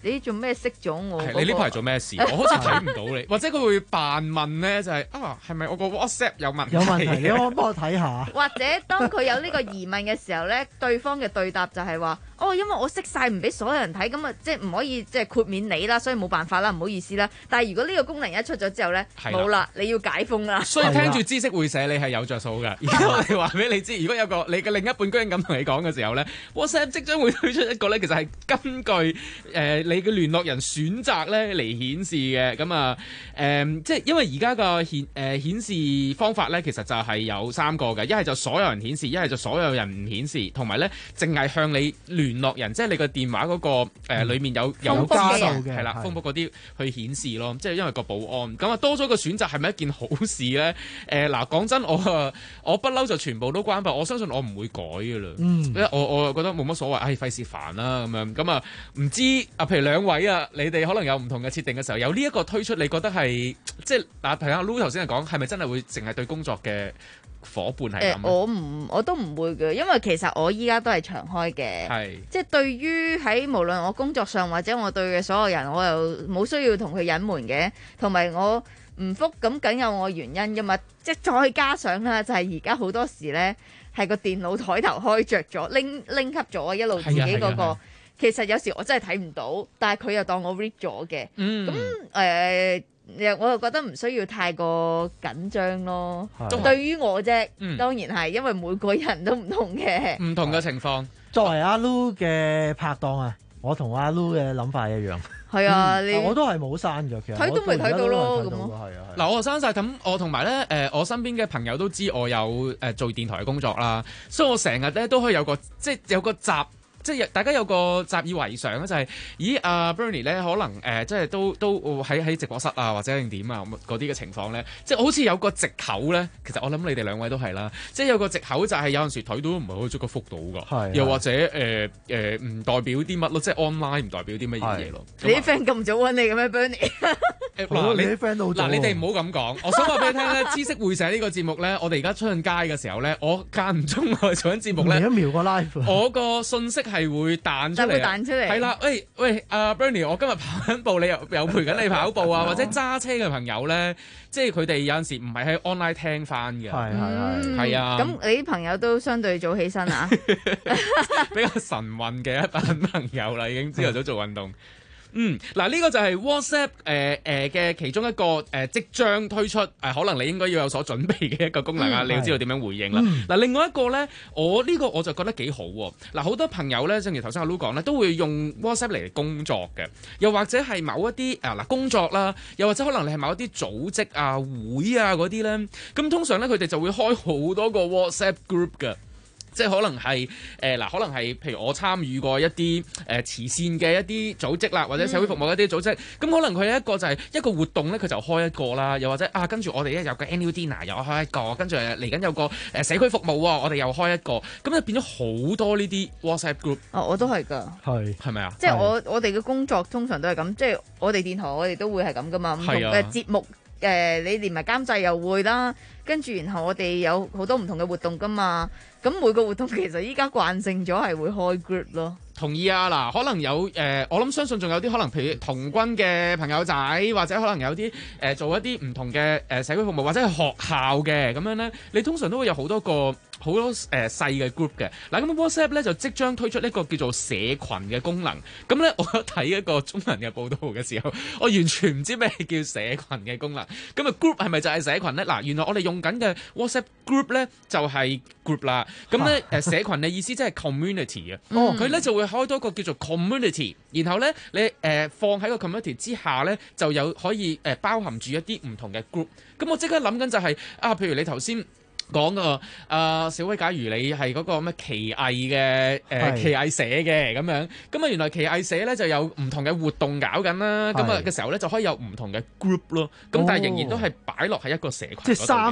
你做咩熄咗我、嗰個？ 你呢排做咩事？我好似睇唔到你，或者佢會扮問咧，就係、係、啊，係咪我個 WhatsApp 有問題？ 有問題，你可唔可以幫我睇下？ 或者當佢有呢個疑問嘅時候咧，對方嘅對答就係話：哦，因為我熄晒唔俾所有人睇，咁啊，即係唔可以即係豁免你啦，所以冇辦法啦，唔好意思啦。但係如果呢個功能一出咗之後咧，冇啦，你要解封啦。 所以聽住知識會社你係有着數㗎。而家我哋話俾你知，如果有個你嘅另一半居然咁同你講嘅時候咧 ，WhatsApp 即將會推出一個咧，其實係根據誒、呃、你嘅聯絡人選擇咧嚟顯示嘅。咁啊誒，即係因為而家個顯誒顯示方法咧，其實就係有三個嘅，一係就所有人顯示，一係就所有人唔顯示，同埋咧淨係向你聯絡人，即係你個電話嗰、那個誒、呃、裡面有有加數嘅，係啦，封 book 嗰啲去顯示咯。即係因為個保安咁啊，多咗個選擇係咪一件好事咧？誒嗱，講真，我我不嬲就全部都關閉，我相信我唔會改噶啦。嗯，因為我我又覺得冇乜所謂，唉，費事煩啦咁樣。咁啊，唔知啊，譬如兩位啊，你哋可能有唔同嘅設定嘅時候，有呢一個推出，你覺得係即係嗱，譬如阿 Lu 頭先係講，係咪真係會淨係對工作嘅伙伴係咁、 呃？我唔，我都唔會嘅，因為其實我依家都係長開嘅，係即係對於喺無論我工作上或者我對嘅所有人，我又冇需要同佢隱瞞嘅，同埋我唔覆咁梗有我原因噶嘛。即係再加上啦，就係而家好多時咧係個電腦枱頭開着咗，拎拎級咗一路自己嗰、那個。其實有時我真係睇唔到，但係佢又當我 read 咗嘅。咁誒、嗯呃，我又覺得唔需要太過緊張咯。對於我啫、嗯，當然係，因為每個人都唔同嘅， 唔同嘅情況。 作為阿 Lu 嘅拍檔啊，我同阿 Lu 嘅諗法一樣。 係啊，你我都係冇刪嘅，其實睇都未睇到咯。咁係啊， 嗱，我刪晒咁，我同埋咧誒，我身邊嘅朋友都知我有誒、呃、做電台嘅工作啦，所以我成日咧都可以有個即係有個習。即係大家有個習以為常咧，就係、是，咦阿、啊、Bernie 咧可能誒、呃，即係都都喺喺直播室啊，或者係點啊嗰啲嘅情況咧，即係好似有個藉口咧。其實我諗你哋兩位都係啦，即係有個藉口就係有陣時睇到唔係可以即刻覆到㗎，又或者誒誒唔代表啲乜咯，即係 online 唔代表啲乜嘢嘢咯。 你啲 friend 咁早揾你嘅咩 Bernie？ 嗱， 你啲 friend 都好早。 嗱，你哋唔好咁講。我想話俾你聽咧，知識會社呢個節目咧，我哋而家出緊街嘅時候咧，我間唔中我做緊節目咧， 瞄一瞄個 live， 我個信息係會彈出嚟， 彈出嚟， 係啦。喂喂，阿、uh, Bernie，我今日跑緊步，你又又陪緊你跑步啊？或者揸車嘅朋友咧，即係佢哋有陣時唔係喺 online 聽翻嘅，係係係，係啊。 咁你啲朋友都相對早起身啊？ 比較晨運嘅一班朋友啦，已經朝頭早做運動。嗯，嗱、這、呢個就係 WhatsApp 誒誒嘅其中一個誒、呃、即將推出誒、呃，可能你應該要有所準備嘅一個功能啊、嗯，你要知道點樣回應啦。嗱、嗯，另外一個咧，我呢、這個我就覺得幾好喎。嗱，好多朋友咧，正如頭先阿 Lu 講咧，都會用 WhatsApp 嚟工作嘅，又或者係某一啲啊嗱工作啦，又或者可能你係某一啲組織啊會啊嗰啲咧，咁通常咧佢哋就會開好多個 WhatsApp group 嘅。即係可能係誒嗱，可能係譬如我參與過一啲誒、呃、慈善嘅一啲組織啦，或者社會服務一啲組織，咁、嗯、可能佢有一個就係一個活動咧，佢就開一個啦，又或者啊，跟住我哋咧有個 annual dinner 又開一個，跟住嚟緊有個誒、呃、社區服務喎，我哋又開一個，咁就變咗好多呢啲 WhatsApp group。 哦，我都係㗎， 係係咪啊？ 即係我我哋嘅工作通常都係咁，即係我哋電台我哋都會係咁㗎嘛，唔同嘅節目。誒、呃，你連埋監製又會啦，跟住然後我哋有好多唔同嘅活動噶嘛，咁每個活動其實依家慣性咗係會開 group 咯。 同意啊，嗱，可能有誒、呃，我諗相信仲有啲可能，譬如童軍嘅朋友仔，或者可能有啲誒、呃、做一啲唔同嘅誒、呃、社區服務，或者係學校嘅咁樣咧，你通常都會有好多個。好多誒、呃、細嘅 group 嘅，嗱咁 WhatsApp 咧就即將推出一個叫做社群嘅功能。咁咧我睇一個中文嘅報道嘅時候，我完全唔知咩叫社群嘅功能。咁啊 group 係咪就係社群咧？嗱，原來我哋用緊嘅 WhatsApp group 咧就係、是、group 啦。咁咧誒社群嘅意思即係 community 啊。哦，佢咧就會開多一個叫做 community，然後咧你誒、呃、放喺個 community 之下咧就有可以誒、呃、包含住一啲唔同嘅 group。咁我即刻諗緊就係、是、啊，譬如你頭先講個啊小威，假如你係嗰個咩奇藝嘅誒奇藝社嘅咁樣，咁啊原來奇藝社咧就有唔同嘅活動搞緊啦，咁啊嘅時候咧就可以有唔同嘅 group 咯，咁但係仍然都係擺落喺一個社群。 即係三月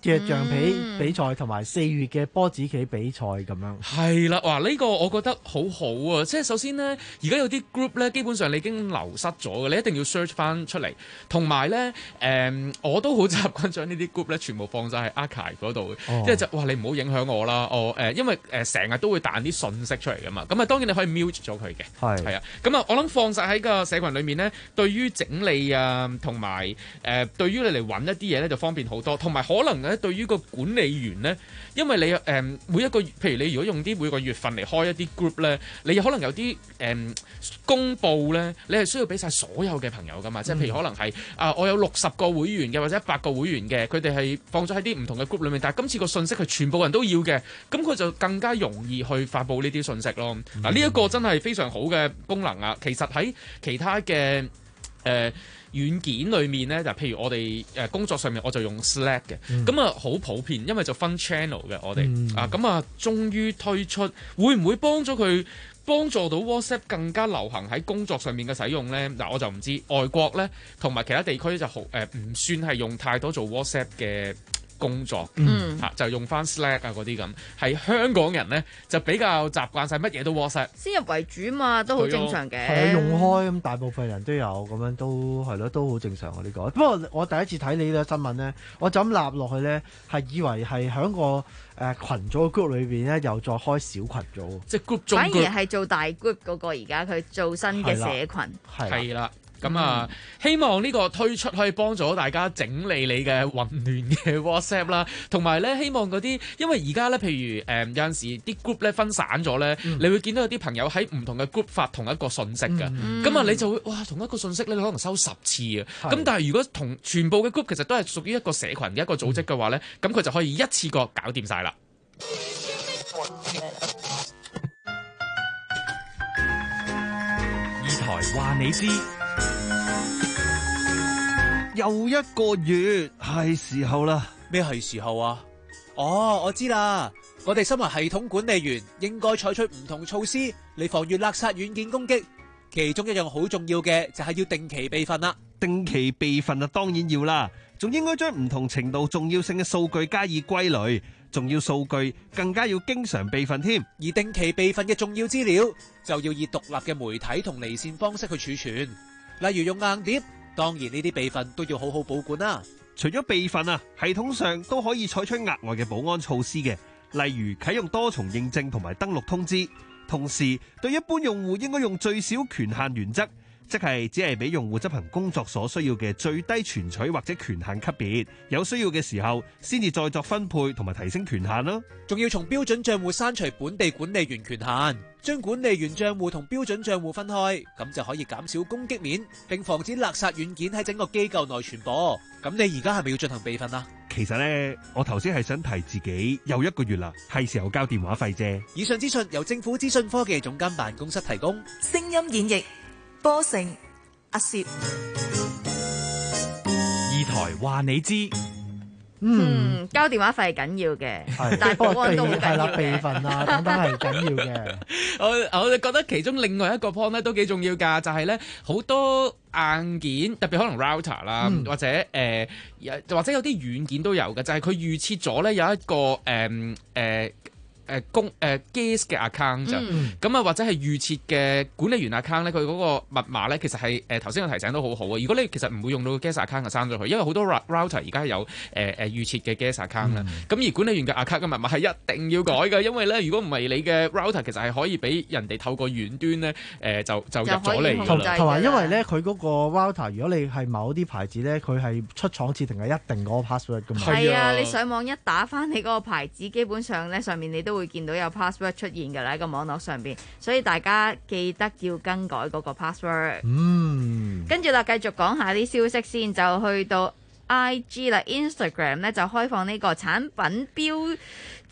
嘅橡皮比賽同埋四月嘅波子棋比賽咁樣。 係啦，哇！呢、呢個我覺得好好啊，即係首先呢，而家有啲 group 咧，基本上你已經流失咗嘅，你一定要 search 翻出嚟。同埋咧，誒、嗯，我都好習慣將呢啲 group 咧全部放晒喺 archive 嗰度，即係就哇，你唔好影響我啦，我誒，因為誒成日都會彈啲信息出嚟噶嘛，咁啊當然你可以 mute 咗佢嘅，係係啊，咁啊我諗放晒喺個社群裏面咧，對於整理啊，同埋誒對於你嚟揾一啲嘢咧就方便好多，同埋可能咧對於個管理員咧，因為你誒、呃、每一個，譬如你如果用啲每個月份嚟開一啲 group 咧，你可能有啲誒、呃、公佈咧，你係需要俾晒所有嘅朋友噶嘛，即係譬如可能係啊、呃，我有六十個會員嘅或者一百個會員嘅，佢哋係放咗喺啲唔同嘅 group 裏面，但係今次個信息係全部人都要嘅，咁佢就更加容易去發布呢啲信息咯。嗱、嗯，呢一個真係非常好嘅功能啊！其實喺其他嘅誒、呃軟件裏面咧，就譬如我哋誒工作上面，我就用 Slack 嘅，咁啊好普遍，因為就分 channel 嘅我哋、嗯、啊，咁啊終於推出，會唔會幫咗佢幫助到 WhatsApp 更加流行喺工作上面嘅使用咧？嗱、啊，我就唔知外國咧同埋其他地區就好誒，唔、呃、算係用太多做 WhatsApp 嘅工作，嗯嚇、啊、就用翻 Slack 啊嗰啲咁，係香港人咧就比較習慣晒乜嘢都 WhatsApp， 先入為主嘛，都好正常嘅。 係啊，用開咁，大部分人都有咁樣，都係咯，都好正常啊呢、呢個。不過我第一次睇你呢個新聞咧，我就咁立落去咧，係以為係喺個誒羣組嘅 group 裏邊咧，又再開小群組， 即係 group 中 group 反而係做大 group 嗰個，而家佢做新嘅社群， 係啦。咁啊、嗯，希望呢個推出可以幫助大家整理你嘅混亂嘅 WhatsApp 啦，同埋咧希望嗰啲，因為而家咧，譬如誒、呃、有陣時啲 group 咧分散咗咧、嗯，你會見到有啲朋友喺唔同嘅 group 發同一個信息㗎，咁、嗯、啊你就會哇同一個信息咧，你可能收十次啊，咁但係如果同全部嘅 group 其實都係屬於一個社群嘅一個組織嘅話咧，咁、嗯、佢就可以一次過搞掂晒啦。 二台話你知。 又一個月，係時候啦。 咩係時候啊？哦，我知啦。我哋身為系統管理員，應該採取唔同措施嚟防禦勒索軟件攻擊。其中一樣好重要嘅就係要定期備份啦。 定期備份啊，當然要啦。仲應該將唔同程度重要性嘅數據加以歸類，重要數據更加要經常備份添。 而定期備份嘅重要資料，就要以獨立嘅媒體同離線方式去儲存，例如用硬碟。當然呢啲備份都要好好保管啦。 除咗備份啊，系統上都可以採取額外嘅保安措施嘅，例如啟用多重認證同埋登錄通知。同時，對一般用戶應該用最小權限原則，即係只係俾用戶執行工作所需要嘅最低存取或者權限級別。有需要嘅時候，先至再作分配同埋提升權限咯。 仲要從標準賬戶刪除本地管理員權限。將管理員賬戶同標準賬戶分開，咁就可以減少攻擊面，並防止勒索軟件喺整個機構內傳播。咁你而家係咪要進行備份啊？ 其實呢，我頭先係想提自己又一個月啦，係時候交電話費啫。 以上資訊由政府資訊科技總監辦公室提供。 聲音演繹，波成阿攝。 二台話你知。 嗯，交電話費係緊要嘅，但係保安都好緊要嘅。 備份啊，等等係緊要嘅。 我我哋覺得其中另外一個 point 咧都幾重要㗎，就係咧好多硬件，特別可能 router 啦、嗯，或者誒、呃，或者有啲軟件都有嘅，就係、是、佢預設咗咧有一個誒誒。呃呃誒公誒 guest 嘅 account 就咁啊，或者係預設嘅管理員 account 咧，佢嗰個密碼咧，其實係誒頭先嘅提醒都好好啊。如果你其實唔會用到 guest account 就刪咗佢，因為好多 router 而家係有誒誒、呃、預設嘅 guest account 啦、嗯。咁而管理員嘅 account 嘅密碼係一定要改嘅，因為咧如果唔係你嘅 router 其實係可以俾人哋透過遠端咧誒、呃、就就入咗嚟。 同埋因為咧佢嗰個 router 如果你係某啲牌子咧，佢係出廠設定係一定嗰個 password 㗎嘛。 係啊，你上網一打翻你嗰個牌子，基本上咧上面你都會見到有 password 出現㗎啦喺個網絡上邊，所以大家記得要更改嗰個 password。嗯，跟住啦，繼續講下啲消息先，就去到 I G 啦 ，Instagram 咧就開放呢個產品標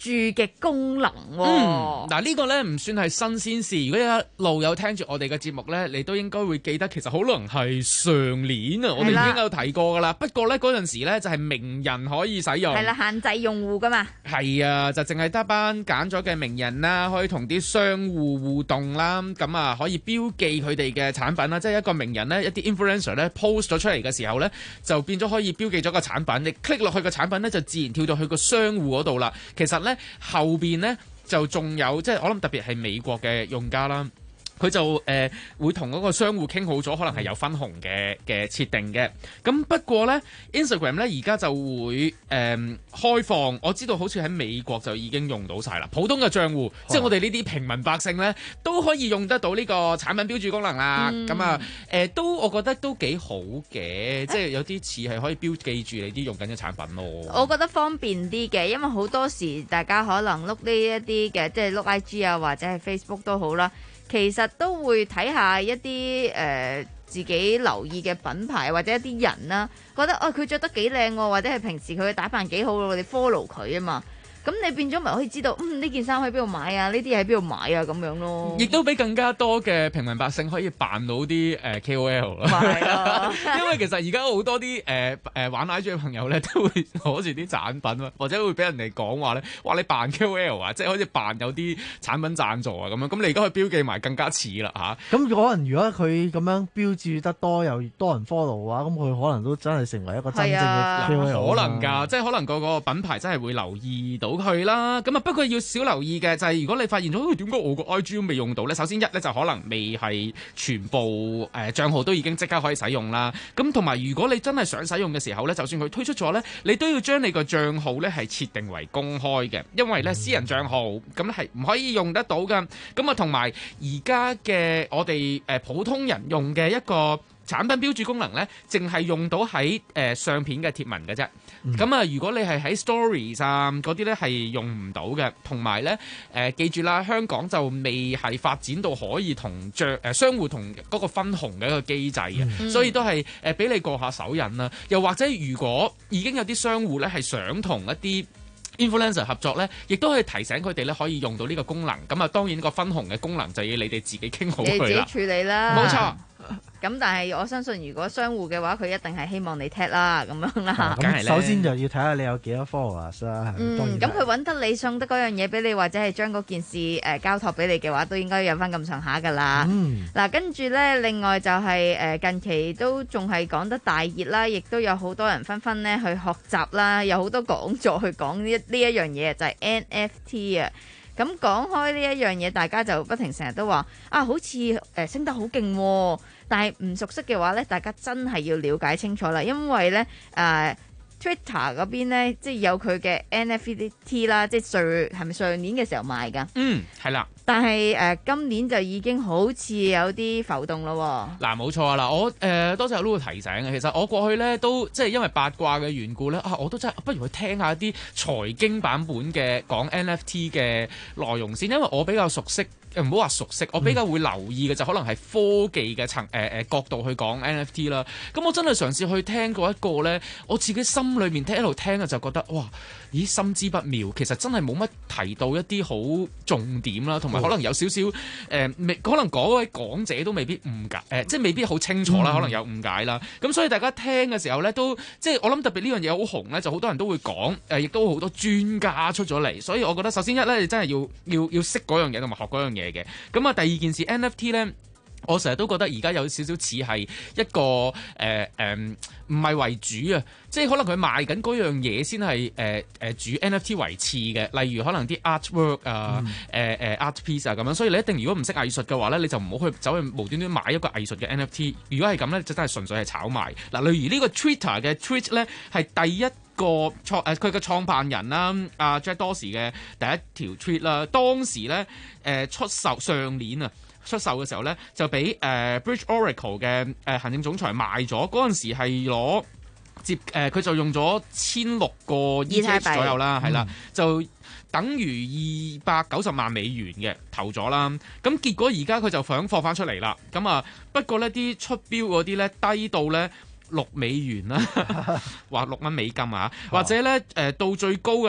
注嘅功能喎、 嗯，嗱、這、呢個呢唔算係新鮮事。如果一路有聽住我哋嘅節目呢，你都應該會記得，其實可能係上年啊，我哋已經有提過噶啦。不過呢，嗰陣時呢就係名人可以使用， 係啦，限制用戶噶嘛。 係啊，就淨係得班揀咗嘅名人啦，可以同啲商戶互動啦，咁啊可以標記佢哋嘅產品啦。即係一個名人呢，一啲 influencer 呢 post 咗出嚟嘅時候呢，就變咗可以標記咗個產品。你 click 落去個產品呢，就自然跳到去個商戶嗰度啦。其實呢，後邊呢，就仲有，即係我諗特別係美國嘅用家啦。佢就誒、呃、會同嗰個商戶傾好咗，可能係有分紅嘅嘅設定嘅。咁不過呢 Instagram 咧而家就會誒、呃、開放，我知道好似喺美國就已經用到晒啦。普通嘅帳戶，哦、即係我哋呢啲平民百姓呢，都可以用得到呢個產品標註功能啦。咁、嗯、啊誒、呃、都我覺得都幾好嘅，即係有啲似係可以標記住你啲用緊嘅產品咯。 我覺得方便啲嘅，因為好多時大家可能碌呢一啲嘅，即係碌 I G 啊或者係 Facebook 都好啦。其實都會睇下一啲誒、呃、自己留意嘅品牌或者一啲人啦，覺得哦佢着得幾靚喎，或者係平時佢嘅打扮幾好，我哋 follow 佢啊嘛。咁你變咗咪可以知道，嗯呢件衫喺邊度買啊？呢啲喺邊度買啊？咁樣咯，亦都俾更加多嘅平民百姓可以扮到啲誒 K O L 咯。係啊，因為其實而家好多啲誒誒玩 I G 嘅朋友咧，都會攞住啲產品啊，或者會俾人哋講話咧，哇你扮 K O L 啊，即係好似扮有啲產品贊助啊咁樣。咁你而家可以標記埋更加似啦嚇。咁、 啊、可能如果佢咁樣標誌得多，又多人 follow 嘅話，咁佢可能都真係成為一個真正嘅 K O L。可能㗎，即係可能個個品牌真係會留意到佢啦。咁啊，不過要少留意嘅就係、是，如果你發現咗，點解我個 I G 都未用到呢？首先一咧就可能未係全部誒帳號都已經即刻可以使用啦。咁同埋，如果你真係想使用嘅時候呢，就算佢推出咗呢，你都要將你個帳號呢係設定為公開嘅，因為呢私人帳號咁係唔可以用得到㗎。咁啊，同埋而家嘅我哋誒普通人用嘅一個產品標註功能呢，淨係用到喺誒、呃、相片嘅貼文嘅啫。咁、嗯、啊，如果你係喺 Stories 啊嗰啲呢，係用唔到嘅。同埋呢，誒、呃，記住啦，香港就未係發展到可以同帳誒商戶同嗰個分紅嘅一個機制嘅、嗯，所以都係誒俾你過下手癮啦。又或者如果已經有啲商戶呢，係想同一啲 influencer 合作呢，亦都可以提醒佢哋呢，可以用到呢個功能。咁啊，當然個分紅嘅功能就要你哋自己傾好佢啦。 你自己處理啦。冇錯。咁但係我相信，如果商戶嘅話，佢一定係希望你踢啦，咁樣啦。 咁、嗯、首先就要睇下你有幾多 followers 啦。 嗯，咁佢揾得你送得嗰樣嘢俾你，或者係將嗰件事誒、呃、交託俾你嘅話，都應該有翻咁上下噶啦。嗯。嗱、啊，跟住咧，另外就係、是、誒、呃、近期都仲係講得大熱啦，亦都有好多人紛紛咧去學習啦，有好多講座去講呢一呢一樣嘢，就係、是、N F T 啊。咁講開呢一樣嘢，大家就不停成日都話啊，好似誒、呃、升得好勁喎。但係唔熟悉嘅話咧，大家真係要了解清楚啦，因為咧誒、呃、Twitter 嗰邊咧，即係有佢嘅 N F T 啦，即係上係咪上年嘅時候賣㗎？嗯，係啦。但係誒、呃、今年就已經好似有啲浮動咯。 嗱，冇錯啦，我誒、呃、多謝阿 Lulu 提醒嘅。其實我過去咧都即係因為八卦嘅緣故咧，啊我都真係不如去聽下啲財經版本嘅講 N F T 嘅內容先，因為我比較熟悉。唔好話熟悉，我比較會留意嘅就可能係科技嘅層誒誒角度去講 N F T 啦。咁我真係嘗試去聽過一個呢，我自己心裏面聽一路聽嘅就覺得哇，咦心知不妙。其實真係冇乜提到一啲好重點啦，同埋可能有少少誒未，可能嗰位講者都未必誤解誒、呃，即係未必好清楚啦，可能有誤解啦。咁所以大家聽嘅時候呢，都即係我諗特別呢樣嘢好紅呢，就好多人都會講誒，亦都好多專家出咗嚟。所以我覺得首先一呢，你真係要要要識嗰樣嘢同埋學嗰樣嘢。嘅咁啊，第二件事 N F T 咧，我成日都覺得而家有少少似係一個誒誒唔係為主啊，即係可能佢賣緊嗰樣嘢先係誒誒主 N F T 為次嘅，例如可能啲 artwork 啊、誒、嗯、誒、呃、art piece 啊咁樣，所以你一定如果唔識藝術嘅話咧，你就唔好去走去無端端買一個藝術嘅 N F T。如果係咁咧，就真係純粹係炒賣嗱。例如呢個 Twitter 嘅 tweet 咧係第一個創誒佢嘅創辦人啦，阿 Jack Dorsey 嘅第一條 tweet 啦，當時咧誒、呃、出售上年啊。出售嘅時候咧，就俾誒、呃、Bridge Oracle 嘅誒、呃、行政總裁賣咗。嗰陣時係攞接誒，佢、呃、就用咗千六個 E T H 左右啦，係啦、嗯，就等於二百九十萬美元嘅投咗啦。咁結果而家佢就想放翻出嚟啦。咁啊，不過呢啲出標嗰啲咧低到咧六美元啦，話六蚊美金啊，或者咧誒、呃、到最高嘅咧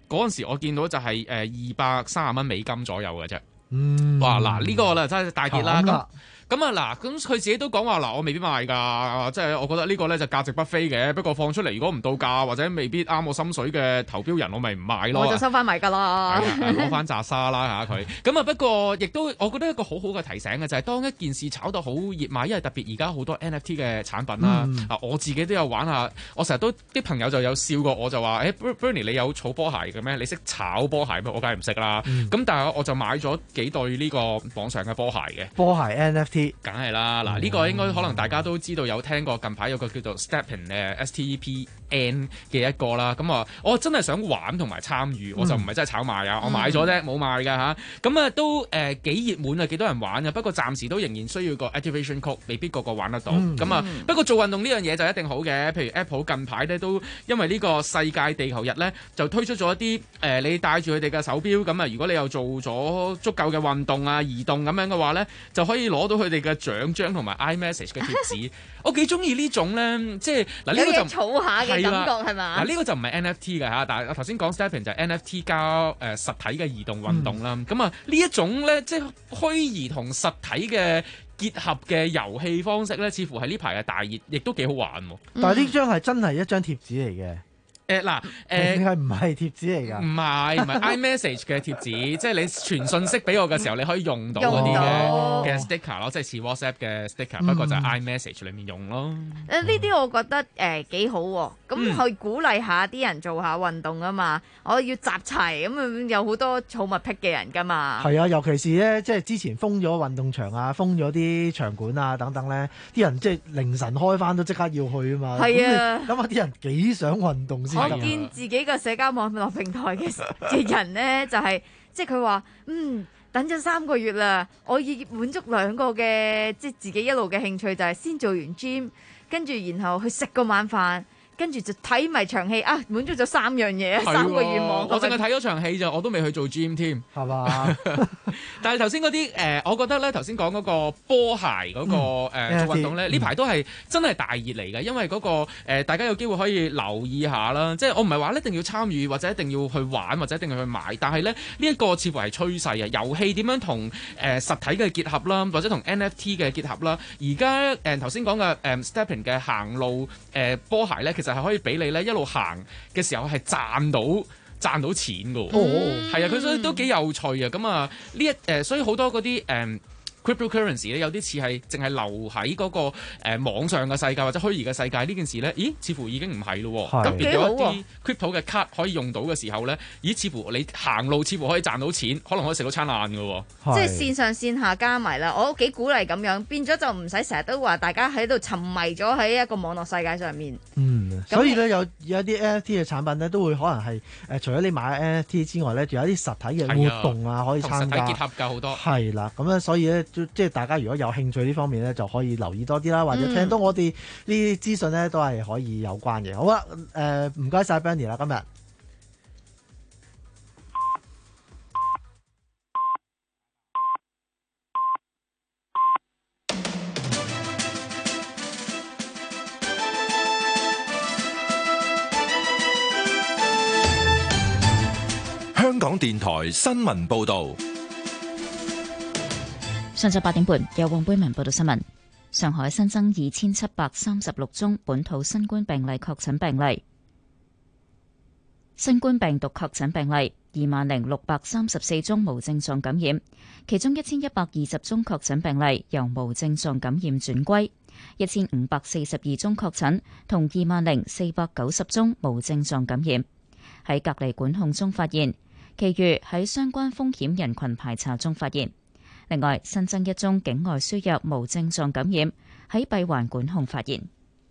嗰陣時我見到就係誒二百三十蚊美金左右嘅啫。 嗯， 哇！嗱、這、呢個啦真係大跌啦。 慘咁咁啊嗱，咁佢自己都講話嗱，我未必買㗎，即係我覺得呢個咧就價值不菲嘅。不過放出嚟如果唔到價或者未必啱我心水嘅投標人，我咪唔買咯。 我就收翻埋㗎啦， 攞翻扎沙啦嚇佢。咁啊不過亦都我覺得一個好好嘅提醒嘅就係、是、當一件事炒到好熱賣，因為特別而家好多 N F T 嘅產品啦。啊、嗯，我自己都有玩下，我成日都啲朋友就有笑過我就話：誒、欸、Bernie 你有儲波鞋嘅咩？你識炒波鞋咩？我梗係唔識啦。咁、嗯、但係我就買咗幾對呢個網上嘅波鞋嘅波鞋 N F T， 梗係啦。嗱，呢個應該可能大家都知道，有聽過近排有個叫做 Stepin 嘅 S T E P N 嘅一個啦。咁啊，我真係想玩同埋參與，我就唔係真係炒賣啊，我買咗啫，冇賣㗎嚇。咁啊都誒幾熱門啊，幾多人玩啊。不過暫時都仍然需要個 activation code，未必個個玩得到。咁、嗯、啊，不過做運動呢樣嘢就一定好嘅。譬如 Apple 近排咧都因為呢個世界地球日咧，就推出咗一啲誒、呃，你戴住佢哋嘅手錶，咁啊，如果你又做咗足夠嘅運動啊、移動咁樣嘅話咧，就可以攞到佢哋嘅獎章同埋 iMessage 嘅貼紙。我幾中意呢種咧，即係嗱呢個就儲下嘅感覺係嘛？ 嗱呢個就唔係 N F T 嘅嚇，但係我頭先講 Stepping 就係 N F T 加誒實體嘅移動運動啦。咁啊呢一種咧，即係虛擬同實體嘅結合嘅遊戲方式咧，似乎係呢排嘅大熱，亦都幾好玩喎。 但係呢張係真係一張貼紙嚟嘅。 誒嗱誒， 係唔係貼紙嚟㗎？ 唔係唔係 iMessage 嘅貼紙，即係你傳信息俾我嘅時候，你可以用到嗰啲嘅嘅 sticker 咯，即係似 WhatsApp 嘅 sticker，、嗯、不過就係 iMessage 裡面用咯。 誒呢啲我覺得誒幾、呃、好喎、啊，咁去鼓勵下啲人做下運動啊嘛。我要集齊咁有好多儲物癖嘅人㗎嘛。 係啊，尤其是咧，即係之前封咗運動場啊，封咗啲場館啊等等咧，啲人即係凌晨開翻都即刻要去啊嘛。係啊，諗下啲人幾想運動先。 我見自己個社交網絡平台嘅嘅人咧，就係即係佢話，嗯，等咗三個月啦，我要滿足兩個嘅即係自己一路嘅興趣，就係先做完 gym， 跟住然後去食個晚飯。跟住就睇埋場戲啊！滿足咗三樣嘢，三個願望。 我淨係睇咗場戲咋，我都未去做 gym 添， 係嘛？ 但係頭先嗰啲誒，我覺得咧頭先講嗰個波鞋嗰、嗰個誒、嗯呃、做運動咧，呢、嗯、排都係真係大熱嚟嘅，因為嗰、嗰個、呃、大家有機會可以留意下啦。即係我唔係話一定要參與或者一定要去玩或者一定要去買，但係咧呢一、呢個似乎係趨勢啊！遊戲點樣同誒、呃、實體嘅結合啦，或者同 N F T 嘅結合啦？而家誒頭先講嘅誒 Stepping 嘅行路誒、呃、波鞋咧，其實係可以俾你咧一路行嘅時候係賺到賺到錢㗎，係、哦、啊，佢所以都幾有趣啊！咁啊呢一誒，所以好多嗰啲誒 cryptocurrency 咧，有啲似係淨係留喺嗰、那個誒、呃、網上嘅世界或者虛擬嘅世界呢件事咧，咦？似乎已經唔係咯，特別有一啲 crypto 嘅卡可以用到嘅時候咧，咦？似乎你行路似乎可以賺到錢，可能可以食到餐晏㗎， 即係線上線下加埋啦。我都幾鼓勵咁樣，變咗就唔使成日都話大家喺度沉迷咗喺一個網絡世界上面。 嗯，所以咧有有一啲 N F T 嘅產品咧，都會可能係誒、呃，除咗你買 N F T 之外咧，仲有一啲實體嘅活動啊，可以參加。 同實體結合㗎好多。係啦，咁咧，所以咧，即係大家如果有興趣呢方面咧，就可以留意多啲啦，或者聽到我哋呢啲資訊咧，都係可以有關嘅。好啦，誒唔該晒 Bernie 啦，今日。 香港電台新聞報道。 上晝八點半，由黃貝文報道新聞。上海新增二千七百三十六宗本土新冠病例確診病例，新冠病毒確診病例二萬零六百三十四宗無症狀感染，其中一千一百二十宗確診病例由無症狀感染轉歸，一千五百四十二宗確診同二萬零四百九十宗無症狀感染喺隔離管控中發現，其餘喺相關風險人群排查中發現。另外，新增一宗境外輸入無症狀感染，喺閉環管控發現。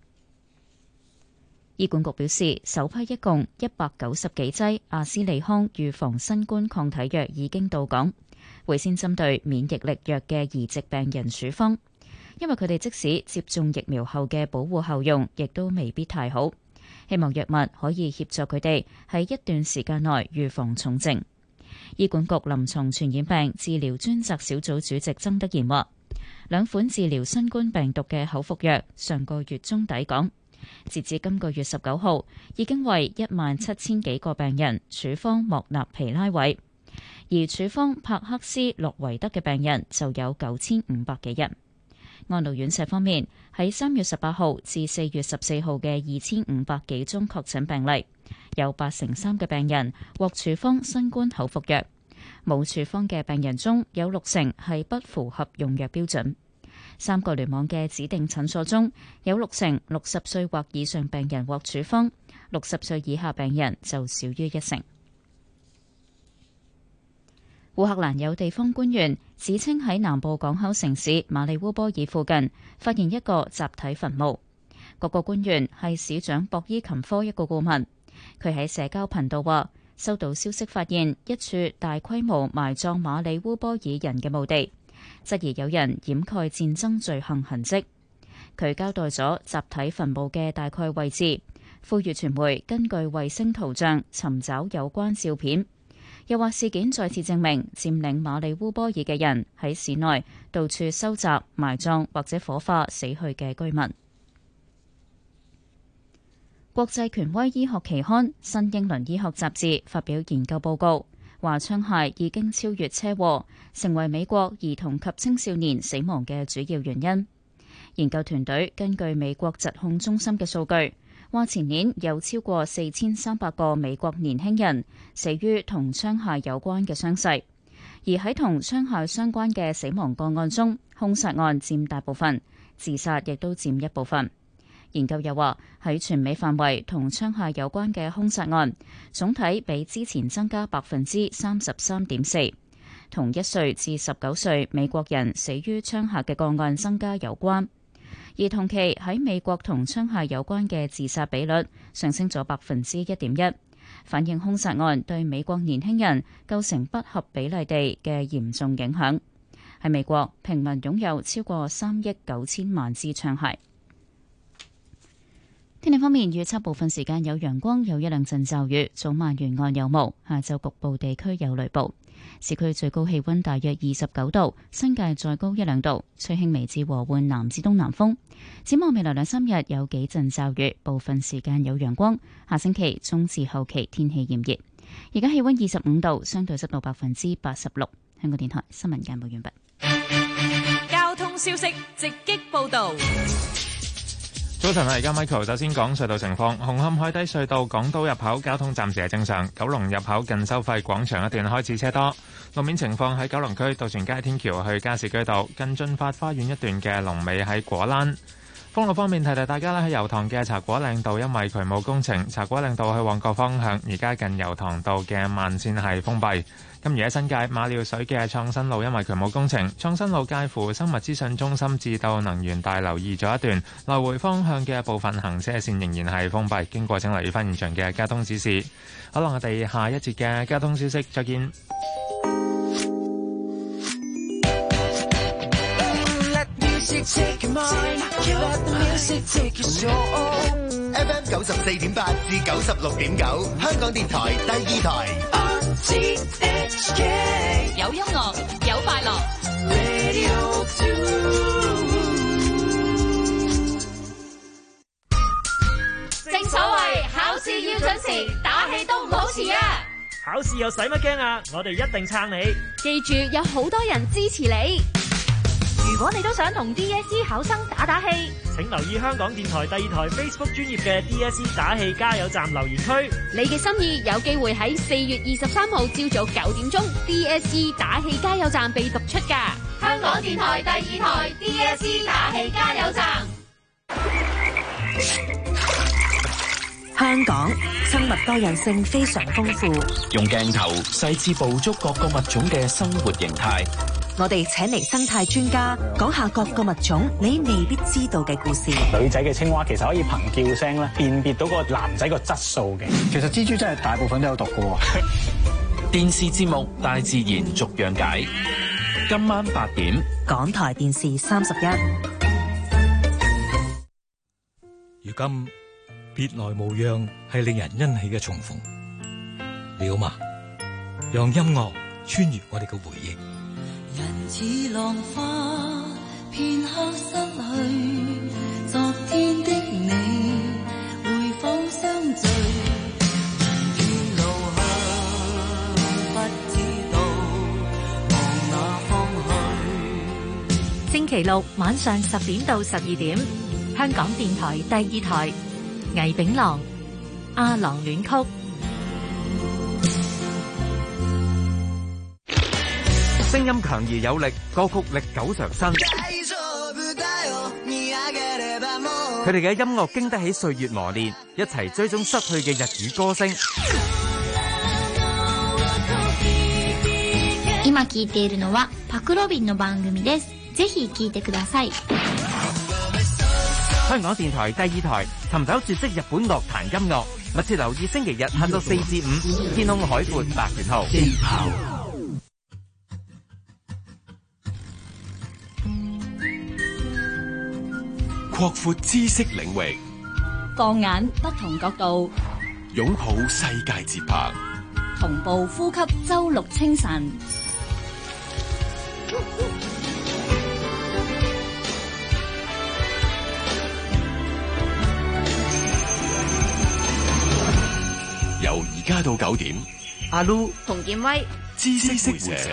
醫管局表示，首批一共一百九十幾劑阿斯利康預防新冠抗體藥已經到港，會先針對免疫力弱嘅移植病人處方，因為佢哋即使接種疫苗後嘅保護效用，亦都未必太好。希望藥物可以協助佢哋喺一段時間內預防重症。醫管局臨床傳染病治療專責小組主席曾德賢話，兩款治療新冠病毒嘅口服藥上個月中抵港， 截至今個月十九號，已經為一萬七千幾個病人處方莫納皮拉韋，而處方帕克斯洛維德嘅病人就有九千五百幾人。安老院舍方面，喺三月十八號至四月十四號嘅二千五百幾宗確診病例，有八成三嘅病人獲處方新冠口服藥，冇處方嘅病人中有六成係不符合用藥標準。三個聯網嘅指定診所中有六成六十歲或以上病人獲處方，六十歲以下病人就少於一成。烏克蘭有地方官員指稱喺南部港口城市馬里烏波爾附近發現一個集體墳墓。各個官員係市長博伊琴科一個顧問，佢喺社交頻道話收到消息，發現一處大規模埋葬馬里烏波爾人嘅墓地，質疑有人掩蓋戰爭罪行痕跡。佢交代咗集體墳墓嘅大概位置，呼籲傳媒根據衛星圖像尋找有關照片。又話事件再次證明佔領馬里烏波爾嘅人喺市內到處收集、埋葬或者火化死去嘅居民。國際權威醫學期刊《新英倫醫學雜誌》發表研究報告，話槍械已經超越車禍，成為美國兒童及青少年死亡嘅主要原因。研究團隊根據美國疾控中心嘅數據，話前年有超過四千三百個美國年輕人死於同槍械有關嘅傷勢，而喺同槍械相關嘅死亡個案中，兇殺案佔大部分，自殺亦都佔一部分。研究又話喺全美範圍同槍械有關嘅兇殺案，總體比之前增加百分之三十三點四，同一歲至十九歲美國人死於槍下嘅個案增加有關。而同期喺美國同槍械有關嘅自殺比率上升咗百分之一點一，反映兇殺案對美國年輕人構成不合比例地嘅嚴重影響。喺美國，平民擁有超過三億九千萬支槍械。天氣方面，預測部分時間有陽光，有一兩陣驟雨，早晚沿岸有霧，下晝局部地區有雷暴。市區最高氣溫大約二十九度，新界再高一兩度，吹輕微至和緩南至東南風。展望未來兩三日有幾陣驟雨，部分時間有陽光。下星期中至後期天氣炎熱。而家氣溫二十五度，相對濕度百分之八十六。香港電台新聞簡報完畢。 交通消息直擊報道。 早晨啊，而家 Michael 首先講隧道情況。紅磡海底隧道港島入口交通暫時係正常，九龍入口近收費廣場一段開始車多。路面情況喺九龍區渡船街天橋去加士居道近駿發花園一段嘅龍尾喺果欄。封路方面，提提大家啦，喺油塘嘅茶果嶺道因為渠務工程，茶果嶺道去旺角方向而家近油塘道嘅慢線係封閉。咁而喺新界馬料水嘅創新路因為渠務工程，創新路介乎生物資訊中心至到能源大樓移咗一段，來回方向嘅部分行車線仍然係封閉，經過請留意翻現場嘅交通指示。好啦，我哋下一節嘅交通消息再見。 F M 九十四點八至九十六點九，香港電台第二台。 有音樂，有快樂。正所謂考試要準時，打氣都唔好遲啊！ 考試又使乜驚啊？我哋一定撐你。 記住，有好多人支持你。如果你都想同 D S E 考生打打氣， 請留意香港電台第二台 Facebook 專頁嘅 D S E 打氣加油站留言區。 你嘅心意有機會喺四月二十三號朝早九點鐘 D S E 打氣加油站被讀出㗎。香港電台第二台 D S E 打氣加油站。 香港生物多樣性非常豐富， 用鏡頭細緻捕捉各個物種嘅生活形態。 我哋請嚟生態專家講下各個物種你未必知道嘅故事。 女仔嘅青蛙其實可以憑叫聲咧辨別到個男仔個質素嘅。其實蜘蛛真係大部分都有毒嘅。 電視節目《大自然逐樣解》，今晚八點， 港台電視三十一。 如今別來無恙係令人欣喜嘅重逢，了嘛？讓音樂穿越我哋嘅回憶。 人似浪花，片刻失去昨天的你。 期六晚上十點到十二點，香港電台第二台，倪炳郎《阿郎戀曲》。 聲音強而有力，歌曲歷久常新。佢哋嘅音樂經得起歲月磨練，一齊追蹤失去嘅日語歌聲。 今聞いているのはパクロビンの番組です。ぜひ聞いてください。 香港電台第二台尋找絕跡日本樂壇音樂，密切留意星期日下晝四至五，天空海闊百元號。 擴闊知識領域， 放眼不同角度， 擁抱世界節拍， 同步呼吸周六清晨。 由而家到九點， 阿 Lu 洪建威， 知識會社。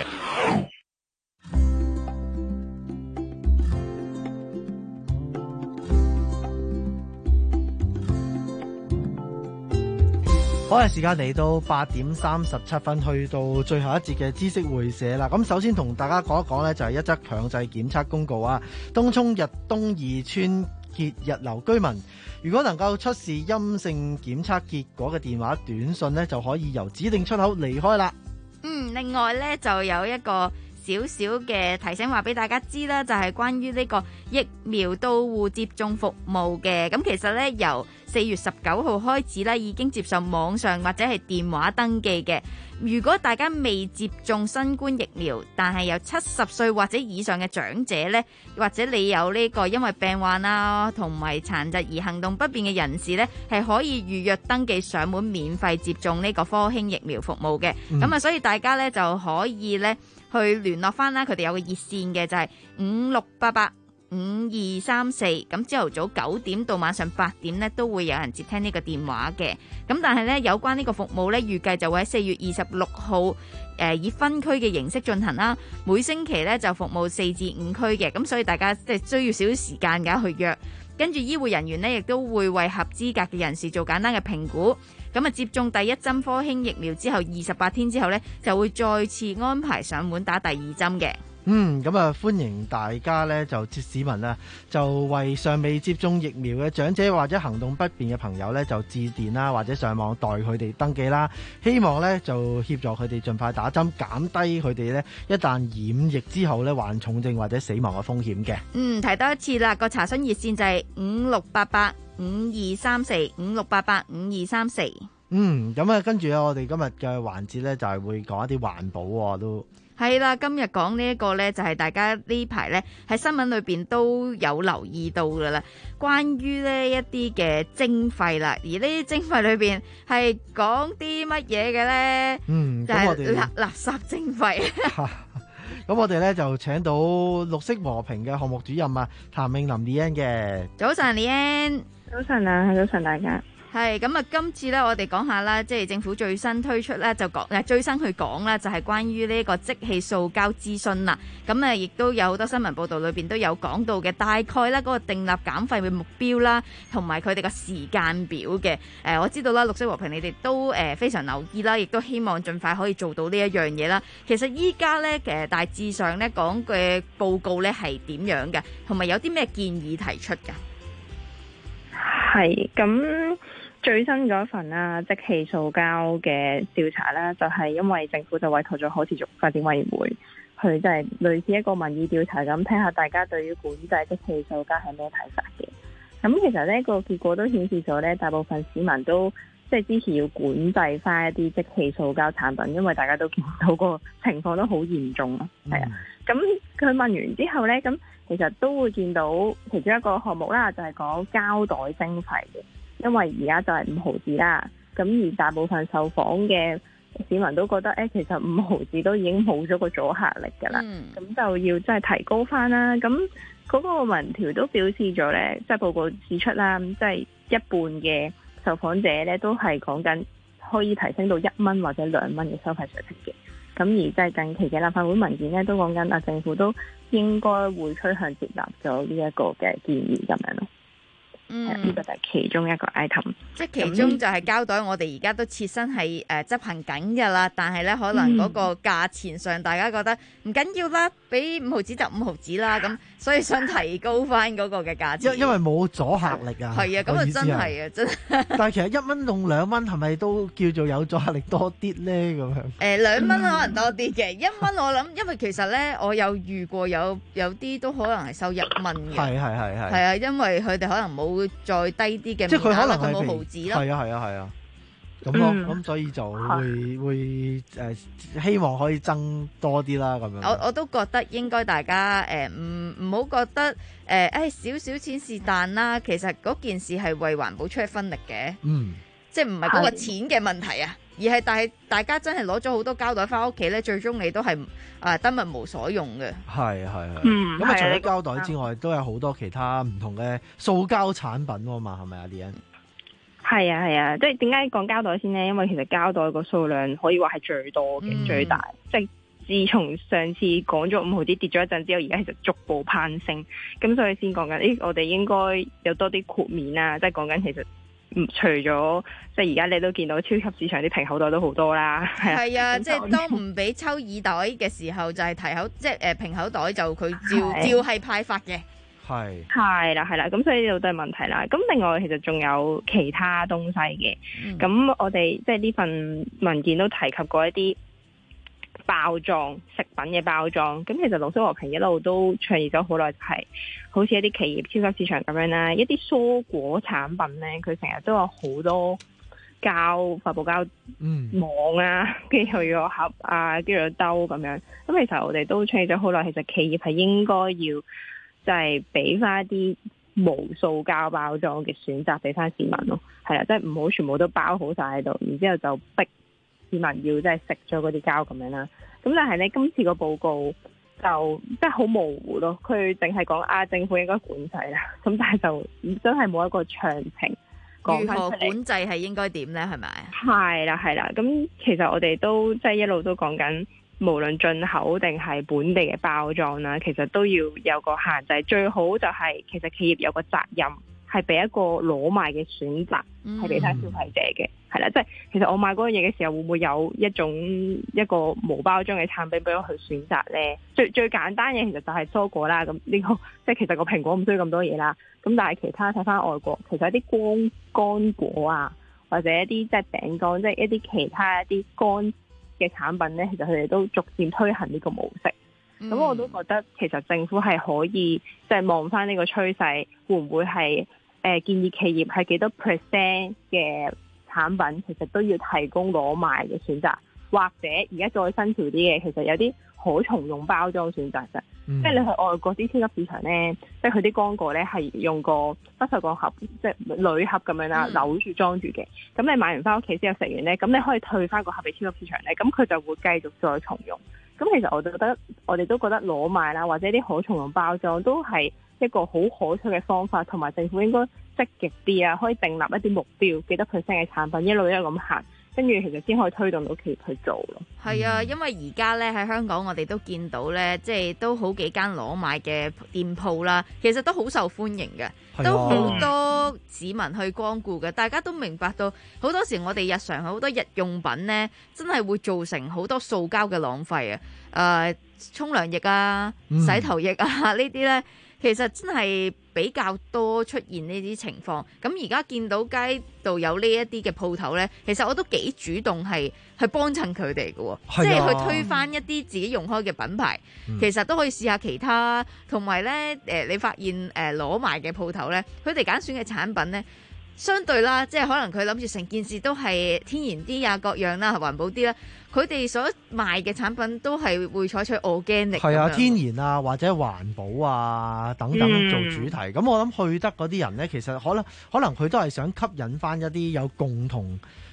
好嘅，時間嚟到八點三十七分，去到最後一節嘅知識會社啦。咁首先同大家講一講呢，就係一則強制檢測公告啊。東涌日東二村傑日樓居民，如果能夠出示陰性檢測結果嘅電話短信呢，就可以由指定出口離開啦。 嗯，另外呢，就有一個少少嘅提醒話俾大家知啦，就係、是、關於呢個疫苗到戶接種服務嘅。咁其實呢，由四月十九號開始呢，已經接受網上或者係電話登記嘅。如果大家未接種新冠疫苗，但係有七十歲或者以上嘅長者呢，或者你有呢個因為病患啊同埋殘疾而行動不便嘅人士呢，係可以預約登記上門免費接種呢個科興疫苗服務嘅。咁啊、嗯，所以大家呢就可以呢去聯絡翻啦，佢哋有個熱線嘅就係五六八八五二三四，咁朝頭早九點到晚上八點呢都會有人接聽呢個電話嘅。咁但係呢，有關呢個服務呢，預計就會喺四月二十六號誒以分區嘅形式進行啦。每星期呢就服務四至五區嘅，咁所以大家即係需要少少時間㗎去約。跟住醫護人員呢，亦都會為合資格嘅人士做簡單嘅評估。咁啊，接種第一針科興疫苗之後，二十八天之後呢，就會再次安排上門打第二針嘅。 嗯，咁啊，歡迎大家呢，就市民啊，就為尚未接種疫苗嘅長者或者行動不便嘅朋友呢，就致電啦，或者上網代佢哋登記啦。希望呢，就協助佢哋盡快打針，減低佢哋呢一旦染疫之後呢，患重症或者死亡嘅風險嘅。 嗯，提多一次啦，個查詢熱線就係五六八八五二三四五六八八五二三四。 嗯，咁啊，跟住咧，我哋今日嘅環節呢，就係會講一啲環保喎，都。 係啦，今日講呢一個呢，就係大家呢排呢喺新聞裏邊都有留意到噶啦，關於呢一啲嘅徵費啦，而呢啲徵費裏邊係講啲乜嘢嘅呢？ 嗯， 就係垃垃圾徵費。 咁我哋呢，就請到綠色和平嘅項目主任啊，譚詠琳李欣嘅。 早晨，李欣。 早晨啊，早晨大家。 係咁啊！今次咧，我哋講下啦，即係政府最新推出咧，就講誒最新去講啦，就係關於呢個即棄塑膠諮詢啦。咁啊，亦都有好多新聞報導裏邊都有講到嘅，大概咧嗰個訂立減廢嘅目標啦，同埋佢哋嘅時間表嘅。誒，我知道啦，綠色和平你哋都誒非常留意啦，亦都希望盡快可以做到呢一樣嘢啦。其實依家咧誒大致上咧講嘅報告咧係點樣嘅，同埋有啲咩建議提出㗎？ 係咁。最新嗰份啦，即棄塑膠嘅調查啦，就係因為政府就委託咗可持續發展委員會，去即係類似一個民意調查咁，睇下大家對於管制即棄塑膠係咩睇法嘅。咁其實呢個結果都顯示咗呢，大部分市民都即係支持要管制翻一啲即棄塑膠產品，因為大家都見到個情況都好嚴重啊。係啊、嗯，咁佢問完之後呢，咁其實都會見到其中一個項目啦，就係講膠袋徵費嘅。因為而家就係五毫紙啦，咁而大部分受訪嘅市民都覺得，誒其實五毫紙都已經冇咗個阻嚇力㗎啦，咁、嗯、就要即係提高翻啦。咁嗰個民調都表示咗咧，即係報告指出啦，即係一半嘅受訪者咧都係講緊可以提升到一蚊或者兩蚊嘅收費水平嘅。 咁而即係近期嘅立法會文件咧，都講緊啊，政府都應該會趨向接納咗呢一個嘅建議咁樣咯。 嗯， 呢個就係其中一個 item。 即係其中就係膠袋，我哋而家都切身係誒執行緊㗎啦。但係咧，可能嗰個價錢上，大家覺得唔緊要啦，俾五毫紙就五毫紙啦。咁所以想提高翻嗰個嘅價錢。 因因為冇阻嚇力啊。 係啊，咁啊真係啊，真係。 但係其實一蚊同兩蚊係咪都叫做有阻嚇力多啲咧？咁樣。 誒兩蚊可能多啲嘅，一蚊我諗，因為其實咧，我有遇過有有啲都可能係收一蚊嘅。係係係係。係啊，因為佢哋可能冇再低啲嘅， 即係佢可能係冇毫紙咯。 係啊係啊係啊，咁咯，咁所以就會會誒希望可以增多啲啦，咁樣。 我我都覺得應該大家誒唔唔好覺得誒誒少少錢是但啦，其實嗰件事係為環保出一分力嘅。嗯，即係唔係嗰個錢嘅問題啊，而係但係大家真係攞咗好多膠袋翻屋企咧，最終你都係誒得物無所用嘅。係係係。嗯，咁啊，除咗膠袋之外，都有好多其他唔同嘅塑膠產品喎嘛，係咪啊 Lian？ 係啊係啊，即係點解講膠袋先呢？因為其實膠袋個數量可以話係最多嘅、嗯、最大，即係自從上次講咗五毫紙跌咗一陣之後，而家其實逐步攀升，咁所以先講緊，誒我哋應該有多啲豁免啊！即係講緊其實，除咗即係而家你都見到超級市場啲平口袋都好多啦， 係啊，即係當唔俾抽耳袋嘅時候，就係提口，即係誒平口袋就佢照照係派發嘅。 係係啦係啦，咁所以呢度都係問題啦。咁另外其實仲有其他東西嘅，咁、嗯、我哋即係呢份文件都提及過一啲包裝食品嘅包裝。咁其實綠色和平一路都倡議咗好耐，就係好似一啲企業超級市場咁樣啦，一啲蔬果產品咧，佢成日都有好多膠發泡膠網啊，跟住又有盒啊，跟住有兜咁樣。咁其實我哋都倡議咗好耐，其實企業係應該要就係俾翻一啲無塑膠包裝嘅選擇俾翻市民咯，係啦，即係唔好全部都包好晒喺度，然之後就逼市民要即係食咗嗰啲膠咁樣啦。咁但係咧，今次個報告就即係好模糊咯，佢淨係講啊政府應該管制啦，咁但係就真係冇一個詳情講翻出嚟。如何管制係應該點咧？係咪？係啦係啦，咁其實我哋都即係一路都講緊。無論進口定係本地嘅包裝啦，其實都要有個限制。最好就係其實企業有個責任，係俾一個攞賣嘅選擇，係俾翻消費者嘅。係啦，即係其實我買嗰樣嘢嘅時候，會唔會有一種一個無包裝嘅產品俾我去選擇呢？最最簡單嘅其實就係蔬果啦。咁呢個即係其實個蘋果唔需要咁多嘢啦。咁但係其他睇翻外國，其實一啲乾乾果啊，或者一啲即係餅乾，即係一啲其他一啲乾嘅產品咧，其實佢哋都逐漸推行呢個模式。咁、嗯、我都覺得其實政府係可以即係望翻呢個趨勢，會唔會係誒、呃、建議企業係幾多 percent 嘅產品其實都要提供攞賣嘅選擇，或者而家再新潮啲嘅，其實有啲可重用包裝選擇嘅。嗯、即係你去外國啲超級市場咧，即係佢啲乾果咧係用個不鏽鋼盒，即係鋁盒咁樣啦，扭住裝住嘅。咁你買完翻屋企之後食完咧，咁你可以退翻個盒俾超級市場咧，咁佢就會繼續再重用。咁其實我就覺得，我哋都覺得攞賣啦，或者啲可重用包裝都係一個好可取嘅方法，同埋政府應該積極啲啊，可以訂立一啲目標，幾多 percent 嘅產品一路一路咁行。跟住其實先可以推動到企業去做咯。係啊，因為而家咧喺香港，我哋都見到咧，即係都好幾間攞賣嘅店鋪啦，其實都好受歡迎嘅，啊、都好多市民去光顧嘅。大家都明白到，好多時我哋日常好多日用品咧，真係會造成好多塑膠嘅浪費啊！誒、呃，沖涼液啊、洗頭液啊、嗯、呢啲咧。其實真係比較多出現呢啲情況，咁而家見到街道有呢一啲嘅鋪頭呢，其實我都幾主動係去幫襯佢哋嘅，即係去推翻一啲自己用開嘅品牌，嗯、其實都可以試下其他，同埋呢，誒，你發現誒攞賣嘅鋪頭呢，佢哋揀選嘅產品呢，相對啦，即係可能佢諗住成件事都係天然啲啊，各樣啦，環保啲啦。佢哋所賣嘅產品都係會採取 organic，係啊，天然啊或者環保啊等等做主題。咁、嗯、我諗去得嗰啲人呢，其實可能可能佢都係想吸引翻一啲有共同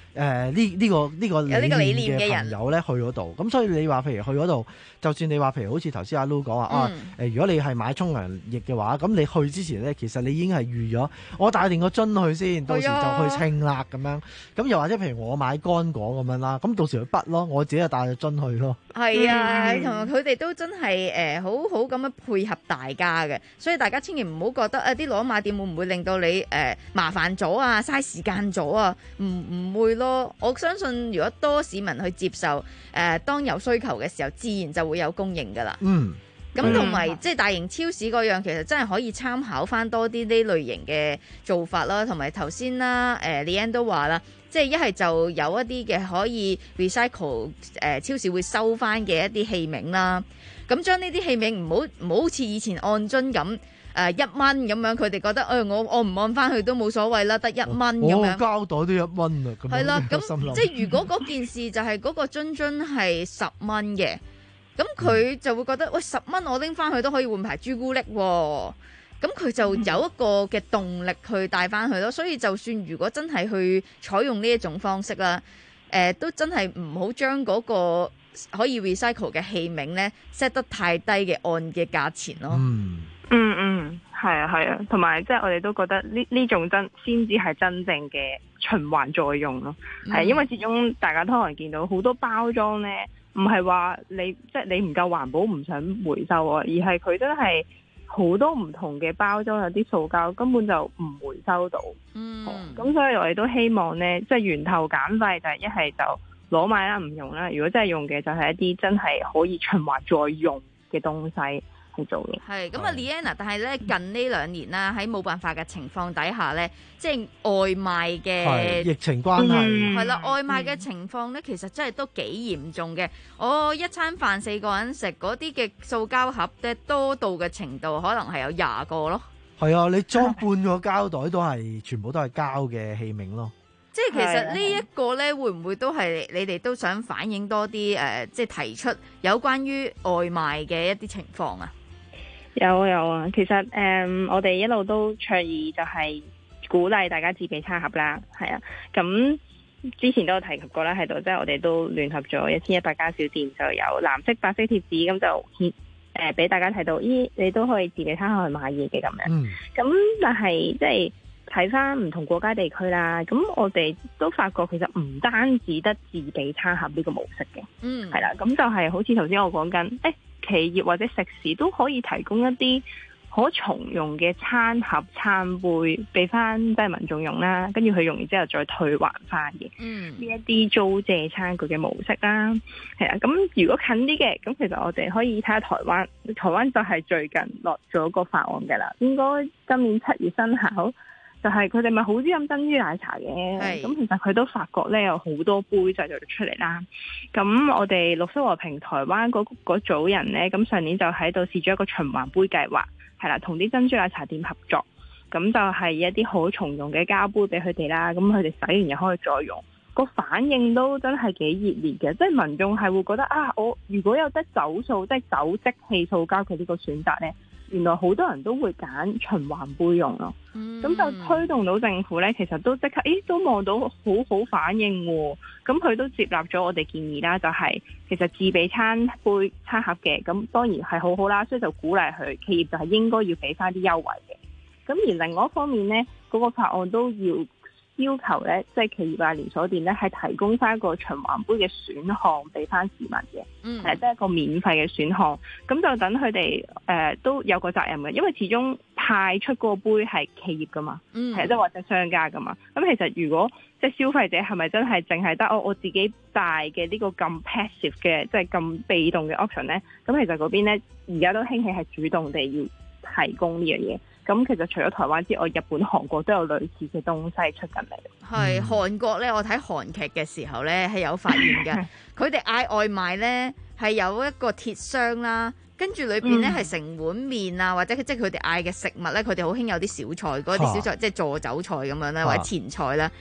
誒呢呢個呢、這個有呢個理理念嘅人嘅朋友咧去嗰度，咁所以你話譬如去嗰度，就算你話譬如好似頭先阿 Lu 講話、 嗯、 啊誒，如果你係買沖涼液嘅話，咁你去之前咧，其實你已經係預咗，我帶定個樽去先，到時就去稱啦咁樣。咁又或者譬如我買乾果咁樣啦，咁到時去筆咯，我自己就帶個樽去咯。 係啊，同埋佢哋都真係誒、呃、好好咁樣配合大家嘅，所以大家千祈唔好覺得啊啲攞馬店會唔會令到你誒、呃、麻煩咗啊，嘥時間咗啊，唔唔會咯。我相信如果多市民去接受誒、呃，當有需求嘅時候，自然就會有供應噶啦。 嗯， 咁同埋即係大型超市嗰樣，其實真係可以參考翻多啲呢類型嘅做法啦。同埋頭先啦，誒 Leanne 都話啦。即係一係就有一啲嘅可以 recycle 誒、呃、超市會收翻嘅一啲器皿啦，咁將呢啲器皿唔好唔好好似以前按樽咁誒一蚊咁樣，佢哋覺得誒、哎、我我唔按翻去都冇所謂啦，得一蚊咁樣。 膠袋都一蚊啊！ 係啦，咁即係如果嗰件事就係嗰個樽樽係十蚊嘅，咁佢就會覺得喂，十蚊我拎翻去都可以換排朱古力喎。咁佢就有一個嘅動力去帶翻去咯，所以就算如果真係去採用呢一種方式啦，誒、呃、都真係唔好將嗰個可以 recycle 嘅器皿咧 set 得太低嘅按嘅價錢咯。 嗯嗯嗯，係啊係啊，同埋即係我哋都覺得呢呢種真先至係真正嘅循環再用咯，係、嗯、因為始終大家都可能見到好多包裝咧，唔係話你即係、就是、你唔夠環保唔想回收啊，而係佢真係。好多唔同嘅包裝，有啲塑膠根本就唔回收到。嗯，咁所以我哋都希望呢，即係源頭減廢，就係一係就攞買啦，唔用啦。如果真係用嘅，就係一啲真係可以循環再用嘅東西去做嘅。 係咁啊 Leanne，但係咧近呢兩年啦，喺冇辦法嘅情況底下咧，即係外賣嘅疫情關係係啦，外賣嘅情況咧，其實真係都幾嚴重嘅。我一餐飯四個人食嗰啲嘅塑膠盒咧，多到嘅程度可能係有廿個咯。 係啊，你裝半個膠袋都係全部都係膠嘅器皿咯。 即係其實呢一個咧，會唔會都係你哋都想反映多啲誒、呃，即係提出有關於外賣嘅一啲情況啊？ 有有啊，其實誒、嗯，我哋一路都倡議就係鼓勵大家自備餐盒啦，係啊。咁之前都有提及過啦，喺度即係我哋都聯合咗一千一百間小店，就有藍色、白色貼紙，咁就顯誒俾大家睇到，咦，你都可以自備餐盒去買嘢嘅咁樣。咁、嗯、但係即係睇翻唔同國家地區啦，咁我哋都發覺其實唔單止得自備餐盒呢個模式嘅，嗯，係啦，咁就係好似頭先我講緊，誒、欸。企業或者食肆都可以提供一啲可重用嘅餐盒、餐杯俾翻即係民眾用啦，跟住佢用完之後再退還翻嘅。嗯，呢一啲租借餐具嘅模式啦，係啊。咁如果近啲嘅，咁其實我哋可以睇下台灣，台灣就係最近落咗個法案嘅啦，應該今年七月生效。就係佢哋咪好中意飲珍珠奶茶嘅，咁其實佢都發覺咧有好多杯製造出嚟啦。咁我哋綠色和平台灣嗰嗰組人咧，咁上年就喺度試咗一個循環杯計劃，係啦，同啲珍珠奶茶店合作，咁就係一啲可重用嘅膠杯俾佢哋啦。咁佢哋洗完又可以再用，個反應都真係幾熱烈嘅，即係民眾係會覺得啊，我如果有得走塑，即係走即棄塑膠嘅呢個選擇咧。原來好多人都會揀循環杯用咯，咁、嗯、就推動到政府呢，其實都即刻，咦，都望到好好反應喎。咁佢都接納咗我哋建議啦，就係、是、其實自備餐杯餐盒嘅，咁當然係好好啦，所以就鼓勵佢企業就係應該要俾翻啲優惠嘅。咁而另外一方面呢，嗰、那個法案都要要求咧，即係企業啊、連鎖店咧，係提供翻一個循環杯嘅選項俾翻市民嘅，嗯，係即係一個免費嘅選項。咁就等佢哋誒都有個責任嘅，因為始終派出個杯係企業噶嘛，嗯，係即係或者商家噶嘛。咁其實如果即係消費者係咪真係淨係得我我自己帶嘅呢個咁 passive 嘅，即係咁被動嘅 option 咧？咁其實嗰邊咧而家都興起係主動地要提供呢樣嘢。咁其實除咗台灣之外，日本、韓國都有類似嘅東西出緊嚟。 係韓國咧，我睇韓劇嘅時候咧係有發現嘅。佢哋嗌外賣咧係有一個鐵箱啦，跟住裏邊咧係成碗麵啊，或者即係佢哋嗌嘅食物咧，佢哋好興有啲小菜，嗰啲小菜、啊、即係助酒菜咁樣啦，或者前菜啦。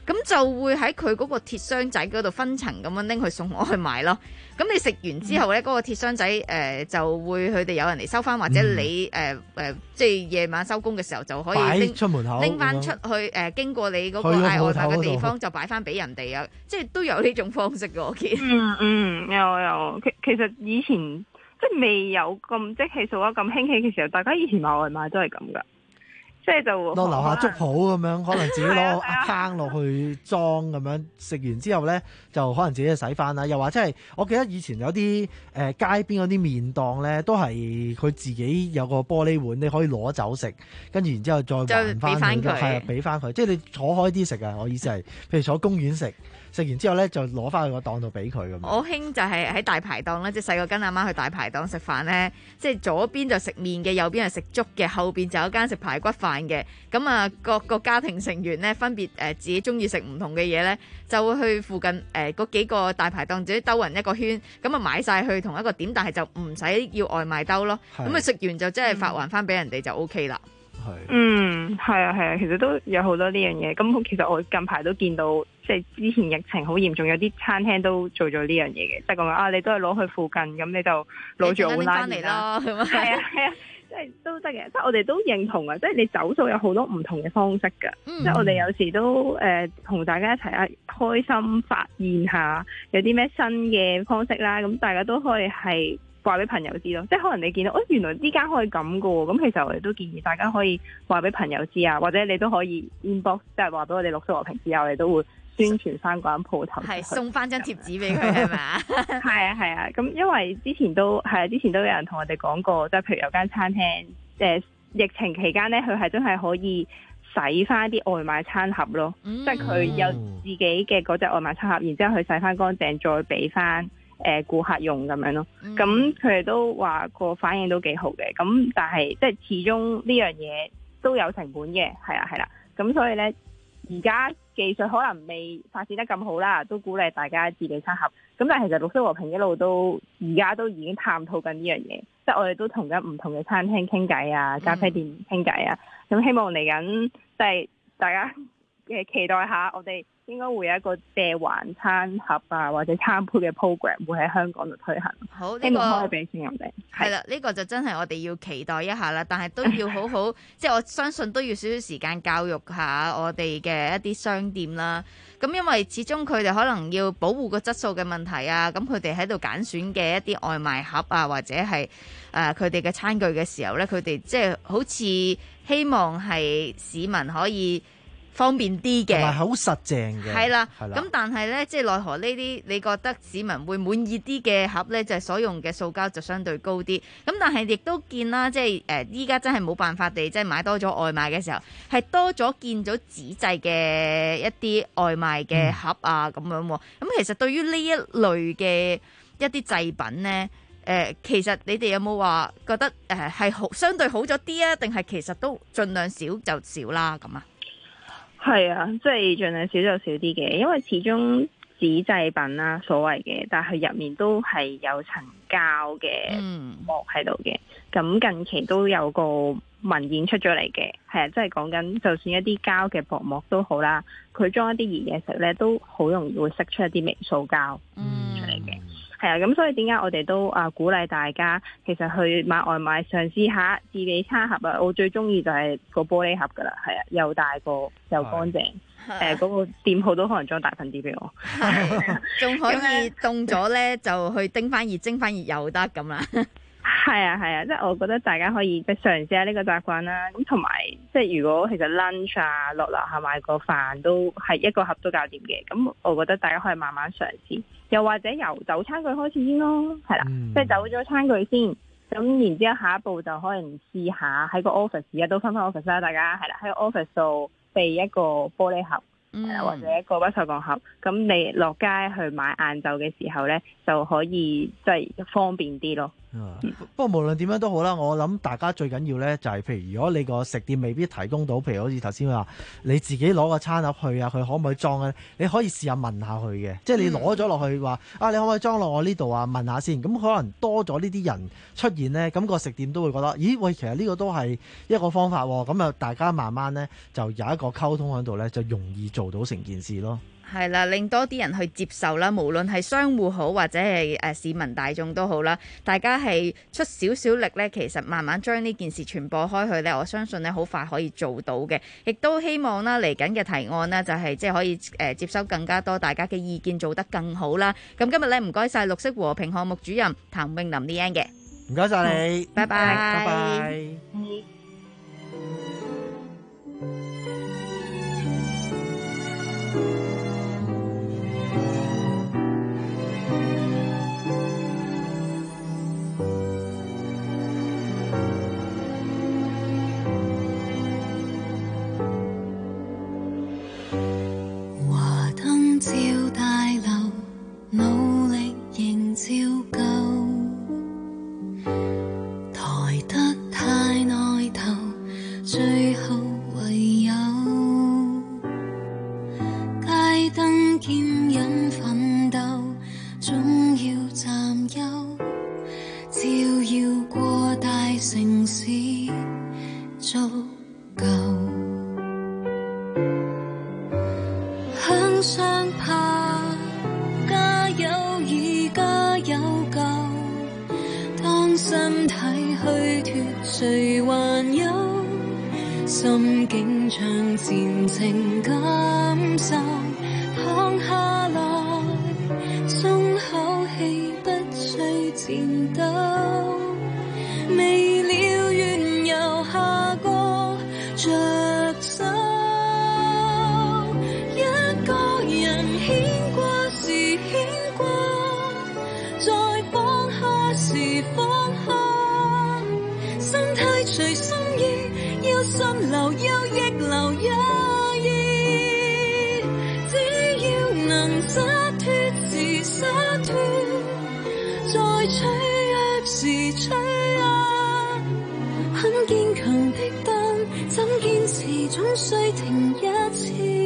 咁就會喺佢嗰個鐵箱仔嗰度分層咁樣拎去送外賣咯。咁你食完之後咧，嗰、嗯、個鐵箱仔誒、呃、就會佢哋有人嚟收翻，或者你誒誒、嗯呃、即係夜晚收工嘅時候就可以拎出門口， 拎翻出去誒、呃，經過你嗰個嗌外賣嘅地方就擺翻俾人哋啊！即係都有呢種方式嘅，我見。 嗯嗯，有有，其其實以前即係未有咁即係數得咁興起嘅時候，大家以前買外賣都係咁噶。即係就落樓下粥鋪咁樣，可能自己攞個坑落去裝咁樣，食完之後咧就可能自己去洗翻啦。又或者係我記得以前有啲誒、呃、街邊嗰啲麵檔咧，都係佢自己有個玻璃碗，你可以攞走食，跟住然之後再還翻佢，係啊，俾翻佢。即係你坐開啲食啊！我意思係，譬如坐公園食。食完之後咧，就攞翻去個檔度俾佢咁。 我興就係喺大排檔咧，即係細個跟阿媽去大排檔食飯咧，即係左邊就食麵嘅，右邊係食粥嘅，後邊就有間食排骨飯嘅。咁啊，各個家庭成員咧分別誒、呃、自己中意食唔同嘅嘢咧，就會去附近誒嗰、呃、幾個大排檔自己兜勻一個圈，咁啊買晒去同一個點，但係就唔使要外賣兜咯。咁啊食完就真係發還翻俾人哋就 O K 啦。 嗯，係啊，係啊，其實都有好多呢樣嘢。咁其實我近排都見到，即係之前疫情好嚴重，有啲餐廳都做咗呢樣嘢嘅，即係講啊，你都係攞去附近，咁你就攞住碗拉麵啦。係啊係啊，即係都得嘅。即係我哋都認同啊，即係你走數有好多唔同嘅方式㗎。嗯、即係我哋有時都誒同、呃、大家一齊啊，開心發現下有啲咩新嘅方式啦。咁大家都可以係話俾朋友知咯，即係可能你見到，哦，原來呢間可以咁㗎喎，咁其實我哋都建議大家可以話俾朋友知啊，或者你都可以 inbox，即係話俾我哋綠色和平之後，我哋都會宣傳翻嗰間鋪頭， 係送翻張貼紙俾佢係咪？ 係啊係啊，咁因為之前都係啊，之前都有人同我哋講過，即係譬如有間餐廳，誒、呃、疫情期間咧，佢係真係可以洗翻啲外賣餐盒咯，嗯、即係佢有自己嘅嗰隻外賣餐盒，然之後佢洗翻乾淨，再俾翻誒顧客用咁樣咯，咁佢哋都話個反應都幾好嘅，咁但係即係始終呢樣嘢都有成本嘅，係啦係啦，咁所以呢，而家技術可能未發展得咁好啦，都鼓勵大家自備餐盒，咁但係其實綠色和平一路都而家都已經探討緊呢樣嘢，即係我哋都同緊唔同嘅餐廳傾偈啊，咖啡店傾偈啊，咁希望嚟緊即係大家嘅期待下我哋。應該會有一個借還餐盒啊，或者餐杯嘅 program 會喺香港度推行。 好， 希望可以俾錢人哋。 係啦，呢個就真係我哋要期待一下啦。但係都要好好，即係我相信都要少少時間教育下我哋嘅一啲商店啦。咁因為始終佢哋可能要保護個質素嘅問題啊，咁佢哋喺度揀選嘅一啲外賣盒啊，或者係誒佢哋嘅餐具嘅時候咧，佢哋即係好似希望係市民可以方便啲嘅， 同埋好實淨嘅， 係啦。咁但係咧，即係奈何呢啲，你覺得市民會滿意啲嘅盒咧，就係所用嘅塑膠就相對高啲。咁但係亦都見啦，即係誒依家真係冇辦法地，即係買多咗外賣嘅時候，係多咗見咗紙製嘅一啲外賣嘅盒啊咁樣。咁其實對於呢一類嘅一啲製品咧，誒其實你哋有冇話覺得誒係好相對好咗啲啊？定係其實都盡量少就少啦咁啊？ 係啊，即係盡量少就少啲嘅，因為始終紙製品啦，所謂嘅，但係入面都係有層膠嘅膜喺度嘅。咁、嗯、近期都有個文件出咗嚟嘅，係啊，即係講緊就算一啲膠嘅薄膜都好啦，佢裝一啲熱嘢食咧，都好容易會釋出一啲微塑膠出嚟嘅。係啊，咁所以點解我哋都啊鼓勵大家，其實去買外賣嘗試下自備餐盒啊！我最中意就係個玻璃盒噶啦，係啊，又大個又乾淨，誒嗰、呃嗰個店鋪都可能裝大份啲俾我， 仲可以凍咗咧就去叮翻熱、蒸翻熱又得咁啦。 係啊係啊，即係我覺得大家可以即係嘗試下呢個習慣啦。咁同埋即係如果其實 lunch 啊落樓下買個飯都係一個盒都搞掂嘅。咁我覺得大家可以慢慢嘗試，又或者由走餐具開始先咯，係啦，嗯、即係走咗餐具先。咁然之後下一步就可能試下喺個 office， 而家都分分 office 啦，大家係啦喺個 office 度備一個玻璃盒。嗯、或者一個不鏽鋼盒，咁你落街去買晏晝嘅時候呢，就可以即係方便啲咯。 不過無論點樣都好啦，我諗大家最緊要咧就係，譬如如果你個食店未必提供到，譬如好似頭先話你自己攞個餐盒去啊，佢可唔可以裝咧？你可以試下問下佢嘅，即係你攞咗落去話啊，你可唔可以裝落我呢度啊？問下先，咁可能多咗呢啲人出現咧，咁個食店都會覺得，咦喂，其實呢個都係一個方法喎，咁啊大家慢慢咧就有一個溝通喺度咧，就容易做到成件事咯。 係啦，令多啲人去接受啦，無論係商戶好或者係誒市民大眾都好啦，大家係出少少力咧，其實慢慢將呢件事傳播開去咧，我相信咧好快可以做到嘅。亦都希望啦嚟緊嘅提案呢，就係即係可以誒接收更加多大家嘅意見，做得更好啦。咁今日咧唔該晒綠色和平項目主任譚詠琳 Leanne 嘅， 唔該晒你， 拜拜， 拜拜。 照大樓，努力仍照舊，抬得太耐頭，最後唯有街燈牽引奮鬥，總要佔優，照耀過大城市足夠。向上爬，加油而家有救。當身體虛脫，誰還有心境唱前程感受？躺下來，鬆口氣，不需戰鬥。未了緣由下個着手。隨心意，要順流，要逆流也易。只要能灑脫時灑脫，在脆弱時脆弱。很堅強的燈，怎堅持總需停一次。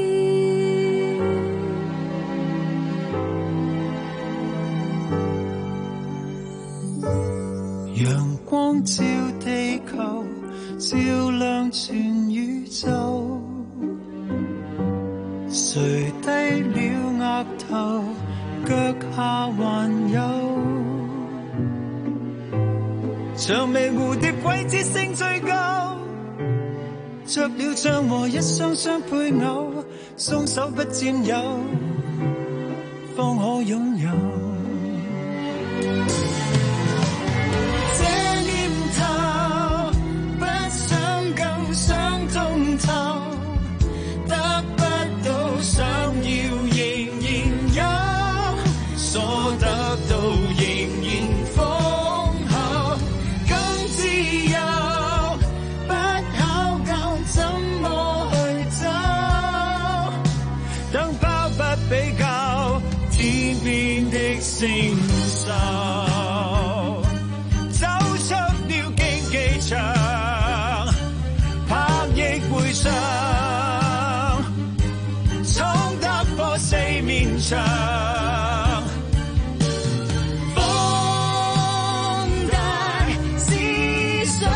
陽光照地球，照亮全宇宙。誰低了額頭，腳下還有薔薇蝴蝶季節性最高，着了帳和一雙雙配偶，鬆手不佔有，方可擁有。得不到想要仍然有，所得到仍然豐厚，更自由，不考究怎麼去走，等包不比較，天邊的星宿，走出了競技場，拍翼回上，闖得破四面牆，放大思想，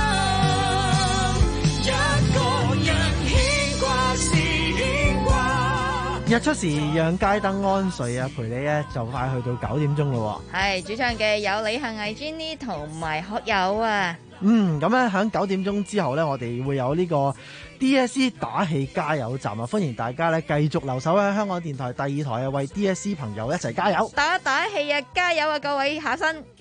一個人牽掛是牽掛。 日出時讓街燈安睡啊，陪你咧就快去到九點鐘咯。 係主唱嘅有李幸倪 Jenny 同埋學友啊。 嗯，咁咧喺九點鐘之後咧，我哋會有呢個 D S C 打氣加油站啊！歡迎大家咧繼續留守喺香港電台第二台啊，為 D S C 朋友一齊加油， 打打氣啊，加油啊，各位下身！